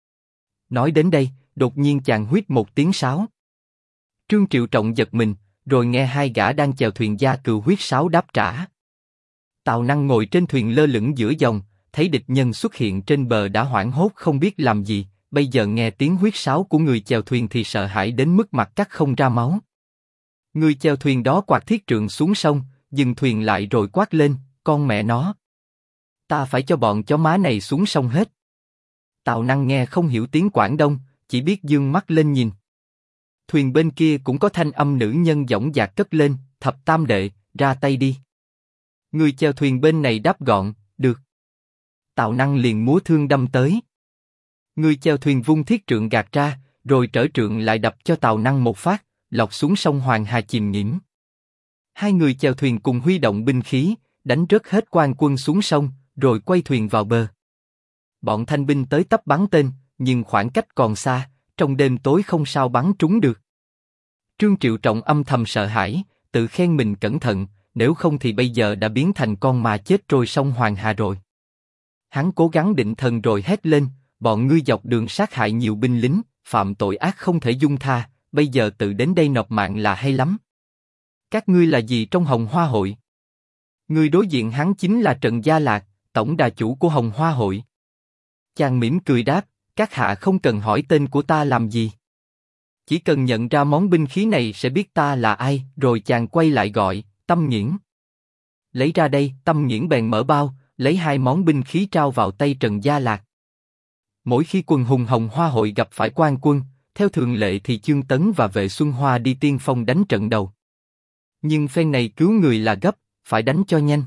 Nói đến đây, đột nhiên chàng huýt một tiếng sáo. Trương Triệu Trọng giật mình, rồi nghe hai gã đang chèo thuyền gia cừu huýt sáo đáp trả. Tào Năng ngồi trên thuyền lơ lửng giữa dòng, thấy địch nhân xuất hiện trên bờ đã hoảng hốt không biết làm gì, bây giờ nghe tiếng huýt sáo của người chèo thuyền thì sợ hãi đến mức mặt cắt không ra máu. Người chèo thuyền đó quạt thiết trượng xuống sông, dừng thuyền lại rồi quát lên, con mẹ nó. Ta phải cho bọn chó má này xuống sông hết. Tào Năng nghe không hiểu tiếng Quảng Đông, chỉ biết dương mắt lên nhìn. Thuyền bên kia cũng có thanh âm nữ nhân dõng dạc cất lên, Thập Tam đệ, ra tay đi. Người chèo thuyền bên này đáp gọn, được. Tào Năng liền múa thương đâm tới. Người chèo thuyền vung thiết trượng gạt ra, rồi trở trượng lại đập cho Tào Năng một phát, lọt xuống sông Hoàng Hà chìm nghiễm. Hai người chèo thuyền cùng huy động binh khí, đánh rớt hết quan quân xuống sông, rồi quay thuyền vào bờ. Bọn thanh binh tới tấp bắn tên, nhưng khoảng cách còn xa, trong đêm tối không sao bắn trúng được. Trương Triệu Trọng âm thầm sợ hãi, tự khen mình cẩn thận, nếu không thì bây giờ đã biến thành con mà chết trôi sông Hoàng Hà rồi. Hắn cố gắng định thần rồi hét lên, bọn ngươi dọc đường sát hại nhiều binh lính, phạm tội ác không thể dung tha, bây giờ tự đến đây nộp mạng là hay lắm. Các ngươi là gì trong Hồng Hoa hội? Người đối diện hắn chính là Trần Gia Lạc, tổng đà chủ của Hồng Hoa hội. Chàng mỉm cười đáp, các hạ không cần hỏi tên của ta làm gì. Chỉ cần nhận ra món binh khí này sẽ biết ta là ai, rồi chàng quay lại gọi, Tâm Nghiễn. Lấy ra đây, Tâm Nghiễn bèn mở bao, lấy hai món binh khí trao vào tay Trần Gia Lạc. Mỗi khi quần hùng Hồng Hoa hội gặp phải quan quân, theo thường lệ thì Chương Tấn và Vệ Xuân Hoa đi tiên phong đánh trận đầu. Nhưng phen này cứu người là gấp, phải đánh cho nhanh.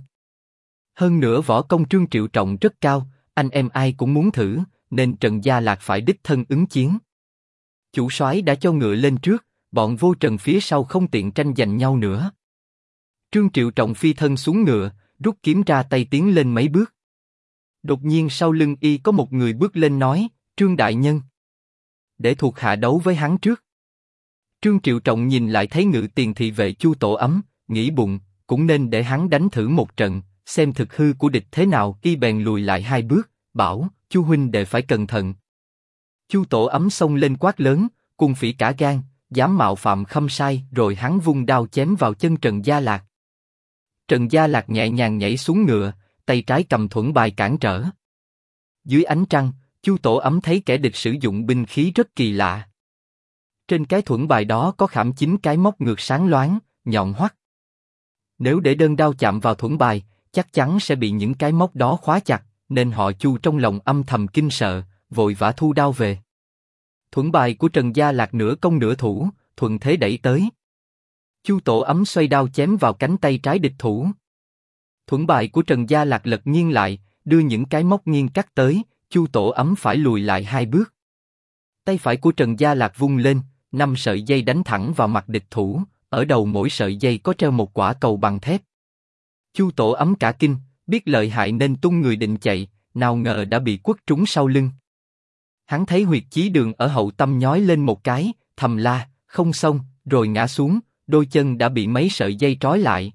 Hơn nữa võ công Trương Triệu Trọng rất cao, anh em ai cũng muốn thử, nên Trần Gia Lạc phải đích thân ứng chiến. Chủ soái đã cho ngựa lên trước, bọn vô trần phía sau không tiện tranh giành nhau nữa. Trương Triệu Trọng phi thân xuống ngựa, rút kiếm ra tay tiến lên mấy bước. Đột nhiên sau lưng y có một người bước lên nói, Trương đại nhân. Để thuộc hạ đấu với hắn trước. Trương Triệu Trọng nhìn lại thấy Ngự Tiền thị vệ Chu Tổ Ấm, nghĩ bụng, cũng nên để hắn đánh thử một trận, xem thực hư của địch thế nào. Y bèn lùi lại hai bước, bảo, Chu huynh đệ phải cẩn thận. Chu Tổ Ấm xông lên quát lớn, cung phỉ cả gan, dám mạo phạm khâm sai, rồi hắn vung đao chém vào chân Trần Gia Lạc. Trần Gia Lạc nhẹ nhàng nhảy xuống ngựa, tay trái cầm thuẫn bài cản trở. Dưới ánh trăng, Chu Tổ Ấm thấy kẻ địch sử dụng binh khí rất kỳ lạ. Trên cái thuẫn bài đó có khảm 9 cái móc ngược sáng loáng, nhọn hoắt. Nếu để đơn đao chạm vào thuẫn bài, chắc chắn sẽ bị những cái móc đó khóa chặt, nên họ Chu trong lòng âm thầm kinh sợ, vội vã thu đao về. Thuẫn bài của Trần Gia Lạc nửa công nửa thủ, thuận thế đẩy tới. Chu Tổ Ấm xoay đao chém vào cánh tay trái địch thủ. Thuẫn bài của Trần Gia Lạc lật nghiêng lại, đưa những cái móc nghiêng cắt tới, Chu Tổ Ấm phải lùi lại hai bước. Tay phải của Trần Gia Lạc vung lên, 5 sợi dây đánh thẳng vào mặt địch thủ, ở đầu mỗi sợi dây có treo một quả cầu bằng thép. Chu Tổ Ấm cả kinh, biết lợi hại nên tung người định chạy, nào ngờ đã bị quất trúng sau lưng. Hắn thấy huyệt chí đường ở hậu tâm nhói lên một cái, thầm la, không xong, rồi ngã xuống, đôi chân đã bị mấy sợi dây trói lại.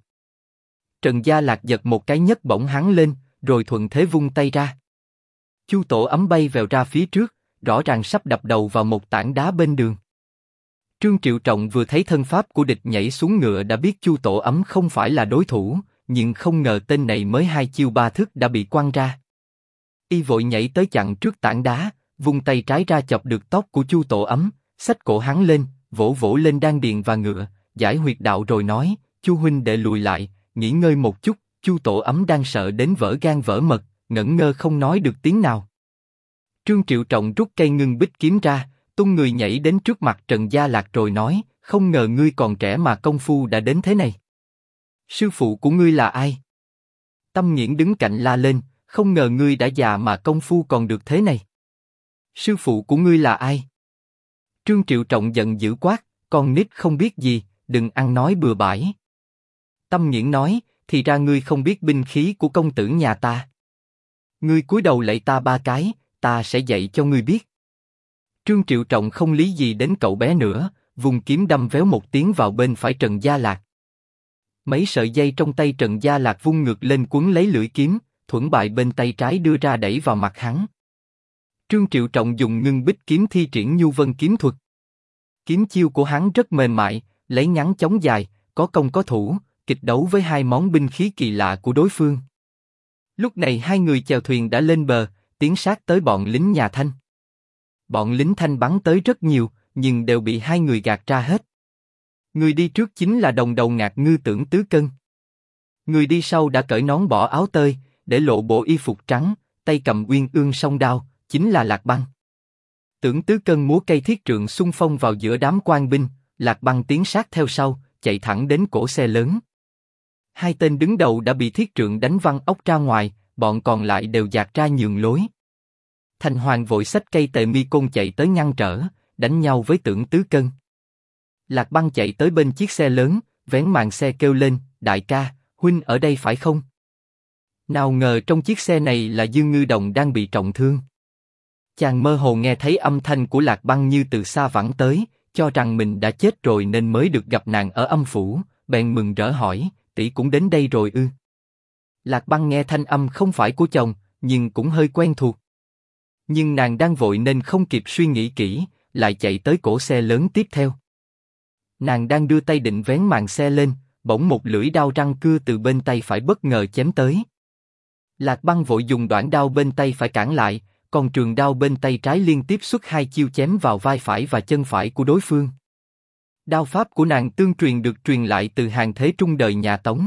Trần Gia Lạc giật một cái nhấc bổng hắn lên, rồi thuận thế vung tay ra. Chu Tổ Ấm bay vèo ra phía trước, rõ ràng sắp đập đầu vào một tảng đá bên đường. Trương Triệu Trọng vừa thấy thân pháp của địch nhảy xuống ngựa đã biết Chu Tổ Ấm không phải là đối thủ, nhưng không ngờ tên này mới 2 chiêu 3 thức đã bị quăng ra. Y vội nhảy tới chặn trước tảng đá, vung tay trái ra chọc được tóc của Chu Tổ Ấm, xách cổ hắn lên, vỗ vỗ lên đan điền và ngựa, giải huyệt đạo rồi nói, Chu huynh đệ lùi lại, nghỉ ngơi một chút. Chu Tổ Ấm đang sợ đến vỡ gan vỡ mật, ngẩn ngơ không nói được tiếng nào. Trương Triệu Trọng rút cây ngưng bích kiếm ra, tung người nhảy đến trước mặt Trần Gia Lạc rồi nói, không ngờ ngươi còn trẻ mà công phu đã đến thế này. Sư phụ của ngươi là ai? Tâm Nghiễn đứng cạnh la lên, không ngờ ngươi đã già mà công phu còn được thế này. Sư phụ của ngươi là ai? Trương Triệu Trọng giận dữ quát, con nít không biết gì, đừng ăn nói bừa bãi. Tâm Nghiễn nói, thì ra ngươi không biết binh khí của công tử nhà ta. Ngươi cúi đầu lạy ta 3 cái, ta sẽ dạy cho ngươi biết. Trương Triệu Trọng không lý gì đến cậu bé nữa, vùng kiếm đâm véo một tiếng vào bên phải Trần Gia Lạc. Mấy sợi dây trong tay Trần Gia Lạc vung ngược lên quấn lấy lưỡi kiếm, thuẫn bài bên tay trái đưa ra đẩy vào mặt hắn. Trương Triệu Trọng dùng ngưng bích kiếm thi triển Nhu Vân kiếm thuật. Kiếm chiêu của hắn rất mềm mại, lấy ngắn chống dài, có công có thủ, kịch đấu với hai món binh khí kỳ lạ của đối phương. Lúc này hai người chèo thuyền đã lên bờ, tiến sát tới bọn lính nhà Thanh. Bọn lính Thanh bắn tới rất nhiều, nhưng đều bị hai người gạt ra hết. Người đi trước chính là đồng đầu ngạc ngư Tưởng Tứ Cân. Người đi sau đã cởi nón bỏ áo tơi, để lộ bộ y phục trắng, tay cầm uyên ương song đao, chính là Lạc Băng. Tưởng Tứ Cân múa cây thiết trượng xung phong vào giữa đám quan binh, Lạc Băng tiến sát theo sau, chạy thẳng đến cổ xe lớn. Hai tên đứng đầu đã bị thiết trượng đánh văng óc ra ngoài, bọn còn lại đều dạt ra nhường lối. Thành Hoàng vội xách cây tề mi côn chạy tới ngăn trở, đánh nhau với Tưởng Tứ Cân. Lạc Băng chạy tới bên chiếc xe lớn, vén màn xe kêu lên, đại ca, huynh ở đây phải không? Nào ngờ trong chiếc xe này là Dương Ngư Đồng đang bị trọng thương. Chàng mơ hồ nghe thấy âm thanh của Lạc Băng như từ xa vẳng tới, cho rằng mình đã chết rồi nên mới được gặp nàng ở âm phủ, bèn mừng rỡ hỏi, tỷ cũng đến đây rồi ư? Lạc Băng nghe thanh âm không phải của chồng, nhưng cũng hơi quen thuộc. Nhưng nàng đang vội nên không kịp suy nghĩ kỹ, lại chạy tới cổ xe lớn tiếp theo. Nàng đang đưa tay định vén màn xe lên, bỗng một lưỡi đao răng cưa từ bên tay phải bất ngờ chém tới. Lạc Băng vội dùng đoạn đao bên tay phải cản lại, còn trường đao bên tay trái liên tiếp xuất hai chiêu chém vào vai phải và chân phải của đối phương. Đao pháp của nàng tương truyền được truyền lại từ hàng thế trung đời nhà Tống.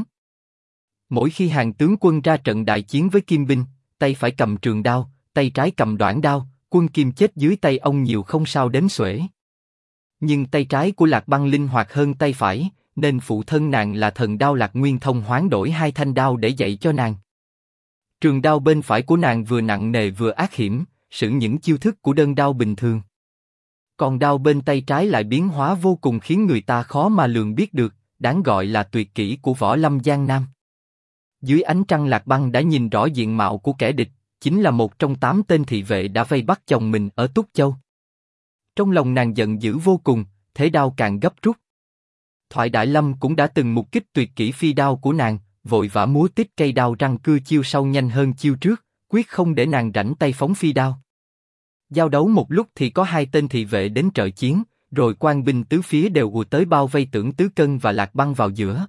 Mỗi khi hàng tướng quân ra trận đại chiến với kim binh, tay phải cầm trường đao, tay trái cầm đoạn đao, quân kim chết dưới tay ông nhiều không sao đếm xuể. Nhưng tay trái của Lạc Băng linh hoạt hơn tay phải, nên phụ thân nàng là thần đao Lạc Nguyên Thông hoán đổi hai thanh đao để dạy cho nàng. Trường đao bên phải của nàng vừa nặng nề vừa ác hiểm, sử những chiêu thức của đơn đao bình thường. Còn đao bên tay trái lại biến hóa vô cùng khiến người ta khó mà lường biết được, đáng gọi là tuyệt kỹ của võ lâm Giang Nam. Dưới ánh trăng Lạc Băng đã nhìn rõ diện mạo của kẻ địch, chính là một trong 8 tên thị vệ đã vây bắt chồng mình ở Túc Châu. Trong lòng nàng giận dữ vô cùng, thế đao càng gấp rút. Thoại Đại Lâm cũng đã từng mục kích tuyệt kỹ phi đao của nàng, vội vã múa tít cây đao răng cưa chiêu sau nhanh hơn chiêu trước, quyết không để nàng rảnh tay phóng phi đao. Giao đấu một lúc thì có hai tên thị vệ đến trợ chiến, rồi quan binh tứ phía đều ùa tới bao vây Tưởng Tứ Cân và Lạc Băng vào giữa.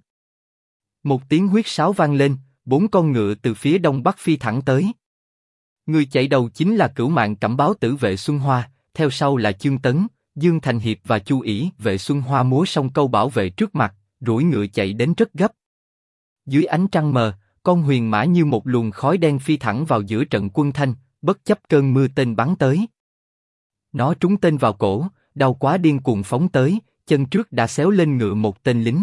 Một tiếng huýt sáo vang lên, 4 con ngựa từ phía đông bắc phi thẳng tới. Người chạy đầu chính là Cửu Mạng Cẩm Báo Tử Vệ Xuân Hoa, theo sau là Chương Tấn, Dương Thành Hiệp và Chu Ỷ. Vệ Xuân Hoa múa song câu bảo vệ trước mặt, duỗi ngựa chạy đến rất gấp. Dưới ánh trăng mờ, con huyền mã như một luồng khói đen phi thẳng vào giữa trận quân Thanh, bất chấp cơn mưa tên bắn tới. Nó trúng tên vào cổ, đau quá điên cuồng phóng tới, chân trước đã xéo lên ngựa một tên lính.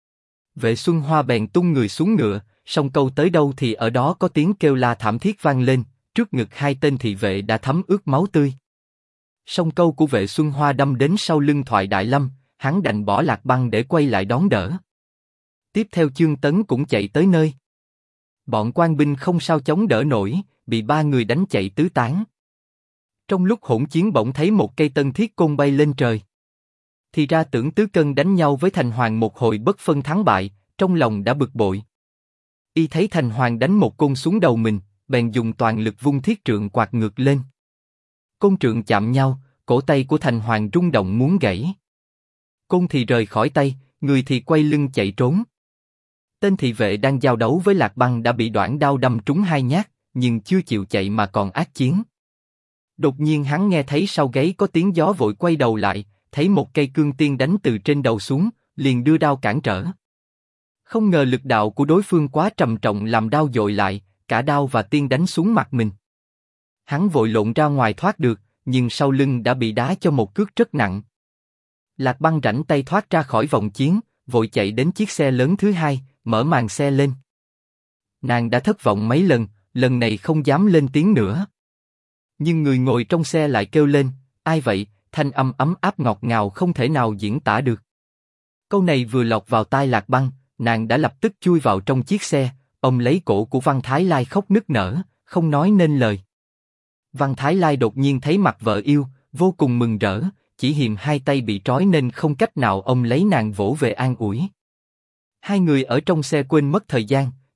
Vệ Xuân Hoa bèn tung người xuống ngựa, song câu tới đâu thì ở đó có tiếng kêu la thảm thiết vang lên, trước ngực hai tên thị vệ đã thấm ướt máu tươi. Song câu của Vệ Xuân Hoa đâm đến sau lưng Thoại Đại Lâm, hắn đành bỏ Lạc Băng để quay lại đón đỡ. Tiếp theo Chương Tấn cũng chạy tới nơi. Bọn quan binh không sao chống đỡ nổi, bị 3 người đánh chạy tứ tán. Trong lúc hỗn chiến bỗng thấy một cây tân thiết côn bay lên trời. Thì ra Tưởng Tứ Cân đánh nhau với Thành Hoàng một hồi bất phân thắng bại, trong lòng đã bực bội. Y thấy Thành Hoàng đánh một côn xuống đầu mình, bèn dùng toàn lực vung thiết trượng quạt ngược lên. Côn trượng chạm nhau, cổ tay của Thành Hoàng rung động muốn gãy. Côn thì rời khỏi tay, người thì quay lưng chạy trốn. Tên thị vệ đang giao đấu với Lạc Băng đã bị đoạn đao đâm trúng 2 nhát, nhưng chưa chịu chạy mà còn ác chiến. Đột nhiên hắn nghe thấy sau gáy có tiếng gió vội quay đầu lại, thấy một cây cương tiên đánh từ trên đầu xuống, liền đưa đao cản trở. Không ngờ lực đạo của đối phương quá trầm trọng làm đao dội lại, cả đao và tiên đánh xuống mặt mình. Hắn vội lộn ra ngoài thoát được, nhưng sau lưng đã bị đá cho một cước rất nặng. Lạc Băng rảnh tay thoát ra khỏi vòng chiến, vội chạy đến chiếc xe lớn thứ hai, mở màn xe lên. Nàng đã thất vọng mấy lần, lần này không dám lên tiếng nữa. Nhưng người ngồi trong xe lại kêu lên, ai vậy? Thanh âm ấm áp ngọt ngào không thể nào diễn tả được. Câu này vừa lọt vào tai Lạc Băng, nàng đã lập tức chui vào trong chiếc xe, ôm lấy cổ của Văn Thái Lai khóc nức nở, không nói nên lời. Văn Thái Lai đột nhiên thấy mặt vợ yêu, vô cùng mừng rỡ, chỉ hiềm hai tay bị trói nên không cách nào ôm lấy nàng vỗ về an ủi. Hai người ở trong xe quên mất thời gian,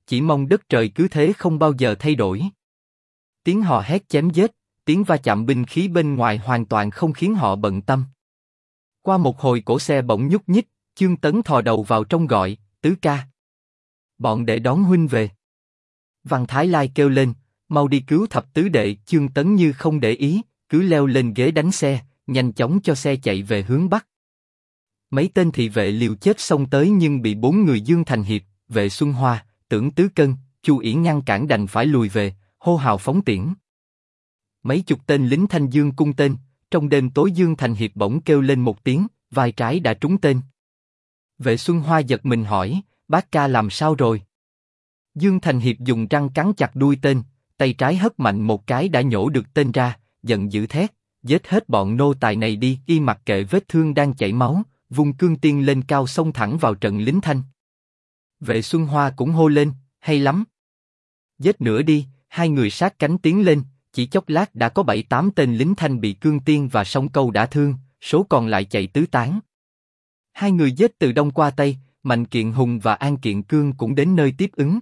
chỉ mong đất trời cứ thế không bao giờ thay đổi. Tiếng hò hét chém giết, tiếng va chạm binh khí bên ngoài hoàn toàn không khiến họ bận tâm. Qua một hồi cổ xe bỗng nhúc nhích, Chương Tấn thò đầu vào trong gọi, tứ ca. Bọn đệ đón huynh về. Văn Thái Lai kêu lên, mau đi cứu thập tứ đệ. Chương Tấn như không để ý, cứ leo lên ghế đánh xe, nhanh chóng cho xe chạy về hướng bắc. Mấy tên thị vệ liều chết xông tới nhưng bị 4 người Dương Thành Hiệp, Vệ Xuân Hoa, Tưởng Tứ Cân, Chu Yển ngăn cản đành phải lùi về, hô hào phóng tiễn. Mấy chục tên lính Thanh Dương cung tên, trong đêm tối Dương Thành Hiệp bỗng kêu lên một tiếng, vai trái đã trúng tên. Vệ Xuân Hoa giật mình hỏi, bác ca làm sao rồi? Dương Thành Hiệp dùng răng cắn chặt đuôi tên, tay trái hất mạnh một cái đã nhổ được tên ra, giận dữ thét, giết hết bọn nô tài này đi. Y mặc kệ vết thương đang chảy máu, vung cương tiên lên cao xông thẳng vào trận lính Thanh. Vệ Xuân Hoa cũng hô lên, hay lắm. Giết nữa đi. Hai người sát cánh tiến lên, chỉ chốc lát đã có 7-8 tên lính Thanh bị cương tiên và song câu đả thương, số còn lại chạy tứ tán. Hai người giết từ đông qua tây, Mạnh Kiện Hùng và An Kiện Cương cũng đến nơi tiếp ứng.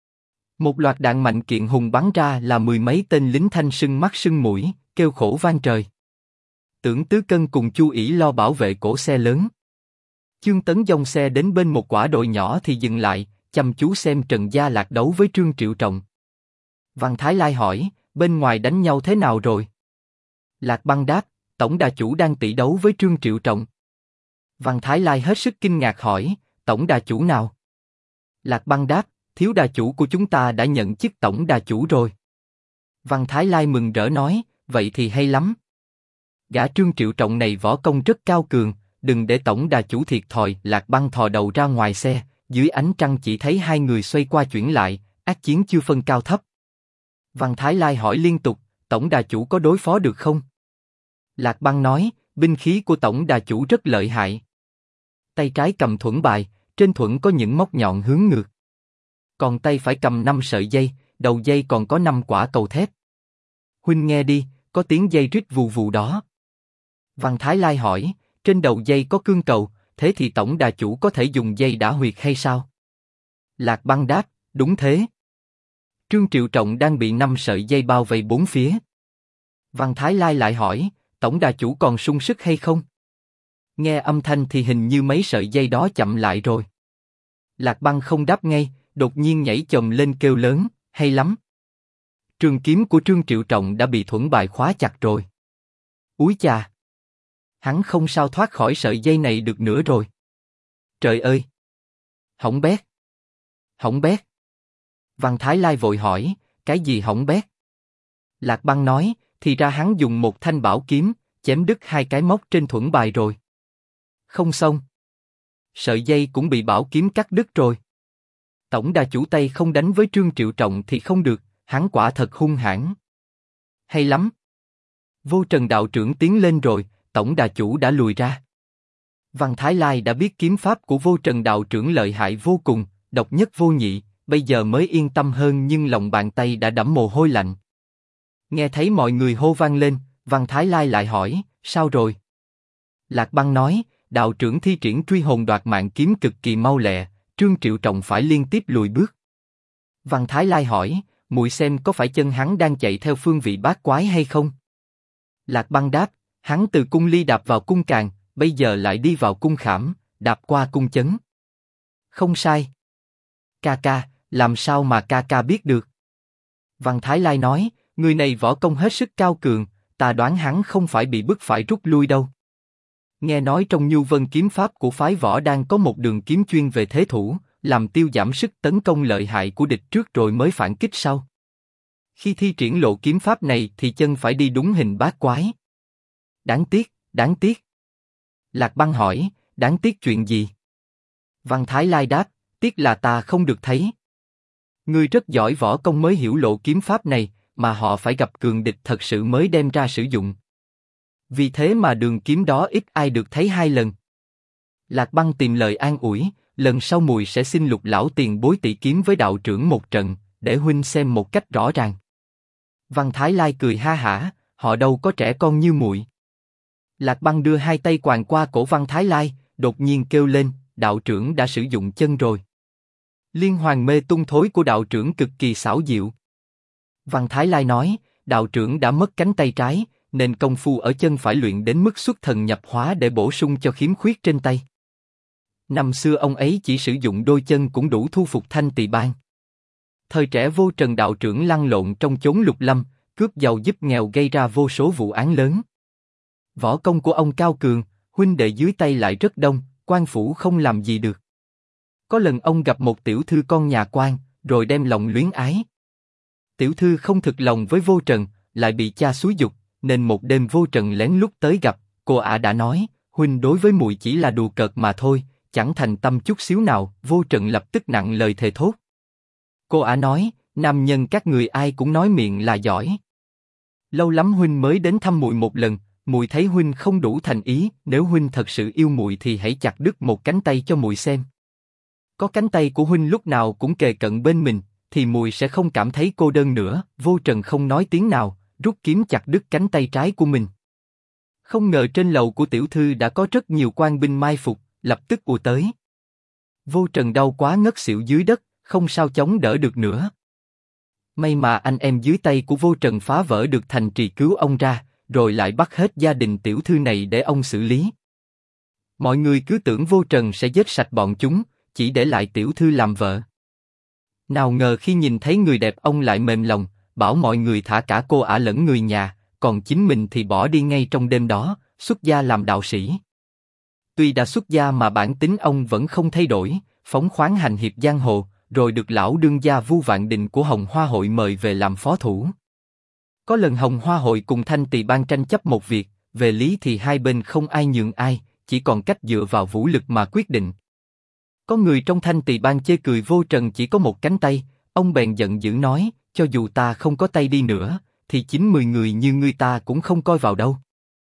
Một loạt đạn Mạnh Kiện Hùng bắn ra là 10 mấy tên lính Thanh sưng mắt sưng mũi, kêu khổ vang trời. Tưởng Tứ Cân cùng Chu Ỷ lo bảo vệ cổ xe lớn. Chương Tấn dòng xe đến bên một quả đồi nhỏ thì dừng lại, chăm chú xem Trần Gia Lạc đấu với Trương Triệu Trọng. Văn Thái Lai hỏi, bên ngoài đánh nhau thế nào rồi? Lạc Băng đáp, tổng đà chủ đang tỷ đấu với Trương Triệu Trọng. Văn Thái Lai hết sức kinh ngạc hỏi, tổng đà chủ nào? Lạc Băng đáp, thiếu đà chủ của chúng ta đã nhận chức tổng đà chủ rồi. Văn Thái Lai mừng rỡ nói, vậy thì hay lắm. Gã Trương Triệu Trọng này võ công rất cao cường, đừng để tổng đà chủ thiệt thòi. Lạc Băng thò đầu ra ngoài xe, dưới ánh trăng chỉ thấy hai người xoay qua chuyển lại, ác chiến chưa phân cao thấp. Văn Thái Lai hỏi liên tục, tổng đà chủ có đối phó được không? Lạc Băng nói, binh khí của tổng đà chủ rất lợi hại. Tay trái cầm thuẫn bài, trên thuẫn có những móc nhọn hướng ngược. Còn tay phải cầm 5 sợi dây, đầu dây còn có 5 quả cầu thép. Huynh nghe đi, có tiếng dây rít vù vù đó. Văn Thái Lai hỏi, trên đầu dây có cương cầu, thế thì tổng đà chủ có thể dùng dây đả huyệt hay sao? Lạc Băng đáp, đúng thế. Trương Triệu Trọng đang bị 5 sợi dây bao vây bốn phía. Văn Thái Lai lại hỏi, tổng đà chủ còn sung sức hay không? Nghe âm thanh thì hình như mấy sợi dây đó chậm lại rồi. Lạc Băng không đáp ngay, đột nhiên nhảy chồm lên kêu lớn, hay lắm. Trường kiếm của Trương Triệu Trọng đã bị thuẫn bài khóa chặt rồi. Úi chà! Hắn không sao thoát khỏi sợi dây này được nữa rồi. Trời ơi! Hỏng bét! Hỏng bét! Văn Thái Lai vội hỏi, cái gì hỏng bét? Lạc Băng nói, thì ra hắn dùng một thanh bảo kiếm, chém đứt 2 cái móc trên thuẫn bài rồi. Không xong. Sợi dây cũng bị bảo kiếm cắt đứt rồi. Tổng đà chủ tay không đánh với Trương Triệu Trọng thì không được, hắn quả thật hung hãn. Hay lắm. Vô Trần đạo trưởng tiến lên rồi, tổng đà chủ đã lùi ra. Văn Thái Lai đã biết kiếm pháp của Vô Trần đạo trưởng lợi hại vô cùng, độc nhất vô nhị, bây giờ mới yên tâm hơn nhưng lòng bàn tay đã đẫm mồ hôi lạnh. Nghe thấy mọi người hô vang lên, Văn Thái Lai lại hỏi, sao rồi? Lạc Băng nói, đạo trưởng thi triển truy hồn đoạt mạng kiếm cực kỳ mau lẹ, Trương Triệu Trọng phải liên tiếp lùi bước. Văn Thái Lai hỏi, muội xem có phải chân hắn đang chạy theo phương vị bát quái hay không? Lạc Băng đáp, hắn từ cung ly đạp vào cung càn, bây giờ lại đi vào cung khảm, đạp qua cung chấn. Không sai. Ca ca, làm sao mà ca ca biết được? Văn Thái Lai nói, người này võ công hết sức cao cường, ta đoán hắn không phải bị bức phải rút lui đâu. Nghe nói trong Nhu Vân kiếm pháp của phái võ đang có một đường kiếm chuyên về thế thủ, làm tiêu giảm sức tấn công lợi hại của địch trước rồi mới phản kích sau. Khi thi triển lộ kiếm pháp này thì chân phải đi đúng hình bát quái. Đáng tiếc, đáng tiếc. Lạc Băng hỏi, đáng tiếc chuyện gì? Văn Thái Lai đáp, tiếc là ta không được thấy. Ngươi rất giỏi võ công mới hiểu lộ kiếm pháp này, mà họ phải gặp cường địch thật sự mới đem ra sử dụng. Vì thế mà đường kiếm đó ít ai được thấy 2 lần. Lạc Băng tìm lời an ủi, lần sau muội sẽ xin Lục lão tiền bối tỷ kiếm với đạo trưởng một trận, để huynh xem một cách rõ ràng. Văn Thái Lai cười ha hả, họ đâu có trẻ con như muội. Lạc Băng đưa 2 tay quàng qua cổ Văn Thái Lai, đột nhiên kêu lên, đạo trưởng đã sử dụng chân rồi. Liên hoàn mê tung thối của đạo trưởng cực kỳ xảo diệu. Văn Thái Lai nói, đạo trưởng đã mất cánh tay trái, nên công phu ở chân phải luyện đến mức xuất thần nhập hóa để bổ sung cho khiếm khuyết trên tay. Năm xưa ông ấy chỉ sử dụng đôi chân cũng đủ thu phục Thanh Tỳ Bang. Thời trẻ Vô Trần đạo trưởng lăn lộn trong chốn lục lâm, cướp giàu giúp nghèo gây ra vô số vụ án lớn. Võ công của ông cao cường, huynh đệ dưới tay lại rất đông, quan phủ không làm gì được. Có lần ông gặp một tiểu thư con nhà quan, rồi đem lòng luyến ái. Tiểu thư không thực lòng với Vô Trần, lại bị cha xúi giục, nên một đêm Vô Trần lén lút tới gặp. Cô ả đã nói, huynh đối với muội chỉ là đùa cợt mà thôi, chẳng thành tâm chút xíu nào. Vô Trần lập tức nặng lời thề thốt. Cô ả nói, nam nhân các người ai cũng nói miệng là giỏi. Lâu lắm huynh mới đến thăm muội một lần, muội thấy huynh không đủ thành ý. Nếu huynh thật sự yêu muội thì hãy chặt đứt một cánh tay cho muội xem. Có cánh tay của huynh lúc nào cũng kề cận bên mình, thì muội sẽ không cảm thấy cô đơn nữa. Vô Trần không nói tiếng nào, rút kiếm chặt đứt cánh tay trái của mình. Không ngờ trên lầu của tiểu thư đã có rất nhiều quan binh mai phục, lập tức ùa tới. Vô Trần đau quá ngất xỉu dưới đất, không sao chống đỡ được nữa. May mà anh em dưới tay của Vô Trần phá vỡ được thành trì cứu ông ra, rồi lại bắt hết gia đình tiểu thư này để ông xử lý. Mọi người cứ tưởng Vô Trần sẽ giết sạch bọn chúng, chỉ để lại tiểu thư làm vợ. Nào ngờ khi nhìn thấy người đẹp ông lại mềm lòng, bảo mọi người thả cả cô ả lẫn người nhà, còn chính mình thì bỏ đi ngay trong đêm đó, xuất gia làm đạo sĩ. Tuy đã xuất gia mà bản tính ông vẫn không thay đổi, phóng khoáng hành hiệp giang hồ, rồi được lão đương gia Vu Vạn Đình của Hồng Hoa Hội mời về làm phó thủ. Có lần Hồng Hoa Hội cùng Thanh Tỳ Bang tranh chấp một việc, về lý thì hai bên không ai nhường ai, chỉ còn cách dựa vào vũ lực mà quyết định. Có người trong Thanh Tỳ Bang chê cười Vô Trần chỉ có một cánh tay, ông bèn giận dữ nói, cho dù ta không có tay đi nữa, thì 90 người như ngươi ta cũng không coi vào đâu.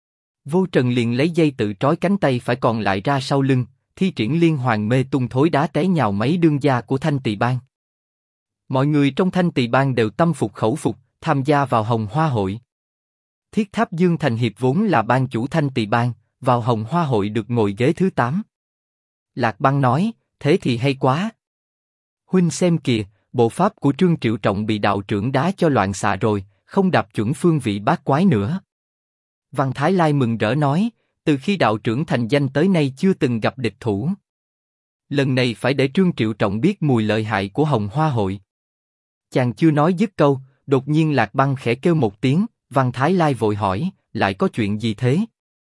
Vô Trần liền lấy dây tự trói cánh tay phải còn lại ra sau lưng, thi triển liên hoàn mê tung thối đá té nhào mấy đương gia của Thanh Tỳ Bang. Mọi người trong Thanh Tỳ Bang đều tâm phục khẩu phục, tham gia vào Hồng Hoa Hội. Thiết Tháp Dương Thành Hiệp vốn là ban chủ Thanh Tỳ Bang, vào Hồng Hoa Hội được ngồi ghế thứ 8. Lạc Băng nói, thế thì hay quá. Huynh xem kìa, bộ pháp của Trương Triệu Trọng bị đạo trưởng đá cho loạn xạ rồi, không đạp chuẩn phương vị bát quái nữa. Văn Thái Lai mừng rỡ nói, từ khi đạo trưởng thành danh tới nay chưa từng gặp địch thủ. Lần này phải để Trương Triệu Trọng biết mùi lợi hại của Hồng Hoa Hội. Chàng chưa nói dứt câu, đột nhiên Lạc Băng khẽ kêu một tiếng, Văn Thái Lai vội hỏi, lại có chuyện gì thế?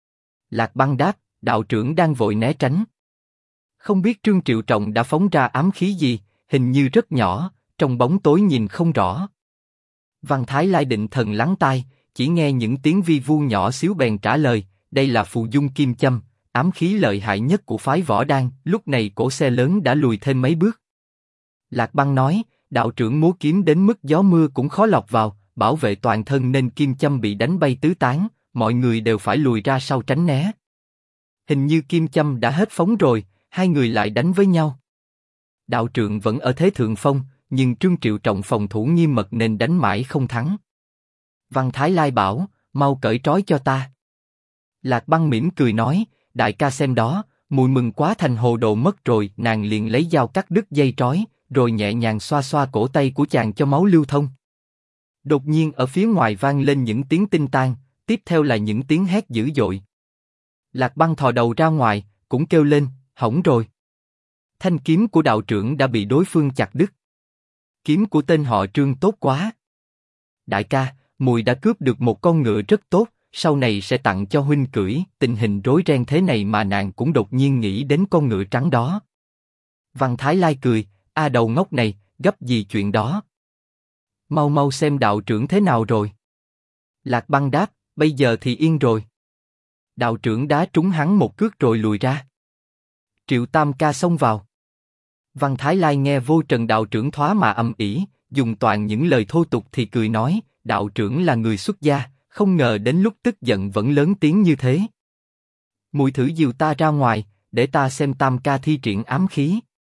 Lạc Băng đáp, đạo trưởng đang vội né tránh. Không biết Trương Triệu Trọng đã phóng ra ám khí gì, hình như rất nhỏ, trong bóng tối nhìn không rõ. Văn Thái Lai định thần lắng tai, chỉ nghe những tiếng vi vu nhỏ xíu bèn trả lời, đây là phù dung kim châm, ám khí lợi hại nhất của phái Võ Đan. Lúc này cỗ xe lớn đã lùi thêm mấy bước. Lạc Băng nói, đạo trưởng múa kiếm đến mức gió mưa cũng khó lọt vào, bảo vệ toàn thân nên kim châm bị đánh bay tứ tán, mọi người đều phải lùi ra sau tránh né. Hình như kim châm đã hết phóng rồi, hai người lại đánh với nhau. Đạo trưởng vẫn ở thế thượng phong, nhưng Trương Triệu Trọng phòng thủ nghiêm mật nên đánh mãi không thắng. Văn Thái Lai bảo, mau cởi trói cho ta. Lạc Băng mỉm cười nói, đại ca xem đó, mùi mừng quá thành hồ đồ mất rồi. Nàng liền lấy dao cắt đứt dây trói, rồi nhẹ nhàng xoa xoa cổ tay của chàng cho máu lưu thông. Đột nhiên ở phía ngoài vang lên những tiếng tinh tang, tiếp theo là những tiếng hét dữ dội. Lạc Băng thò đầu ra ngoài, cũng kêu lên, hỏng rồi. Thanh kiếm của đạo trưởng đã bị đối phương chặt đứt. Kiếm của tên họ Trương tốt quá. Đại ca, mùi đã cướp được một con ngựa rất tốt, sau này sẽ tặng cho huynh cưỡi. Tình hình rối ren thế này mà nàng cũng đột nhiên nghĩ đến con ngựa trắng đó. Văn Thái Lai cười, a đầu ngốc này, gấp gì chuyện đó. Mau mau xem đạo trưởng thế nào rồi. Lạc Băng đáp, bây giờ thì yên rồi. Đạo trưởng đá trúng hắn một cước rồi lùi ra. Triệu Tam ca xông vào. Văn Thái Lai nghe Vô Trần đạo trưởng thoá mà âm ỉ, dùng toàn những lời thô tục thì cười nói, đạo trưởng là người xuất gia, không ngờ đến lúc tức giận vẫn lớn tiếng như thế. Muội thử dìu ta ra ngoài, để ta xem Tam ca thi triển ám khí.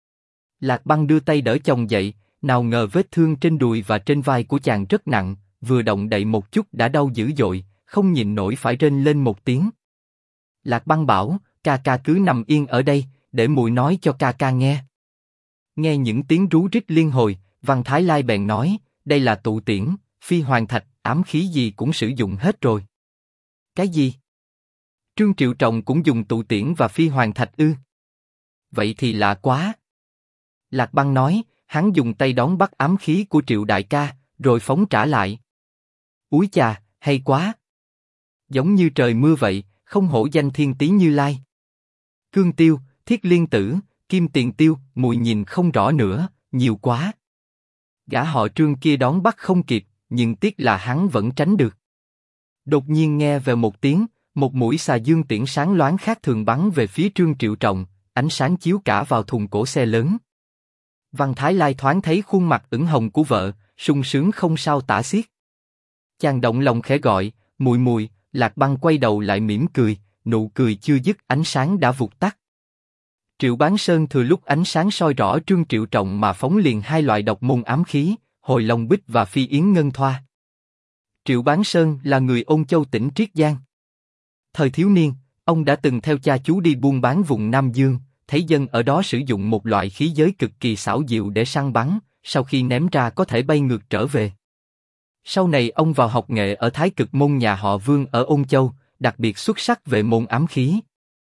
Lạc Băng đưa tay đỡ chồng dậy, nào ngờ vết thương trên đùi và trên vai của chàng rất nặng, vừa động đậy một chút đã đau dữ dội, không nhịn nổi phải rên lên một tiếng. Lạc Băng bảo, ca ca cứ nằm yên ở đây, để muội nói cho ca ca nghe. Nghe những tiếng rú rít liên hồi, Văn Thái Lai bèn nói, đây là tụ tiễn, phi hoàng thạch, ám khí gì cũng sử dụng hết rồi. Cái gì? Trương Triệu Trọng cũng dùng tụ tiễn và phi hoàng thạch ư? Vậy thì lạ quá. Lạc Băng nói, hắn dùng tay đón bắt ám khí của Triệu đại ca, rồi phóng trả lại. Úi chà, hay quá. Giống như trời mưa vậy, không hổ danh thiên tý Như Lai. Cương tiêu, thiết liên tử, kim tiền tiêu, mùi nhìn không rõ nữa, nhiều quá. Gã họ Trương kia đón bắt không kịp, nhưng tiếc là hắn vẫn tránh được. Đột nhiên nghe về một tiếng, một mũi xà dương tiễn sáng loáng khác thường bắn về phía Trương Triệu Trọng, ánh sáng chiếu cả vào thùng cổ xe lớn. Văn Thái Lai thoáng thấy khuôn mặt ửng hồng của vợ, sung sướng không sao tả xiết. Chàng động lòng khẽ gọi, mùi mùi. Lạc Băng quay đầu lại mỉm cười, nụ cười chưa dứt ánh sáng đã vụt tắt. Triệu Bán Sơn thừa lúc ánh sáng soi rõ Trương Triệu Trọng mà phóng liền hai loại độc môn ám khí, Hồi Long Bích và Phi Yến Ngân Thoa. Triệu Bán Sơn là người Ôn Châu tỉnh Triết Giang. Thời thiếu niên, ông đã từng theo cha chú đi buôn bán vùng Nam Dương, thấy dân ở đó sử dụng một loại khí giới cực kỳ xảo diệu để săn bắn, sau khi ném ra có thể bay ngược trở về. Sau này ông vào học nghệ ở Thái Cực môn nhà họ Vương ở Ôn Châu, đặc biệt xuất sắc về môn ám khí.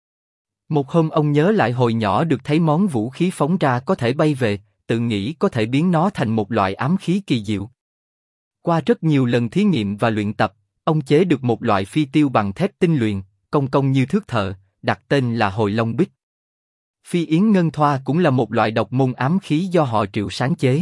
Một hôm ông nhớ lại hồi nhỏ được thấy món vũ khí phóng ra có thể bay về, tự nghĩ có thể biến nó thành một loại ám khí kỳ diệu. Qua rất nhiều lần thí nghiệm và luyện tập, ông chế được một loại phi tiêu bằng thép tinh luyện, cong cong như thước thợ, đặt tên là Hồi Long Bích. Phi Yến Ngân Thoa cũng là một loại độc môn ám khí do họ Triệu sáng chế.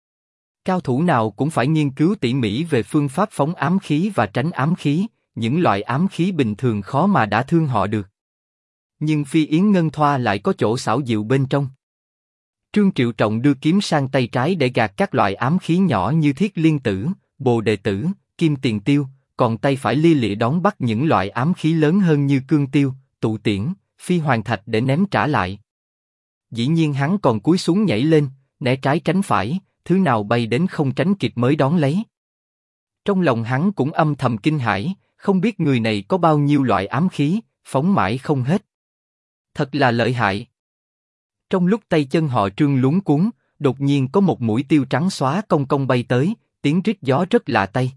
Cao thủ nào cũng phải nghiên cứu tỉ mỉ về phương pháp phóng ám khí và tránh ám khí, những loại ám khí bình thường khó mà đả thương họ được. Nhưng Phi Yến Ngân Thoa lại có chỗ xảo diệu bên trong. Trương Triệu Trọng đưa kiếm sang tay trái để gạt các loại ám khí nhỏ như thiết liên tử, bồ đề tử, kim tiền tiêu, còn tay phải lia lịa đón bắt những loại ám khí lớn hơn như cương tiêu, tụ tiễn, phi hoàng thạch để ném trả lại. Dĩ nhiên hắn còn cúi xuống nhảy lên, né trái tránh phải, thứ nào bay đến không tránh kịp mới đón lấy. Trong lòng hắn cũng âm thầm kinh hãi, không biết người này có bao nhiêu loại ám khí, phóng mãi không hết. Thật là lợi hại. Trong lúc tay chân họ Trương luống cuống, đột nhiên có một mũi tiêu trắng xóa cong cong bay tới, tiếng rít gió rất lạ tai.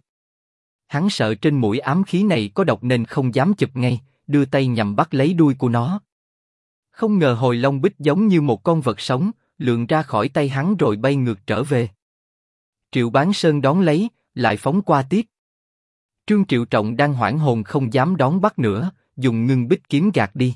Hắn sợ trên mũi ám khí này có độc nên không dám chụp ngay, đưa tay nhằm bắt lấy đuôi của nó. Không ngờ Hồi Long Bích giống như một con vật sống, lượn ra khỏi tay hắn rồi bay ngược trở về. Triệu Bán Sơn đón lấy, lại phóng qua tiếp. Trương Triệu Trọng đang hoảng hồn không dám đón bắt nữa, dùng ngưng bích kiếm gạt đi.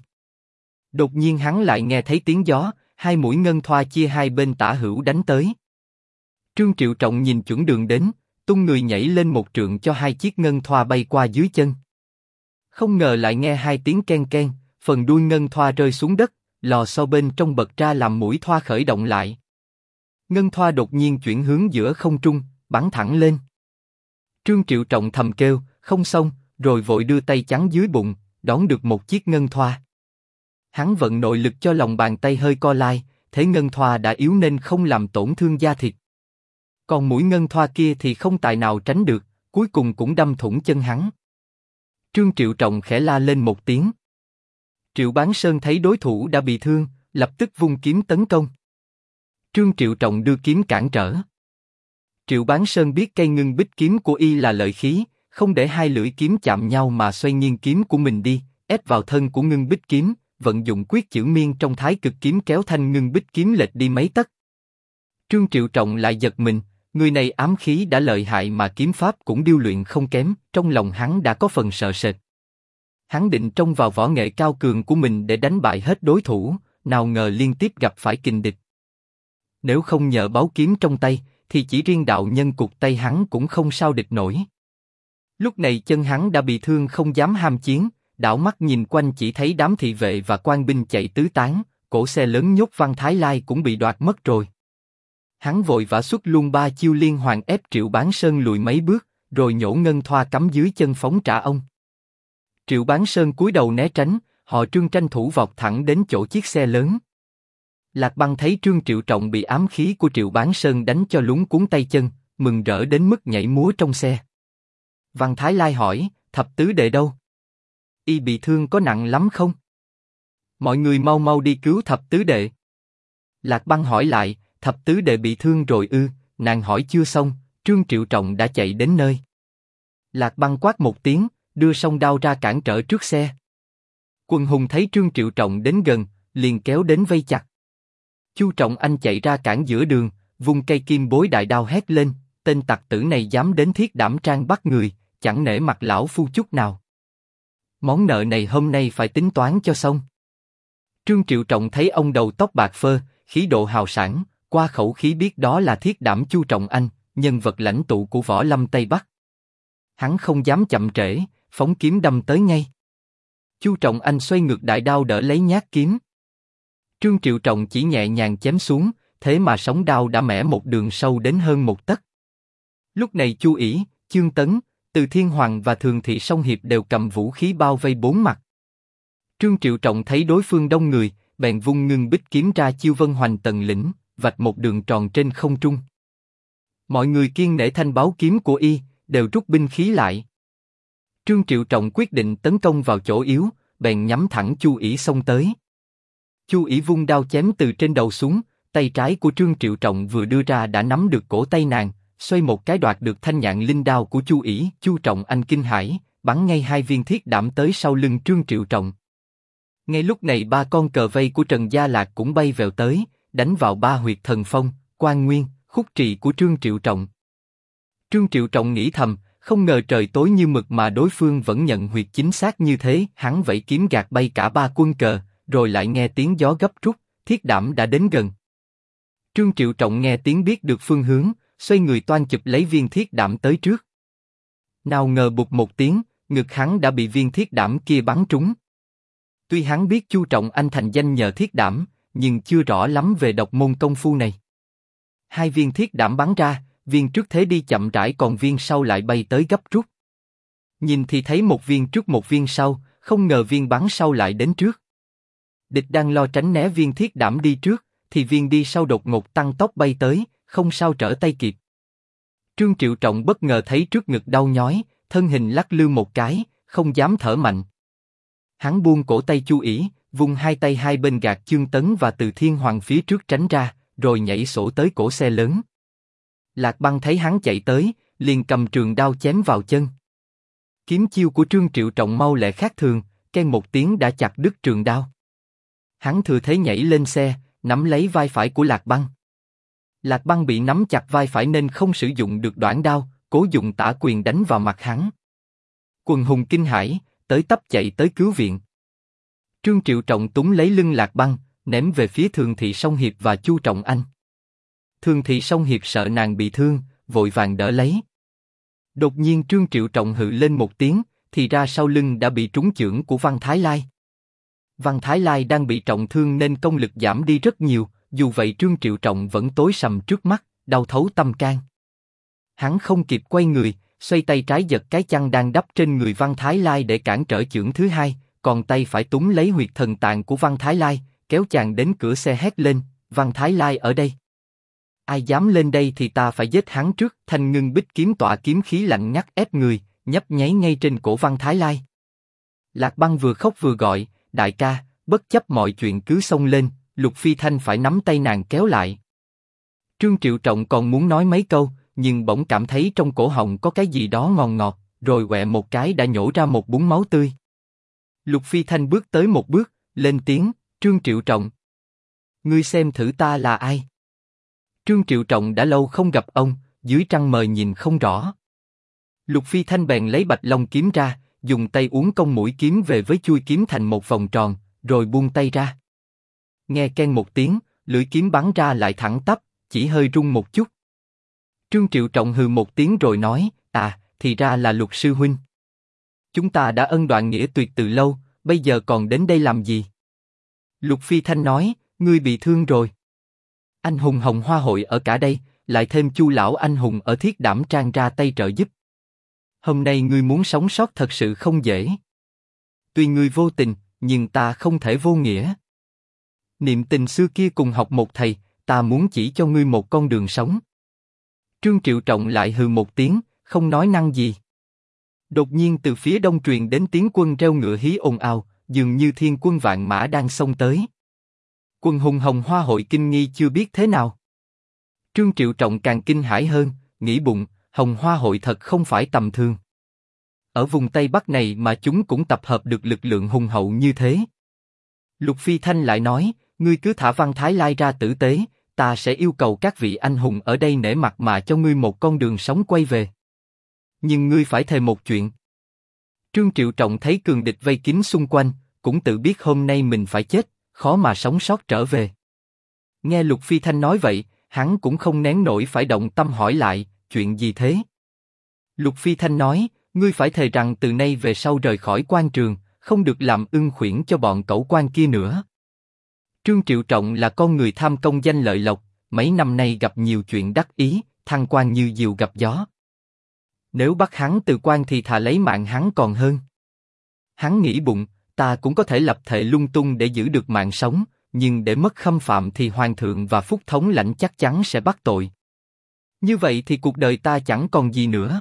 Đột nhiên hắn lại nghe thấy tiếng gió, hai mũi ngân thoa chia hai bên tả hữu đánh tới. Trương Triệu Trọng nhìn chuẩn đường đến, tung người nhảy lên một trượng cho hai chiếc ngân thoa bay qua dưới chân. Không ngờ lại nghe hai tiếng ken ken, phần đuôi ngân thoa rơi xuống đất, lò xo bên trong bật ra làm mũi thoa khởi động lại. Ngân thoa đột nhiên chuyển hướng giữa không trung, bắn thẳng lên. Trương Triệu Trọng thầm kêu, không xong, rồi vội đưa tay chắn dưới bụng, đón được một chiếc ngân thoa. Hắn vận nội lực cho lòng bàn tay hơi co lại, thế ngân thoa đã yếu nên không làm tổn thương da thịt. Còn mũi ngân thoa kia thì không tài nào tránh được, cuối cùng cũng đâm thủng chân hắn. Trương Triệu Trọng khẽ la lên một tiếng. Triệu Bán Sơn thấy đối thủ đã bị thương, lập tức vung kiếm tấn công. Trương Triệu Trọng đưa kiếm cản trở. Triệu Bán Sơn biết cây ngưng bích kiếm của y là lợi khí, không để hai lưỡi kiếm chạm nhau mà xoay nghiêng kiếm của mình đi, ép vào thân của ngưng bích kiếm, vận dụng quyết chữ miên trong Thái Cực kiếm kéo thanh ngưng bích kiếm lệch đi mấy tấc. Trương Triệu Trọng lại giật mình, người này ám khí đã lợi hại mà kiếm pháp cũng điêu luyện không kém, trong lòng hắn đã có phần sợ sệt. Hắn định trông vào võ nghệ cao cường của mình để đánh bại hết đối thủ, nào ngờ liên tiếp gặp phải kình địch. Nếu không nhờ báu kiếm trong tay, thì chỉ riêng đạo nhân cụt tay hắn cũng không sao địch nổi. Lúc này chân hắn đã bị thương không dám ham chiến, đảo mắt nhìn quanh chỉ thấy đám thị vệ và quan binh chạy tứ tán, cổ xe lớn nhốt Văn Thái Lai cũng bị đoạt mất rồi. Hắn vội vã xuất luôn ba chiêu liên hoàn ép Triệu Bán Sơn lùi mấy bước, rồi nhổ ngân thoa cắm dưới chân phóng trả ông. Triệu Bán Sơn cúi đầu né tránh, họ Trương tranh thủ vọt thẳng đến chỗ chiếc xe lớn. Lạc Băng thấy Trương Triệu Trọng bị ám khí của Triệu Bán Sơn đánh cho luống cuống tay chân, mừng rỡ đến mức nhảy múa trong xe. Văn Thái Lai hỏi, thập tứ đệ đâu? Y bị thương có nặng lắm không? Mọi người mau mau đi cứu thập tứ đệ. Lạc Băng hỏi lại, Thập tứ đệ bị thương rồi ư? Nàng hỏi chưa xong, Trương Triệu Trọng đã chạy đến nơi. Lạc Băng quát một tiếng, đưa song đao ra cản trở trước xe. Quần hùng thấy Trương Triệu Trọng đến gần, liền kéo đến vây chặt. Chu Trọng Anh chạy ra cản giữa đường, vung cây kim bối đại đao hét lên, tên tặc tử này dám đến Thiết Đảm Trang bắt người, chẳng nể mặt lão phu chút nào. Món nợ này hôm nay phải tính toán cho xong. Trương Triệu Trọng thấy ông đầu tóc bạc phơ, khí độ hào sảng, qua khẩu khí biết đó là Thiết Đảm Chu Trọng Anh, nhân vật lãnh tụ của võ lâm Tây Bắc. Hắn không dám chậm trễ, phóng kiếm đâm tới ngay. Chu Trọng Anh xoay ngược đại đao đỡ lấy nhát kiếm. Trương Triệu Trọng chỉ nhẹ nhàng chém xuống, thế mà sóng đao đã mẻ một đường sâu đến hơn một tấc. Lúc này Chu Ỷ, Chương Tấn, Từ Thiên Hoàng và Thường Thị Song Hiệp đều cầm vũ khí bao vây bốn mặt. Trương Triệu Trọng thấy đối phương đông người, bèn vung ngưng bích kiếm ra chiêu Vân Hoành Tần lĩnh, vạch một đường tròn trên không trung. Mọi người kiêng nể thanh báo kiếm của y, đều rút binh khí lại. Trương Triệu Trọng quyết định tấn công vào chỗ yếu, bèn nhắm thẳng Chu Ỷ xông tới. Chu Ỷ vung đao chém từ trên đầu xuống, tay trái của Trương Triệu Trọng vừa đưa ra đã nắm được cổ tay nàng, xoay một cái đoạt được thanh nhạn linh đao của Chu Ỷ. Chu Trọng Anh kinh hãi, bắn ngay hai viên thiết đảm tới sau lưng Trương Triệu Trọng. Ngay lúc này ba con cờ vây của Trần Gia Lạc cũng bay vèo tới, đánh vào ba huyệt thần phong, Quan Nguyên, Khúc Trì của Trương Triệu Trọng. Trương Triệu Trọng nghĩ thầm, không ngờ trời tối như mực mà đối phương vẫn nhận huyệt chính xác như thế. Hắn vẫy kiếm gạt bay cả ba quân cờ, rồi lại nghe tiếng gió gấp rút, Thiết Đảm đã đến gần. Trương Triệu Trọng nghe tiếng biết được phương hướng, xoay người toan chụp lấy viên thiết đảm tới trước. Nào ngờ bụt một tiếng, ngực hắn đã bị viên thiết đảm kia bắn trúng. Tuy hắn biết Chu Trọng Anh thành danh nhờ thiết đảm, nhưng chưa rõ lắm về độc môn công phu này. Hai viên thiết đảm bắn ra, viên trước thế đi chậm rãi còn viên sau lại bay tới gấp rút. Nhìn thì thấy một viên trước một viên sau, không ngờ viên bắn sau lại đến trước. Địch đang lo tránh né viên thiết đảm đi trước, thì viên đi sau đột ngột tăng tốc bay tới, không sao trở tay kịp. Trương Triệu Trọng bất ngờ thấy trước ngực đau nhói, thân hình lắc lư một cái, không dám thở mạnh. Hắn buông cổ tay Chu Ỷ, vung hai tay hai bên gạt Chương Tấn và Từ Thiên Hoàng phía trước tránh ra, rồi nhảy sổ tới cổ xe lớn. Lạc Băng thấy hắn chạy tới, liền cầm trường đao chém vào chân. Kiếm chiêu của Trương Triệu Trọng mau lẹ khác thường, keng một tiếng đã chặt đứt trường đao. Hắn thừa thế nhảy lên xe, nắm lấy vai phải của Lạc Băng. Lạc Băng bị nắm chặt vai phải nên không sử dụng được đoản đao, cố dùng tả quyền đánh vào mặt hắn. Quần hùng kinh hãi, tới tấp chạy tới cứu viện. Trương Triệu Trọng túm lấy lưng Lạc Băng, ném về phía Thường Thị Song Hiệp và Chu Trọng Anh. Thường Thị Song Hiệp sợ nàng bị thương, vội vàng đỡ lấy. Đột nhiên Trương Triệu Trọng hự lên một tiếng, thì ra sau lưng đã bị trúng chưởng của Văn Thái Lai. Văn Thái Lai đang bị trọng thương nên công lực giảm đi rất nhiều, dù vậy Trương Triệu Trọng vẫn tối sầm trước mắt, đau thấu tâm can. Hắn không kịp quay người, xoay tay trái giật cái chăn đang đắp trên người Văn Thái Lai để cản trở chưởng thứ hai, còn tay phải túm lấy huyệt thần tạng của Văn Thái Lai, kéo chàng đến cửa xe hét lên, Văn Thái Lai ở đây. Ai dám lên đây thì ta phải giết hắn trước. Thanh ngưng bích kiếm tỏa kiếm khí lạnh ngắt ép người, nhấp nháy ngay trên cổ Văn Thái Lai. Lạc Băng vừa khóc vừa gọi, đại ca, bất chấp mọi chuyện cứ xông lên. Lục Phi Thanh phải nắm tay nàng kéo lại. Trương Triệu Trọng còn muốn nói mấy câu, nhưng bỗng cảm thấy trong cổ họng có cái gì đó ngọt ngọt, rồi quẹ một cái đã nhổ ra một búng máu tươi. Lục Phi Thanh bước tới một bước, lên tiếng, Trương Triệu Trọng. Ngươi xem thử ta là ai? Trương Triệu Trọng đã lâu không gặp ông, dưới trăng mờ nhìn không rõ. Lục Phi Thanh bèn lấy bạch long kiếm ra, dùng tay uốn cong mũi kiếm về với chui kiếm thành một vòng tròn, rồi buông tay ra. Nghe keng một tiếng, lưỡi kiếm bắn ra lại thẳng tắp, chỉ hơi rung một chút. Trương Triệu Trọng hừ một tiếng rồi nói, thì ra là Lục sư huynh. Chúng ta đã ân đoạn nghĩa tuyệt từ lâu, bây giờ còn đến đây làm gì? Lục Phi Thanh nói, ngươi bị thương rồi. Anh hùng Hồng Hoa hội ở cả đây, lại thêm Chu lão anh hùng ở Thiết Đảm Trang ra tay trợ giúp. Hôm nay ngươi muốn sống sót thật sự không dễ. Tuy ngươi vô tình, nhưng ta không thể vô nghĩa. Niệm tình xưa kia cùng học một thầy, ta muốn chỉ cho ngươi một con đường sống. Trương Triệu Trọng lại hừ một tiếng, không nói năng gì. Đột nhiên từ phía đông truyền đến tiếng quân reo ngựa hí ồn ào, dường như thiên quân vạn mã đang xông tới. Quân hùng Hồng Hoa hội kinh nghi chưa biết thế nào. Trương Triệu Trọng càng kinh hãi hơn, nghĩ bụng, Hồng Hoa hội thật không phải tầm thường. Ở vùng Tây Bắc này mà chúng cũng tập hợp được lực lượng hùng hậu như thế. Lục Phi Thanh lại nói, ngươi cứ thả Văn Thái Lai ra tử tế, ta sẽ yêu cầu các vị anh hùng ở đây nể mặt mà cho ngươi một con đường sống quay về. Nhưng ngươi phải thề một chuyện. Trương Triệu Trọng thấy cường địch vây kín xung quanh, cũng tự biết hôm nay mình phải chết, khó mà sống sót trở về. Nghe Lục Phi Thanh nói vậy, hắn cũng không nén nổi phải động tâm hỏi lại, chuyện gì thế? Lục Phi Thanh nói, ngươi phải thề rằng từ nay về sau rời khỏi quan trường, không được làm ưng khuyển cho bọn cẩu quan kia nữa. Trương Triệu Trọng là con người tham công danh lợi lộc, mấy năm nay gặp nhiều chuyện đắc ý, thăng quan như diều gặp gió. Nếu bắt hắn từ quan thì thà lấy mạng hắn còn hơn. Hắn nghĩ bụng, ta cũng có thể lập thệ lung tung để giữ được mạng sống, nhưng để mất khâm phạm thì hoàng thượng và phúc thống lãnh chắc chắn sẽ bắt tội. Như vậy thì cuộc đời ta chẳng còn gì nữa.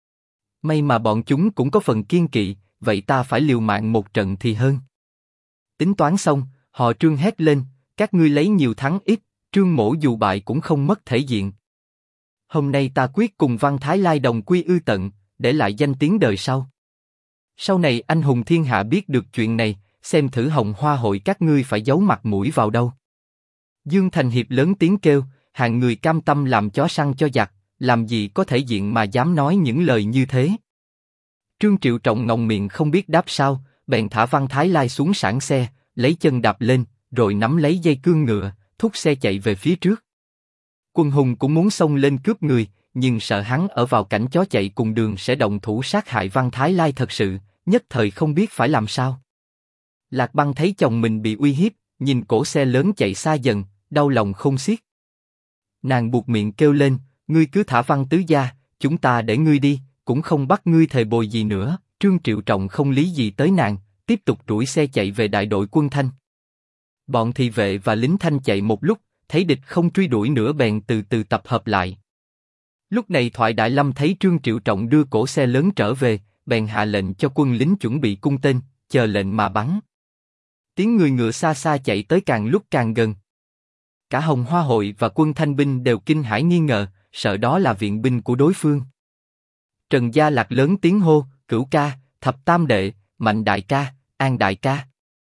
May mà bọn chúng cũng có phần kiên kỵ, vậy ta phải liều mạng một trận thì hơn. Tính toán xong, họ Trương hét lên, các ngươi lấy nhiều thắng ít, Trương mỗ dù bại cũng không mất thể diện. Hôm nay ta quyết cùng Văn Thái Lai đồng quy ư tận, để lại danh tiếng đời sau. Sau này anh hùng thiên hạ biết được chuyện này, xem thử Hồng Hoa hội các ngươi phải giấu mặt mũi vào đâu. Dương Thành Hiệp lớn tiếng kêu, hạng người cam tâm làm chó săn cho giặc, làm gì có thể diện mà dám nói những lời như thế. Trương Triệu Trọng ngọng miệng không biết đáp sao, bèn thả Văn Thái Lai xuống sảng xe, lấy chân đạp lên, rồi nắm lấy dây cương ngựa, thúc xe chạy về phía trước. Quân hùng cũng muốn xông lên cướp người, nhưng sợ hắn ở vào cảnh chó chạy cùng đường sẽ động thủ sát hại Văn Thái Lai thật sự, nhất thời không biết phải làm sao. Lạc Băng thấy chồng mình bị uy hiếp, nhìn cỗ xe lớn chạy xa dần, đau lòng khôn xiết. Nàng buột miệng kêu lên, ngươi cứ thả Văn tứ gia, chúng ta để ngươi đi, cũng không bắt ngươi thề bồi gì nữa. Trương Triệu Trọng không lý gì tới nàng, tiếp tục đuổi xe chạy về đại đội quân Thanh. Bọn thị vệ và lính Thanh chạy một lúc, thấy địch không truy đuổi nữa bèn từ từ tập hợp lại. Lúc này Thoại Đại Lâm thấy Trương Triệu Trọng đưa cỗ xe lớn trở về, bèn hạ lệnh cho quân lính chuẩn bị cung tên, chờ lệnh mà bắn. Tiếng người ngựa xa xa chạy tới càng lúc càng gần. Cả Hồng Hoa hội và quân Thanh binh đều kinh hãi nghi ngờ, sợ đó là viện binh của đối phương. Trần Gia Lạc lớn tiếng hô, Cửu ca, Thập Tam đệ, Mạnh đại ca, An đại ca.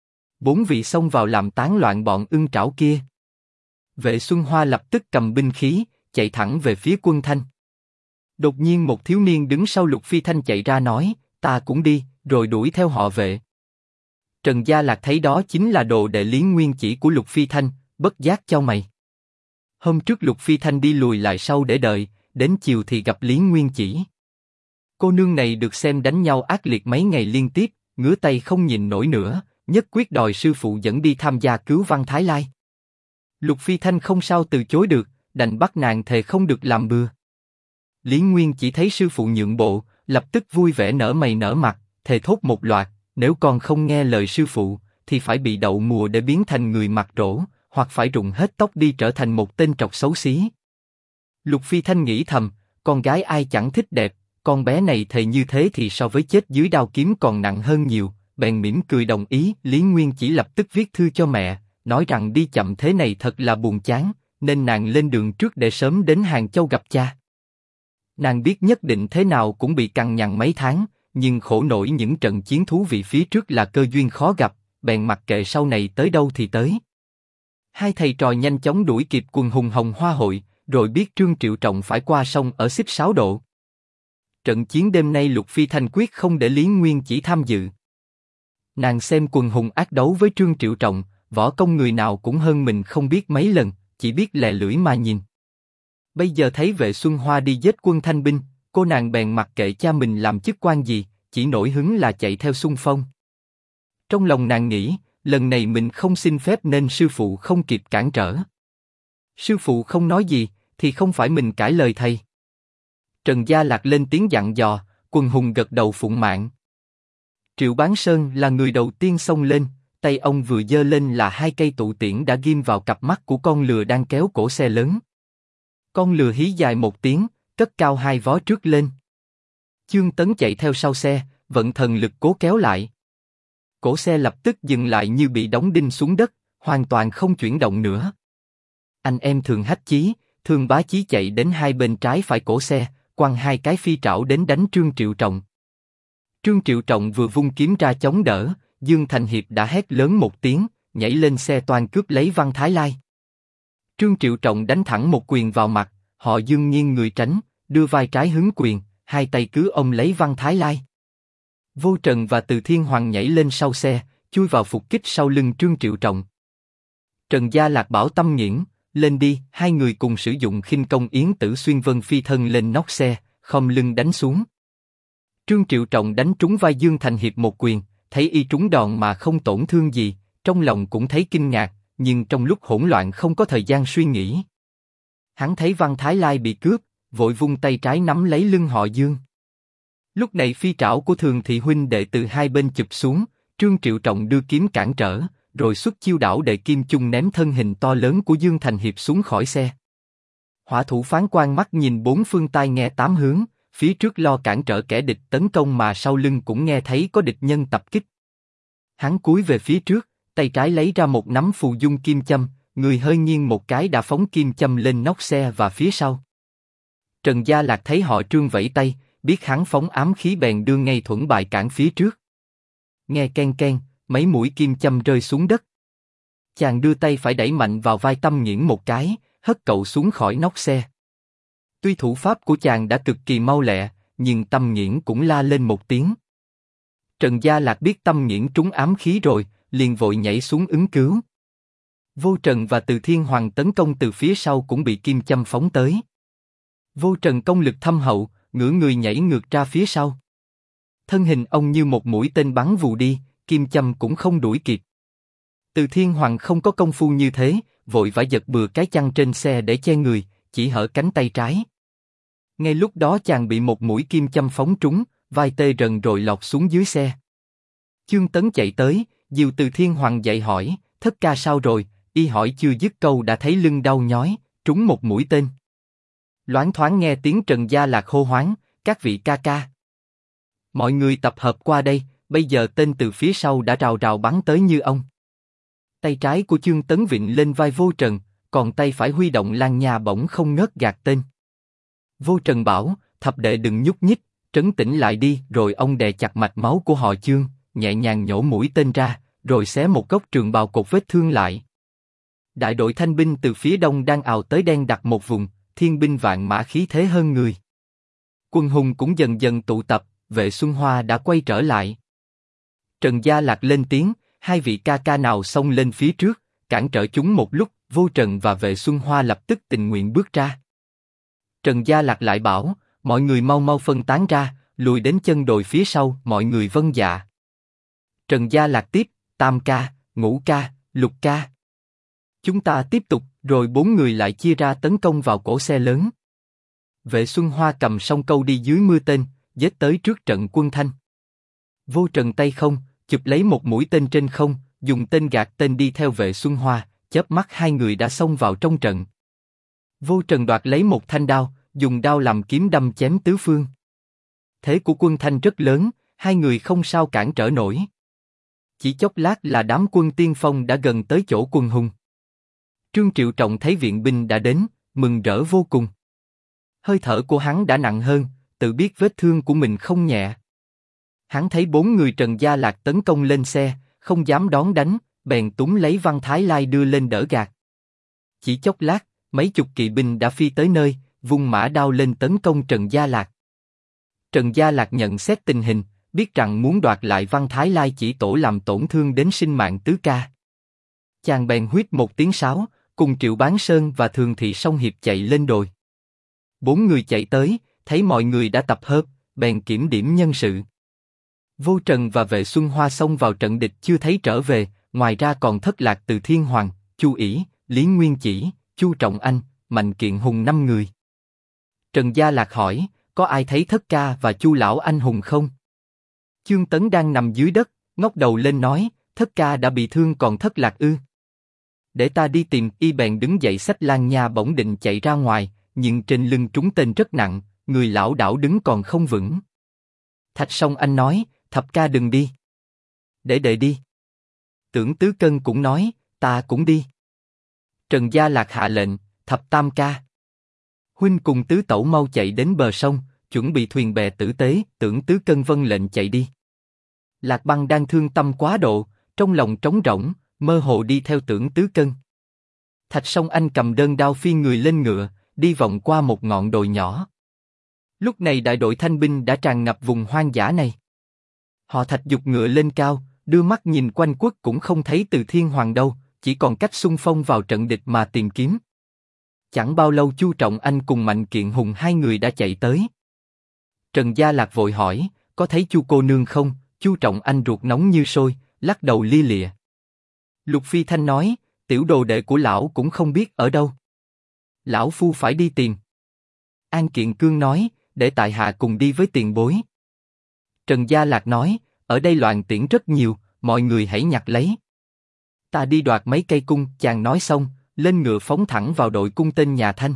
4 vị xông vào làm tán loạn bọn ưng trảo kia. Vệ Xuân Hoa lập tức cầm binh khí, chạy thẳng về phía quân Thanh. Đột nhiên một thiếu niên đứng sau Lục Phi Thanh chạy ra nói, ta cũng đi, rồi đuổi theo họ Vệ. Trần Gia Lạc thấy đó chính là đồ đệ Lý Nguyên Chỉ của Lục Phi Thanh, bất giác chau mày. Hôm trước Lục Phi Thanh đi lùi lại sau để đợi, đến chiều thì gặp Lý Nguyên Chỉ. Cô nương này được xem đánh nhau ác liệt mấy ngày liên tiếp, ngứa tay không nhìn nổi nữa, nhất quyết đòi sư phụ dẫn đi tham gia cứu Văn Thái Lai. Lục Phi Thanh không sao từ chối được, đành bắt nàng thề không được làm bừa. Lý Nguyên Chỉ thấy sư phụ nhượng bộ, lập tức vui vẻ nở mày nở mặt, thề thốt một loạt, nếu con không nghe lời sư phụ, thì phải bị đậu mùa để biến thành người mặt rỗ, hoặc phải rụng hết tóc đi trở thành một tên trọc xấu xí. Lục Phi Thanh nghĩ thầm, con gái ai chẳng thích đẹp, con bé này thề như thế thì so với chết dưới đao kiếm còn nặng hơn nhiều, bèn mỉm cười đồng ý. Lý Nguyên Chỉ lập tức viết thư cho mẹ, nói rằng đi chậm thế này thật là buồn chán, nên nàng lên đường trước để sớm đến Hàng Châu gặp cha. Nàng biết nhất định thế nào cũng bị cằn nhằn mấy tháng, nhưng khổ nổi những trận chiến thú vị phía trước là cơ duyên khó gặp, bèn mặc kệ sau này tới đâu thì tới. Hai thầy trò nhanh chóng đuổi kịp quần hùng Hồng Hoa hội, rồi biết Trương Triệu Trọng phải qua sông ở Xích Sáo Độ. Trận chiến đêm nay Lục Phi Thanh quyết không để Lý Nguyên Chỉ tham dự. Nàng xem quần hùng ác đấu với Trương Triệu Trọng, võ công người nào cũng hơn mình không biết mấy lần, chỉ biết lè lưỡi mà nhìn. Bây giờ thấy Vệ Xuân Hoa đi giết quân Thanh binh, cô nàng bèn mặc kệ cha mình làm chức quan gì, chỉ nổi hứng là chạy theo xung phong. Trong lòng nàng nghĩ, lần này mình không xin phép nên sư phụ không kịp cản trở. Sư phụ không nói gì, thì không phải mình cãi lời thầy. Trần Gia Lạc lên tiếng dặn dò, quần hùng gật đầu phụng mạng. Triệu Bán Sơn là người đầu tiên xông lên, tay ông vừa giơ lên là 2 cây tụ tiễn đã ghim vào cặp mắt của con lừa đang kéo cổ xe lớn. Con lừa hí dài một tiếng, cất cao 2 vó trước lên. Chương Tấn chạy theo sau xe, vận thần lực cố kéo lại. Cổ xe lập tức dừng lại như bị đóng đinh xuống đất, hoàn toàn không chuyển động nữa. Anh em thường hách chí, Thương Bá Chí chạy đến hai bên trái phải cổ xe, quăng hai cái phi trảo đến đánh Trương Triệu Trọng. Trương Triệu Trọng vừa vung kiếm ra chống đỡ, Dương Thành Hiệp đã hét lớn một tiếng, nhảy lên xe toan cướp lấy Văn Thái Lai. Trương Triệu Trọng đánh thẳng một quyền vào mặt, họ Dương nghiêng người tránh, đưa vai trái hứng quyền, hai tay cứ ôm lấy Văn Thái Lai. Vô Trần và Từ Thiên Hoàng nhảy lên sau xe, chui vào phục kích sau lưng Trương Triệu Trọng. Trần Gia Lạc bảo Tâm Nghiễn, lên đi, hai người cùng sử dụng khinh công Yến Tử Xuyên Vân phi thân lên nóc xe, khom lưng đánh xuống. Trương Triệu Trọng đánh trúng vai Dương Thành Hiệp một quyền, thấy y trúng đòn mà không tổn thương gì, trong lòng cũng thấy kinh ngạc, nhưng trong lúc hỗn loạn không có thời gian suy nghĩ. Hắn thấy Văn Thái Lai bị cướp, vội vung tay trái nắm lấy lưng họ Dương. Lúc này phi trảo của Thường Thị huynh đệ từ hai bên chụp xuống, Trương Triệu Trọng đưa kiếm cản trở, rồi xuất chiêu đảo đệ kim chung ném thân hình to lớn của Dương Thành Hiệp xuống khỏi xe. Hỏa thủ Phán Quan mắt nhìn bốn phương tai nghe tám hướng, phía trước lo cản trở kẻ địch tấn công mà sau lưng cũng nghe thấy có địch nhân tập kích. Hắn cúi về phía trước, tay trái lấy ra một nắm phù dung kim châm, người hơi nghiêng một cái đã phóng kim châm lên nóc xe và phía sau. Trần Gia Lạc thấy họ Trương vẫy tay, biết hắn phóng ám khí bèn đưa ngay thuẫn bài cản phía trước. Nghe ken ken, mấy mũi kim châm rơi xuống đất. Chàng đưa tay phải đẩy mạnh vào vai Tâm Nghiễn một cái, hất cậu xuống khỏi nóc xe. Tuy thủ pháp của chàng đã cực kỳ mau lẹ, nhưng Tâm Nghiễn cũng la lên một tiếng. Trần Gia Lạc biết Tâm Nghiễn trúng ám khí rồi, liền vội nhảy xuống ứng cứu. Vô Trần và Từ Thiên Hoàng tấn công từ phía sau cũng bị kim châm phóng tới. Vô Trần công lực thâm hậu, ngửa người nhảy ngược ra phía sau. Thân hình ông như một mũi tên bắn vù đi, kim châm cũng không đuổi kịp. Từ Thiên Hoàng không có công phu như thế, vội vã giật bừa cái chăn trên xe để che người, chỉ hở cánh tay trái. Ngay lúc đó chàng bị một mũi kim châm phóng trúng, vai tê rần rồi lọt xuống dưới xe. Chương Tấn chạy tới, dìu Từ Thiên Hoàng dậy hỏi, thất ca sao rồi? Y hỏi chưa dứt câu đã thấy lưng đau nhói, trúng một mũi tên. Loáng thoáng nghe tiếng Trần Gia Lạc hô hoáng, các vị ca ca. Mọi người tập hợp qua đây, bây giờ tên từ phía sau đã rào rào bắn tới như ông. Tay trái của Chương Tấn vịn lên vai Vô Trần, còn tay phải huy động lan nha bổng không ngớt gạt tên. Vô Trần bảo, thập đệ đừng nhúc nhích, trấn tĩnh lại đi, rồi ông đè chặt mạch máu của họ Chương, nhẹ nhàng nhổ mũi tên ra, rồi xé một góc trường bào cột vết thương lại. Đại đội thanh binh từ phía đông đang ào tới đen đặt một vùng, thiên binh vạn mã khí thế hơn người. Quân hùng cũng dần dần tụ tập, Vệ Xuân Hoa đã quay trở lại. Trần Gia Lạc lên tiếng, hai vị ca ca nào xông lên phía trước, cản trở chúng một lúc, Vô Trần và Vệ Xuân Hoa lập tức tình nguyện bước ra. Trần Gia Lạc lại bảo, mọi người mau mau phân tán ra, lùi đến chân đồi phía sau, mọi người vâng dạ. Trần Gia Lạc tiếp, Tam ca, Ngũ ca, Lục ca. Chúng ta tiếp tục, rồi bốn người lại chia ra tấn công vào cổ xe lớn. Vệ Xuân Hoa cầm song câu đi dưới mưa tên, giết tới trước trận quân Thanh. Vô Trần tay không, chụp lấy một mũi tên trên không, dùng tên gạt tên đi theo Vệ Xuân Hoa, chớp mắt hai người đã xông vào trong trận. Vô Trần đoạt lấy một thanh đao, dùng đao làm kiếm đâm chém tứ phương. Thế của quân Thanh rất lớn, hai người không sao cản trở nổi. Chỉ chốc lát là đám quân tiên phong đã gần tới chỗ quân Hùng. Trương Triệu Trọng thấy viện binh đã đến, mừng rỡ vô cùng. Hơi thở của hắn đã nặng hơn, tự biết vết thương của mình không nhẹ. Hắn thấy bốn người Trần Gia Lạc tấn công lên xe, không dám đón đánh, bèn túm lấy Văn Thái Lai đưa lên đỡ gạt. Chỉ chốc lát, mấy chục kỵ binh đã phi tới nơi, vung mã đao lên tấn công Trần Gia Lạc. Trần Gia Lạc nhận xét tình hình, biết rằng muốn đoạt lại Văn Thái Lai chỉ tổ làm tổn thương đến sinh mạng tứ ca. Chàng bèn huýt một tiếng sáo, cùng Triệu Bán Sơn và Thường Thị Song Hiệp chạy lên đồi. Bốn người chạy tới, thấy mọi người đã tập hợp, bèn kiểm điểm nhân sự. Vô Trần và Vệ Xuân Hoa xông vào trận địch chưa thấy trở về, ngoài ra còn thất lạc Từ Thiên Hoàng, Chu Ỷ, Lý Nguyên Chỉ, Chu Trọng Anh, Mạnh Kiện Hùng 5 người. Trần Gia Lạc hỏi, có ai thấy Thất ca và Chu lão anh hùng không? Chương Tấn đang nằm dưới đất, ngóc đầu lên nói, Thất ca đã bị thương còn Thất lạc ư? Để ta đi tìm. Y bèn đứng dậy xách lan nha bổng định chạy ra ngoài, nhưng trên lưng trúng tên rất nặng, người lão đảo đứng còn không vững. Thạch Song Anh nói, Thập ca đừng đi. Để đệ đi. Tưởng Tứ Cân cũng nói, ta cũng đi. Trần Gia Lạc hạ lệnh, Thập Tam ca. Huynh cùng tứ tẩu mau chạy đến bờ sông, chuẩn bị thuyền bè tử tế, tưởng Tứ Cân vâng lệnh chạy đi. Lạc Băng đang thương tâm quá độ, trong lòng trống rỗng, mơ hồ đi theo tưởng Tứ Cân. Thạch Song Anh cầm đơn đao phi người lên ngựa, đi vòng qua một ngọn đồi nhỏ. Lúc này đại đội thanh binh đã tràn ngập vùng hoang dã này. Họ Thạch giục ngựa lên cao, đưa mắt nhìn quanh quất cũng không thấy Từ Thiên Hoàng đâu, chỉ còn cách xung phong vào trận địch mà tìm kiếm. Chẳng bao lâu Chu Trọng Anh cùng Mạnh Kiện Hùng hai người đã chạy tới. Trần Gia Lạc vội hỏi, có thấy Chu cô nương không? Chu Trọng Anh ruột nóng như sôi, lắc đầu lia lịa. Lục Phi Thanh nói, tiểu đồ đệ của lão cũng không biết ở đâu. Lão phu phải đi tìm. An Kiện Cương nói, để tại hạ cùng đi với tiền bối. Trần Gia Lạc nói, ở đây loạn tiễn rất nhiều, mọi người hãy nhặt lấy. Ta đi đoạt mấy cây cung, chàng nói xong, lên ngựa phóng thẳng vào đội cung tên nhà Thanh.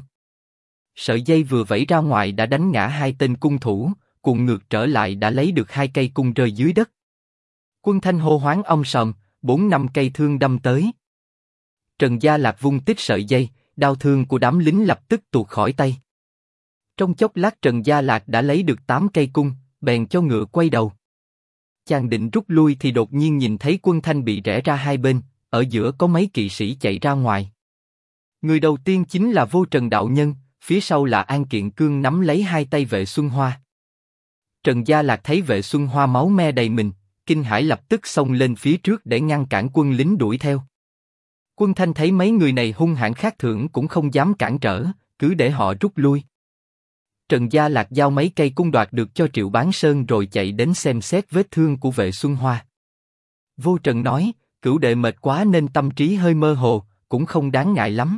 Sợi dây vừa vẫy ra ngoài đã đánh ngã hai tên cung thủ, cuộn ngược trở lại đã lấy được hai cây cung rơi dưới đất. Quân Thanh hô hoáng om sòm, 4-5 cây thương đâm tới. Trần Gia Lạc vung tít sợi dây, đao thương của đám lính lập tức tuột khỏi tay. Trong chốc lát Trần Gia Lạc đã lấy được 8 cây cung, bèn cho ngựa quay đầu. Chàng định rút lui thì đột nhiên nhìn thấy quân Thanh bị rẽ ra hai bên, ở giữa có mấy kỵ sĩ chạy ra ngoài. Người đầu tiên chính là Vô Trần đạo nhân, phía sau là An Kiện Cương nắm lấy hai tay Vệ Xuân Hoa. Trần Gia Lạc thấy Vệ Xuân Hoa máu me đầy mình, kinh hãi lập tức xông lên phía trước để ngăn cản quân lính đuổi theo. Quân Thanh thấy mấy người này hung hãn khác thường cũng không dám cản trở, cứ để họ rút lui. Trần Gia Lạc giao mấy cây cung đoạt được cho Triệu Bán Sơn rồi chạy đến xem xét vết thương của Vệ Xuân Hoa. Vô Trần nói, cửu đệ mệt quá nên tâm trí hơi mơ hồ, cũng không đáng ngại lắm.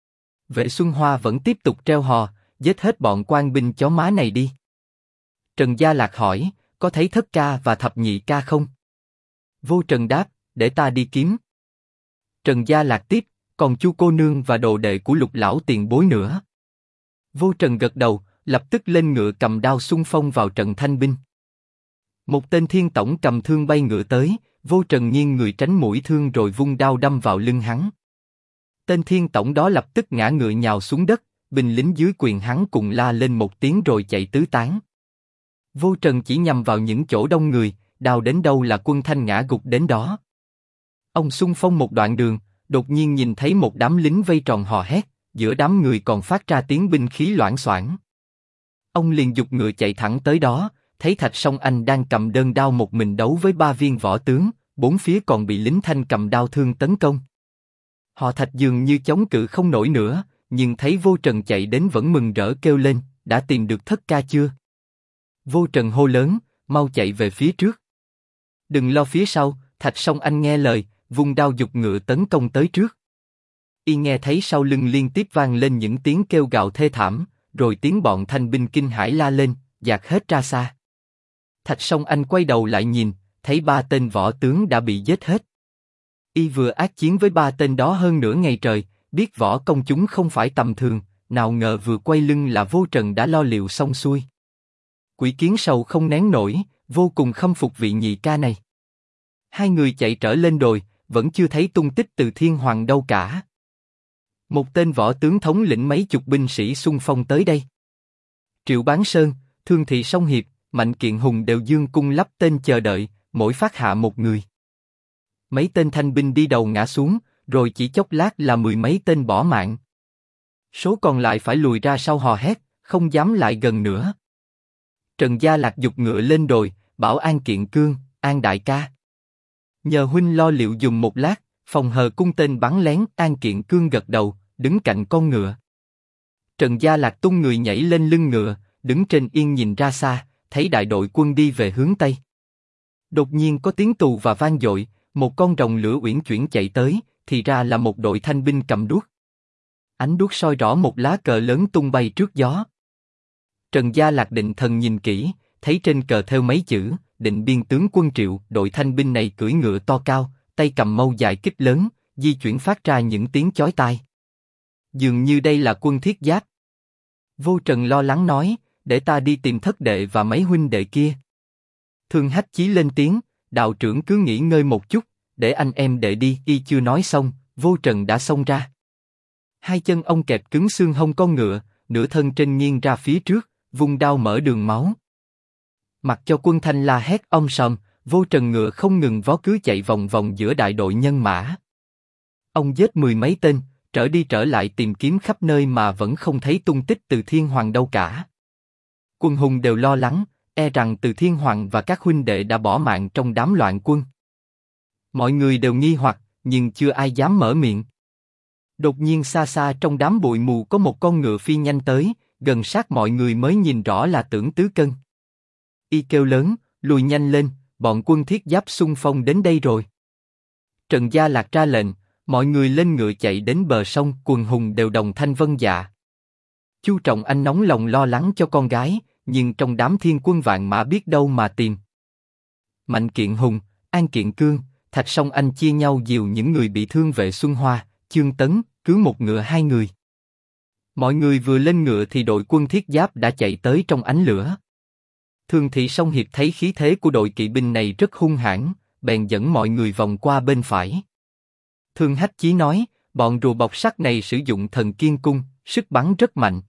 Vệ Xuân Hoa vẫn tiếp tục treo hò, giết hết bọn quan binh chó má này đi. Trần Gia Lạc hỏi, có thấy Thất Ca và Thập Nhị Ca không? Vô Trần đáp, để ta đi kiếm. Trần Gia Lạc tiếp, còn Chu cô nương và đồ đệ của Lục lão tiền bối nữa. Vô Trần gật đầu, lập tức lên ngựa cầm đao xung phong vào trận thanh binh. Một tên thiên tổng cầm thương bay ngựa tới, Vô Trần nghiêng người tránh mũi thương rồi vung đao đâm vào lưng hắn. Tên thiên tổng đó lập tức ngã ngựa nhào xuống đất, binh lính dưới quyền hắn cùng la lên một tiếng rồi chạy tứ tán. Vô Trần chỉ nhằm vào những chỗ đông người, đao đến đâu là quân Thanh ngã gục đến đó. Ông xung phong một đoạn đường, đột nhiên nhìn thấy một đám lính vây tròn hò hét, giữa đám người còn phát ra tiếng binh khí loảng xoảng. Ông liền giục ngựa chạy thẳng tới đó, thấy Thạch Song Anh đang cầm đơn đao một mình đấu với 3 viên võ tướng, bốn phía còn bị lính Thanh cầm đao thương tấn công. Họ Thạch dường như chống cự không nổi nữa, nhưng thấy Vô Trần chạy đến vẫn mừng rỡ kêu lên, đã tìm được Thất Ca chưa? Vô Trần hô lớn, mau chạy về phía trước. Đừng lo phía sau, Thạch Song Anh nghe lời, vung đao giục ngựa tấn công tới trước. Y nghe thấy sau lưng liên tiếp vang lên những tiếng kêu gào thê thảm, rồi tiếng bọn thanh binh kinh hãi la lên, dạt hết ra xa. Thạch Song Anh quay đầu lại nhìn, thấy 3 tên võ tướng đã bị giết hết. Y vừa ác chiến với 3 tên đó hơn nửa ngày trời, biết võ công chúng không phải tầm thường, nào ngờ vừa quay lưng là Vô Trần đã lo liệu xong xuôi. Quỷ Kiến Sầu không nén nổi, vô cùng khâm phục vị nhị ca này. Hai người chạy trở lên đồi, vẫn chưa thấy tung tích Từ Thiên Hoàng đâu cả. Một tên võ tướng thống lĩnh mấy chục binh sĩ xung phong tới đây. Triệu Bán Sơn, Thương Thị Song Hiệp, Mạnh Kiện Hùng đều dương cung lắp tên chờ đợi, mỗi phát hạ một người. Mấy tên thanh binh đi đầu ngã xuống, rồi chỉ chốc lát là 10 mấy tên bỏ mạng. Số còn lại phải lùi ra sau hò hét, không dám lại gần nữa. Trần Gia Lạc giục ngựa lên đồi, bảo An Kiện Cương, An đại ca. Nhờ huynh lo liệu dùng một lát, phòng hờ cung tên bắn lén. An Kiện Cương gật đầu, đứng cạnh con ngựa. Trần Gia Lạc tung người nhảy lên lưng ngựa, đứng trên yên nhìn ra xa, thấy đại đội quân đi về hướng Tây. Đột nhiên có tiếng tù và vang dội, một con rồng lửa uyển chuyển chạy tới, thì ra là một đội thanh binh cầm đuốc. Ánh đuốc soi rõ một lá cờ lớn tung bay trước gió. Trần Gia Lạc định thần nhìn kỹ, thấy trên cờ thêu mấy chữ, Định Biên tướng quân Triệu. Đội thanh binh này cưỡi ngựa to cao, tay cầm mâu dài kích lớn, di chuyển phát ra những tiếng chói tai. Dường như đây là quân thiết giáp. Vô Trần lo lắng nói, để ta đi tìm Thất đệ và mấy huynh đệ kia. Thương Hách Chí lên tiếng, đạo trưởng cứ nghỉ ngơi một chút, để anh em đệ đi. Y chưa nói xong, Vô Trần đã xông ra. Hai chân ông kẹp cứng xương hông con ngựa, nửa thân trên nghiêng ra phía trước, vung đao mở đường máu. Mặc cho quân Thanh la hét om sòm, Vô Trần ngựa không ngừng vó cứ chạy vòng vòng giữa đại đội nhân mã. Ông giết mười mấy tên, trở đi trở lại tìm kiếm khắp nơi mà vẫn không thấy tung tích Từ Thiên Hoàng đâu cả. Quân hùng đều lo lắng, e rằng Từ Thiên Hoàng và các huynh đệ đã bỏ mạng trong đám loạn quân. Mọi người đều nghi hoặc, nhưng chưa ai dám mở miệng. Đột nhiên xa xa trong đám bụi mù có một con ngựa phi nhanh tới, gần sát mọi người mới nhìn rõ là Tưởng Tứ Cân. Y kêu lớn, lùi nhanh lên, bọn quân thiết giáp xung phong đến đây rồi. Trần Gia Lạc ra lệnh, mọi người lên ngựa chạy đến bờ sông, quần hùng đều đồng thanh vâng dạ. Chu Trọng Anh nóng lòng lo lắng cho con gái, nhưng trong đám thiên quân vạn mã biết đâu mà tìm. Mạnh Kiện Hùng, An Kiện Cương, Thạch Song Anh chia nhau dìu những người bị thương về Xuân Hoa, Chương Tấn, cứ một ngựa hai người. Mọi người vừa lên ngựa thì đội quân thiết giáp đã chạy tới trong ánh lửa. Thường Thị Song Hiệp thấy khí thế của đội kỵ binh này rất hung hãn, bèn dẫn mọi người vòng qua bên phải. Thường Hách Chí nói, bọn rùa bọc sắt này sử dụng thần kiên cung, sức bắn rất mạnh.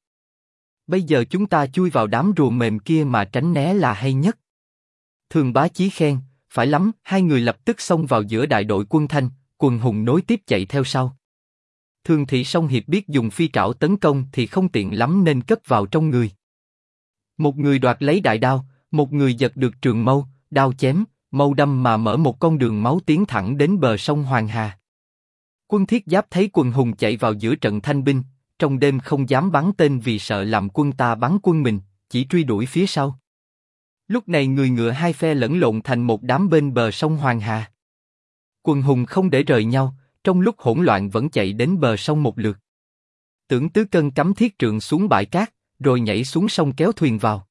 Bây giờ chúng ta chui vào đám rùa mềm kia mà tránh né là hay nhất. Thường Bá Chí khen, phải lắm. Hai người lập tức xông vào giữa đại đội quân Thanh, quần hùng nối tiếp chạy theo sau. Thường Thị Song Hiệp biết dùng phi trảo tấn công thì không tiện lắm nên cất vào trong người. Một người đoạt lấy đại đao, một người giật được trường mâu, đao chém, mâu đâm mà mở một con đường máu tiến thẳng đến bờ sông Hoàng Hà. Quân thiết giáp thấy quần hùng chạy vào giữa trận thanh binh, trong đêm không dám bắn tên vì sợ làm quân ta bắn quân mình, chỉ truy đuổi phía sau. Lúc này người ngựa hai phe lẫn lộn thành một đám bên bờ sông Hoàng Hà. Quần hùng không để rời nhau, trong lúc hỗn loạn vẫn chạy đến bờ sông một lượt. Tưởng Tứ Cân cắm thiết trượng xuống bãi cát, rồi nhảy xuống sông kéo thuyền vào.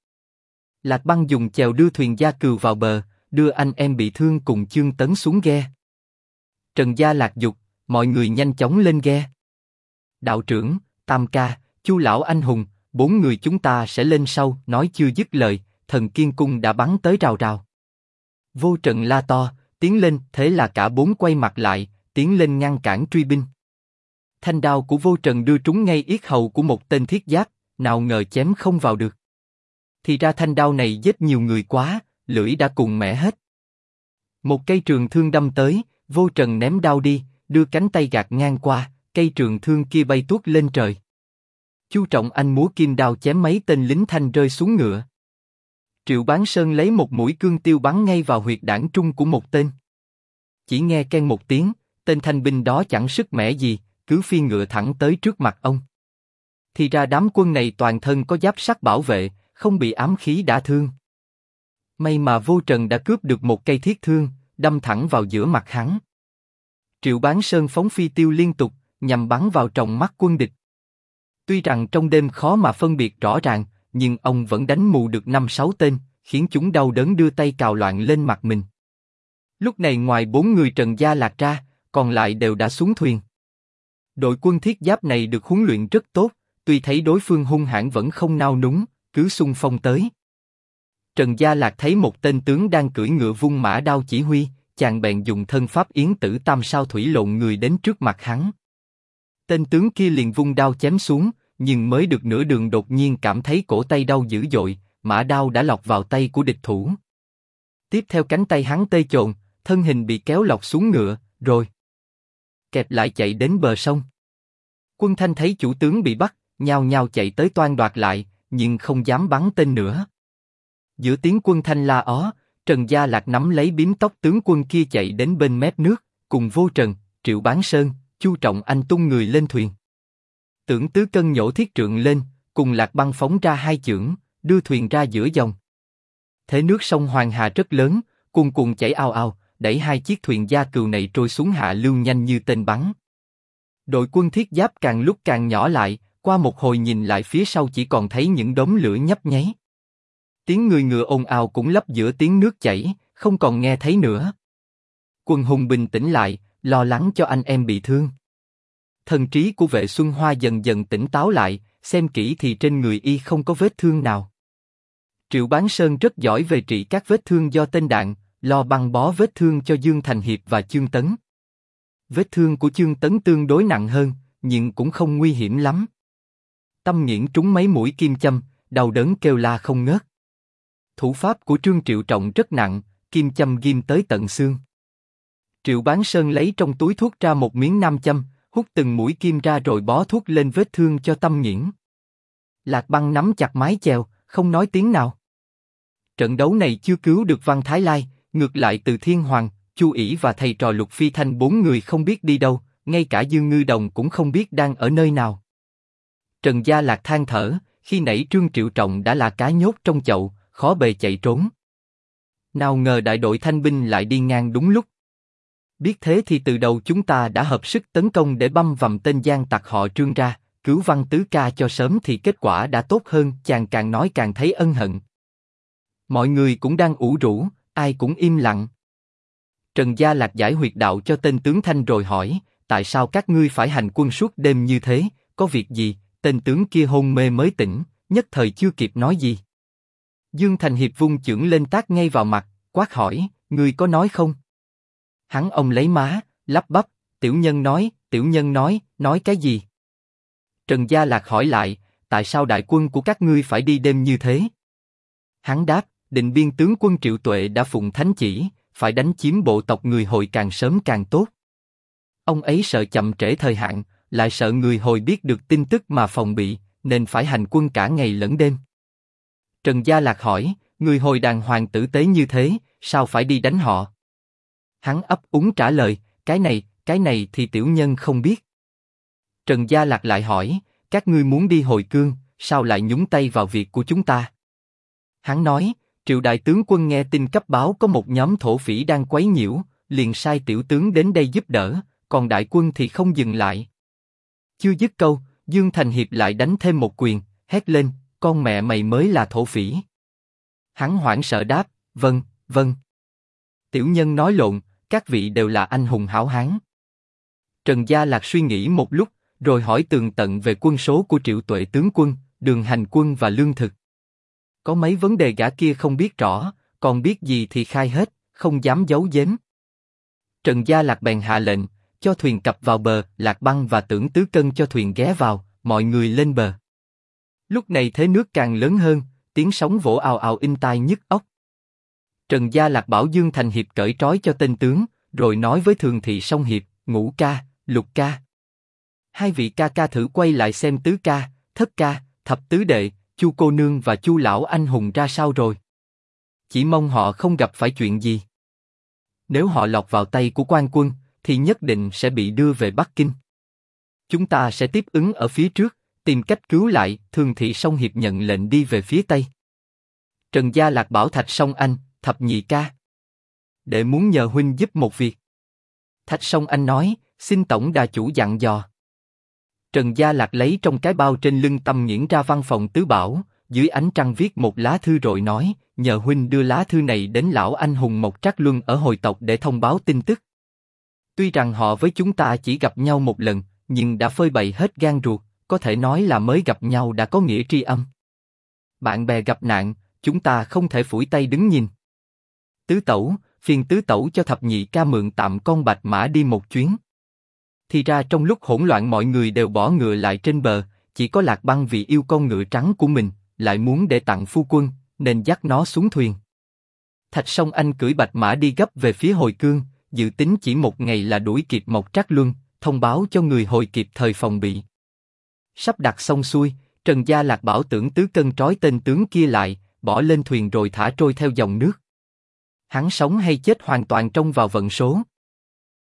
Lạc Băng dùng chèo đưa thuyền Gia Cừu vào bờ, đưa anh em bị thương cùng Chương Tấn xuống ghe. Trần Gia Lạc dục, mọi người nhanh chóng lên ghe. Đạo trưởng, Tam Ca, Chu lão anh hùng, 4 người chúng ta sẽ lên sau. Nói chưa dứt lời, thần kiên cung đã bắn tới rào rào. Vô Trần la to, tiến lên. Thế là cả 4 quay mặt lại, tiến lên ngăn cản truy binh. Thanh đao của Vô Trần đưa trúng ngay yết hầu của một tên thiết giáp, nào ngờ chém không vào được. Thì ra thanh đao này giết nhiều người quá, lưỡi đã cùng mẻ hết. Một cây trường thương đâm tới, Vô Trần ném đao đi, đưa cánh tay gạt ngang qua, cây trường thương kia bay tuốt lên trời. Chu Trọng Anh múa kim đao chém mấy tên lính Thanh rơi xuống ngựa. Triệu Bán Sơn lấy một mũi cương tiêu bắn ngay vào huyệt đảng trung của một tên. Chỉ nghe keng một tiếng, tên thanh binh đó chẳng sức mẻ gì, cứ phi ngựa thẳng tới trước mặt ông. Thì ra đám quân này toàn thân có giáp sắt bảo vệ, không bị ám khí đả thương. May mà Vô Trần đã cướp được một cây thiết thương, đâm thẳng vào giữa mặt hắn. Triệu Bán Sơn phóng phi tiêu liên tục, nhằm bắn vào tròng mắt quân địch. Tuy rằng trong đêm khó mà phân biệt rõ ràng, nhưng ông vẫn đánh mù được 5-6 tên, khiến chúng đau đớn đưa tay cào loạn lên mặt mình. Lúc này ngoài 4 người Trần Gia Lạc ra, còn lại đều đã xuống thuyền. Đội quân thiết giáp này được huấn luyện rất tốt, tuy thấy đối phương hung hãn vẫn không nao núng, cứ xung phong tới. Trần Gia Lạc thấy một tên tướng đang cưỡi ngựa vung mã đao chỉ huy, chàng bèn dùng thân pháp yến tử tam sao thủy lộn người đến trước mặt hắn. Tên tướng kia liền vung đao chém xuống, nhưng mới được nửa đường đột nhiên cảm thấy cổ tay đau dữ dội, mã đao đã lọt vào tay của địch thủ. Tiếp theo cánh tay hắn tê chồn, thân hình bị kéo lọt xuống ngựa, rồi kẹp lại chạy đến bờ sông. Quân Thanh thấy chủ tướng bị bắt, nhao nhao chạy tới toan đoạt lại, nhưng không dám bắn tên nữa. Giữa tiếng quân Thanh la ó, Trần Gia Lạc nắm lấy bím tóc tướng quân kia chạy đến bên mép nước, cùng Vô Trần, Triệu Bán Sơn, Chu Trọng Anh tung người lên thuyền. Tưởng Tứ Cân nhổ thiết trượng lên, cùng Lạc Băng phóng ra 2 chưởng, đưa thuyền ra giữa dòng. Thế nước sông Hoàng Hà rất lớn, cuồn cuộn chảy ào ào, đẩy 2 chiếc thuyền Gia Cừu này trôi xuống hạ lưu nhanh như tên bắn. Đội quân thiết giáp càng lúc càng nhỏ lại, qua một hồi nhìn lại phía sau chỉ còn thấy những đốm lửa nhấp nháy. Tiếng người ngựa ồn ào cũng lấp giữa tiếng nước chảy, không còn nghe thấy nữa. Quần hùng bình tĩnh lại, lo lắng cho anh em bị thương. Thần trí của Vệ Xuân Hoa dần dần tỉnh táo lại, xem kỹ thì trên người y không có vết thương nào. Triệu Bán Sơn rất giỏi về trị các vết thương do tên đạn, lo băng bó vết thương cho Dương Thành Hiệp và Chương Tấn. Vết thương của Chương Tấn tương đối nặng hơn, nhưng cũng không nguy hiểm lắm. Tâm Nghiễn trúng mấy mũi kim châm, đau đớn kêu la không ngớt. Thủ pháp của Trương Triệu Trọng rất nặng, kim châm ghim tới tận xương. Triệu Bán Sơn lấy trong túi thuốc ra một miếng nam châm, hút từng mũi kim ra rồi bó thuốc lên vết thương cho Tâm Nghiễn. Lạc Băng nắm chặt mái chèo, không nói tiếng nào. Trận đấu này chưa cứu được Văn Thái Lai, ngược lại Từ Thiên Hoàng, Chu ỷ và thầy trò Lục Phi Thanh 4 người không biết đi đâu, ngay cả Dương Ngư Đồng cũng không biết đang ở nơi nào. Trần Gia Lạc than thở, khi nãy Trương Triệu Trọng đã là cá nhốt trong chậu, khó bề chạy trốn. Nào ngờ đại đội thanh binh lại đi ngang đúng lúc. Biết thế thì từ đầu chúng ta đã hợp sức tấn công để băm vằm tên gian tặc họ Trương ra, cứu Văn Tứ ca cho sớm thì kết quả đã tốt hơn. Chàng càng nói càng thấy ân hận. Mọi người cũng đang ủ rũ, ai cũng im lặng. Trần Gia Lạc giải huyệt đạo cho tên tướng Thanh rồi hỏi, tại sao các ngươi phải hành quân suốt đêm như thế, có việc gì? Tên tướng kia hôn mê mới tỉnh, nhất thời chưa kịp nói gì. Dương Thành Hiệp vung chưởng lên tát ngay vào mặt, quát hỏi, ngươi có nói không? Hắn ông lấy má, lắp bắp, tiểu nhân nói cái gì? Trần Gia Lạc hỏi lại, tại sao đại quân của các ngươi phải đi đêm như thế? Hắn đáp, Định Biên tướng quân Triệu Tuệ đã phụng thánh chỉ, phải đánh chiếm bộ tộc người Hồi càng sớm càng tốt. Ông ấy sợ chậm trễ thời hạn, lại sợ người Hồi biết được tin tức mà phòng bị, nên phải hành quân cả ngày lẫn đêm. Trần Gia Lạc hỏi, người Hồi đàng hoàng tử tế như thế, sao phải đi đánh họ? Hắn ấp úng trả lời, cái này thì tiểu nhân không biết. Trần Gia Lạc lại hỏi, các ngươi muốn đi Hồi Cương, sao lại nhúng tay vào việc của chúng ta? Hắn nói, Triệu đại tướng quân nghe tin cấp báo có một nhóm thổ phỉ đang quấy nhiễu, liền sai tiểu tướng đến đây giúp đỡ, còn đại quân thì không dừng lại. Chưa dứt câu, Dương Thành Hiệp lại đánh thêm một quyền, hét lên, con mẹ mày mới là thổ phỉ. Hắn hoảng sợ đáp, vâng. Tiểu nhân nói lộn, các vị đều là anh hùng hảo hán. Trần Gia Lạc suy nghĩ một lúc, rồi hỏi tường tận về quân số của Triệu Tuệ tướng quân, đường hành quân và lương thực. Có mấy vấn đề gã kia không biết rõ, còn biết gì thì khai hết, không dám giấu giếm. Trần Gia Lạc bèn hạ lệnh, cho thuyền cập vào bờ. Lạc Băng và Tưởng Tứ Cân cho thuyền ghé vào, mọi người lên bờ. Lúc này thế nước càng lớn hơn, tiếng sóng vỗ ào ào in tai nhức óc. Trần Gia Lạc bảo Dương Thành Hiệp cởi trói cho tên tướng, rồi nói với Thường Thị Song Hiệp, Ngũ ca, Lục ca. Hai vị ca ca thử quay lại xem Tứ ca, Thất ca, Thập tứ đệ, Chu cô nương và Chu lão anh hùng ra sao rồi. Chỉ mong họ không gặp phải chuyện gì. Nếu họ lọt vào tay của quan quân, thì nhất định sẽ bị đưa về Bắc Kinh. Chúng ta sẽ tiếp ứng ở phía trước, tìm cách cứu lại. Thường Thị Song Hiệp nhận lệnh đi về phía tây. Trần Gia Lạc bảo Thạch Song Anh, Thập nhị ca, đệ muốn nhờ huynh giúp một việc. Thạch Song Anh nói, xin tổng đà chủ dặn dò. Trần Gia Lạc lấy trong cái bao trên lưng Tâm Nghiễn ra văn phòng tứ bảo, dưới ánh trăng viết một lá thư rồi nói, nhờ huynh đưa lá thư này đến lão anh hùng Mộc Trác Luân ở Hồi tộc để thông báo tin tức. Tuy rằng họ với chúng ta chỉ gặp nhau một lần, nhưng đã phơi bày hết gan ruột, có thể nói là mới gặp nhau đã có nghĩa tri âm. Bạn bè gặp nạn, chúng ta không thể phủi tay đứng nhìn. Tứ tẩu, phiền tứ tẩu cho thập nhị ca mượn tạm con bạch mã đi một chuyến. Thì ra trong lúc hỗn loạn mọi người đều bỏ ngựa lại trên bờ, chỉ có Lạc Băng vì yêu con ngựa trắng của mình, lại muốn để tặng phu quân, nên dắt nó xuống thuyền. Thạch Song Anh cưỡi bạch mã đi gấp về phía Hồi Cương, dự tính chỉ một ngày là đuổi kịp Mộc Trác Luân, thông báo cho người Hồi kịp thời phòng bị. Sắp đặt xong xuôi, Trần Gia Lạc bảo Tưởng Tứ Cân trói tên tướng kia lại, bỏ lên thuyền rồi thả trôi theo dòng nước. Hắn sống hay chết hoàn toàn trông vào vận số.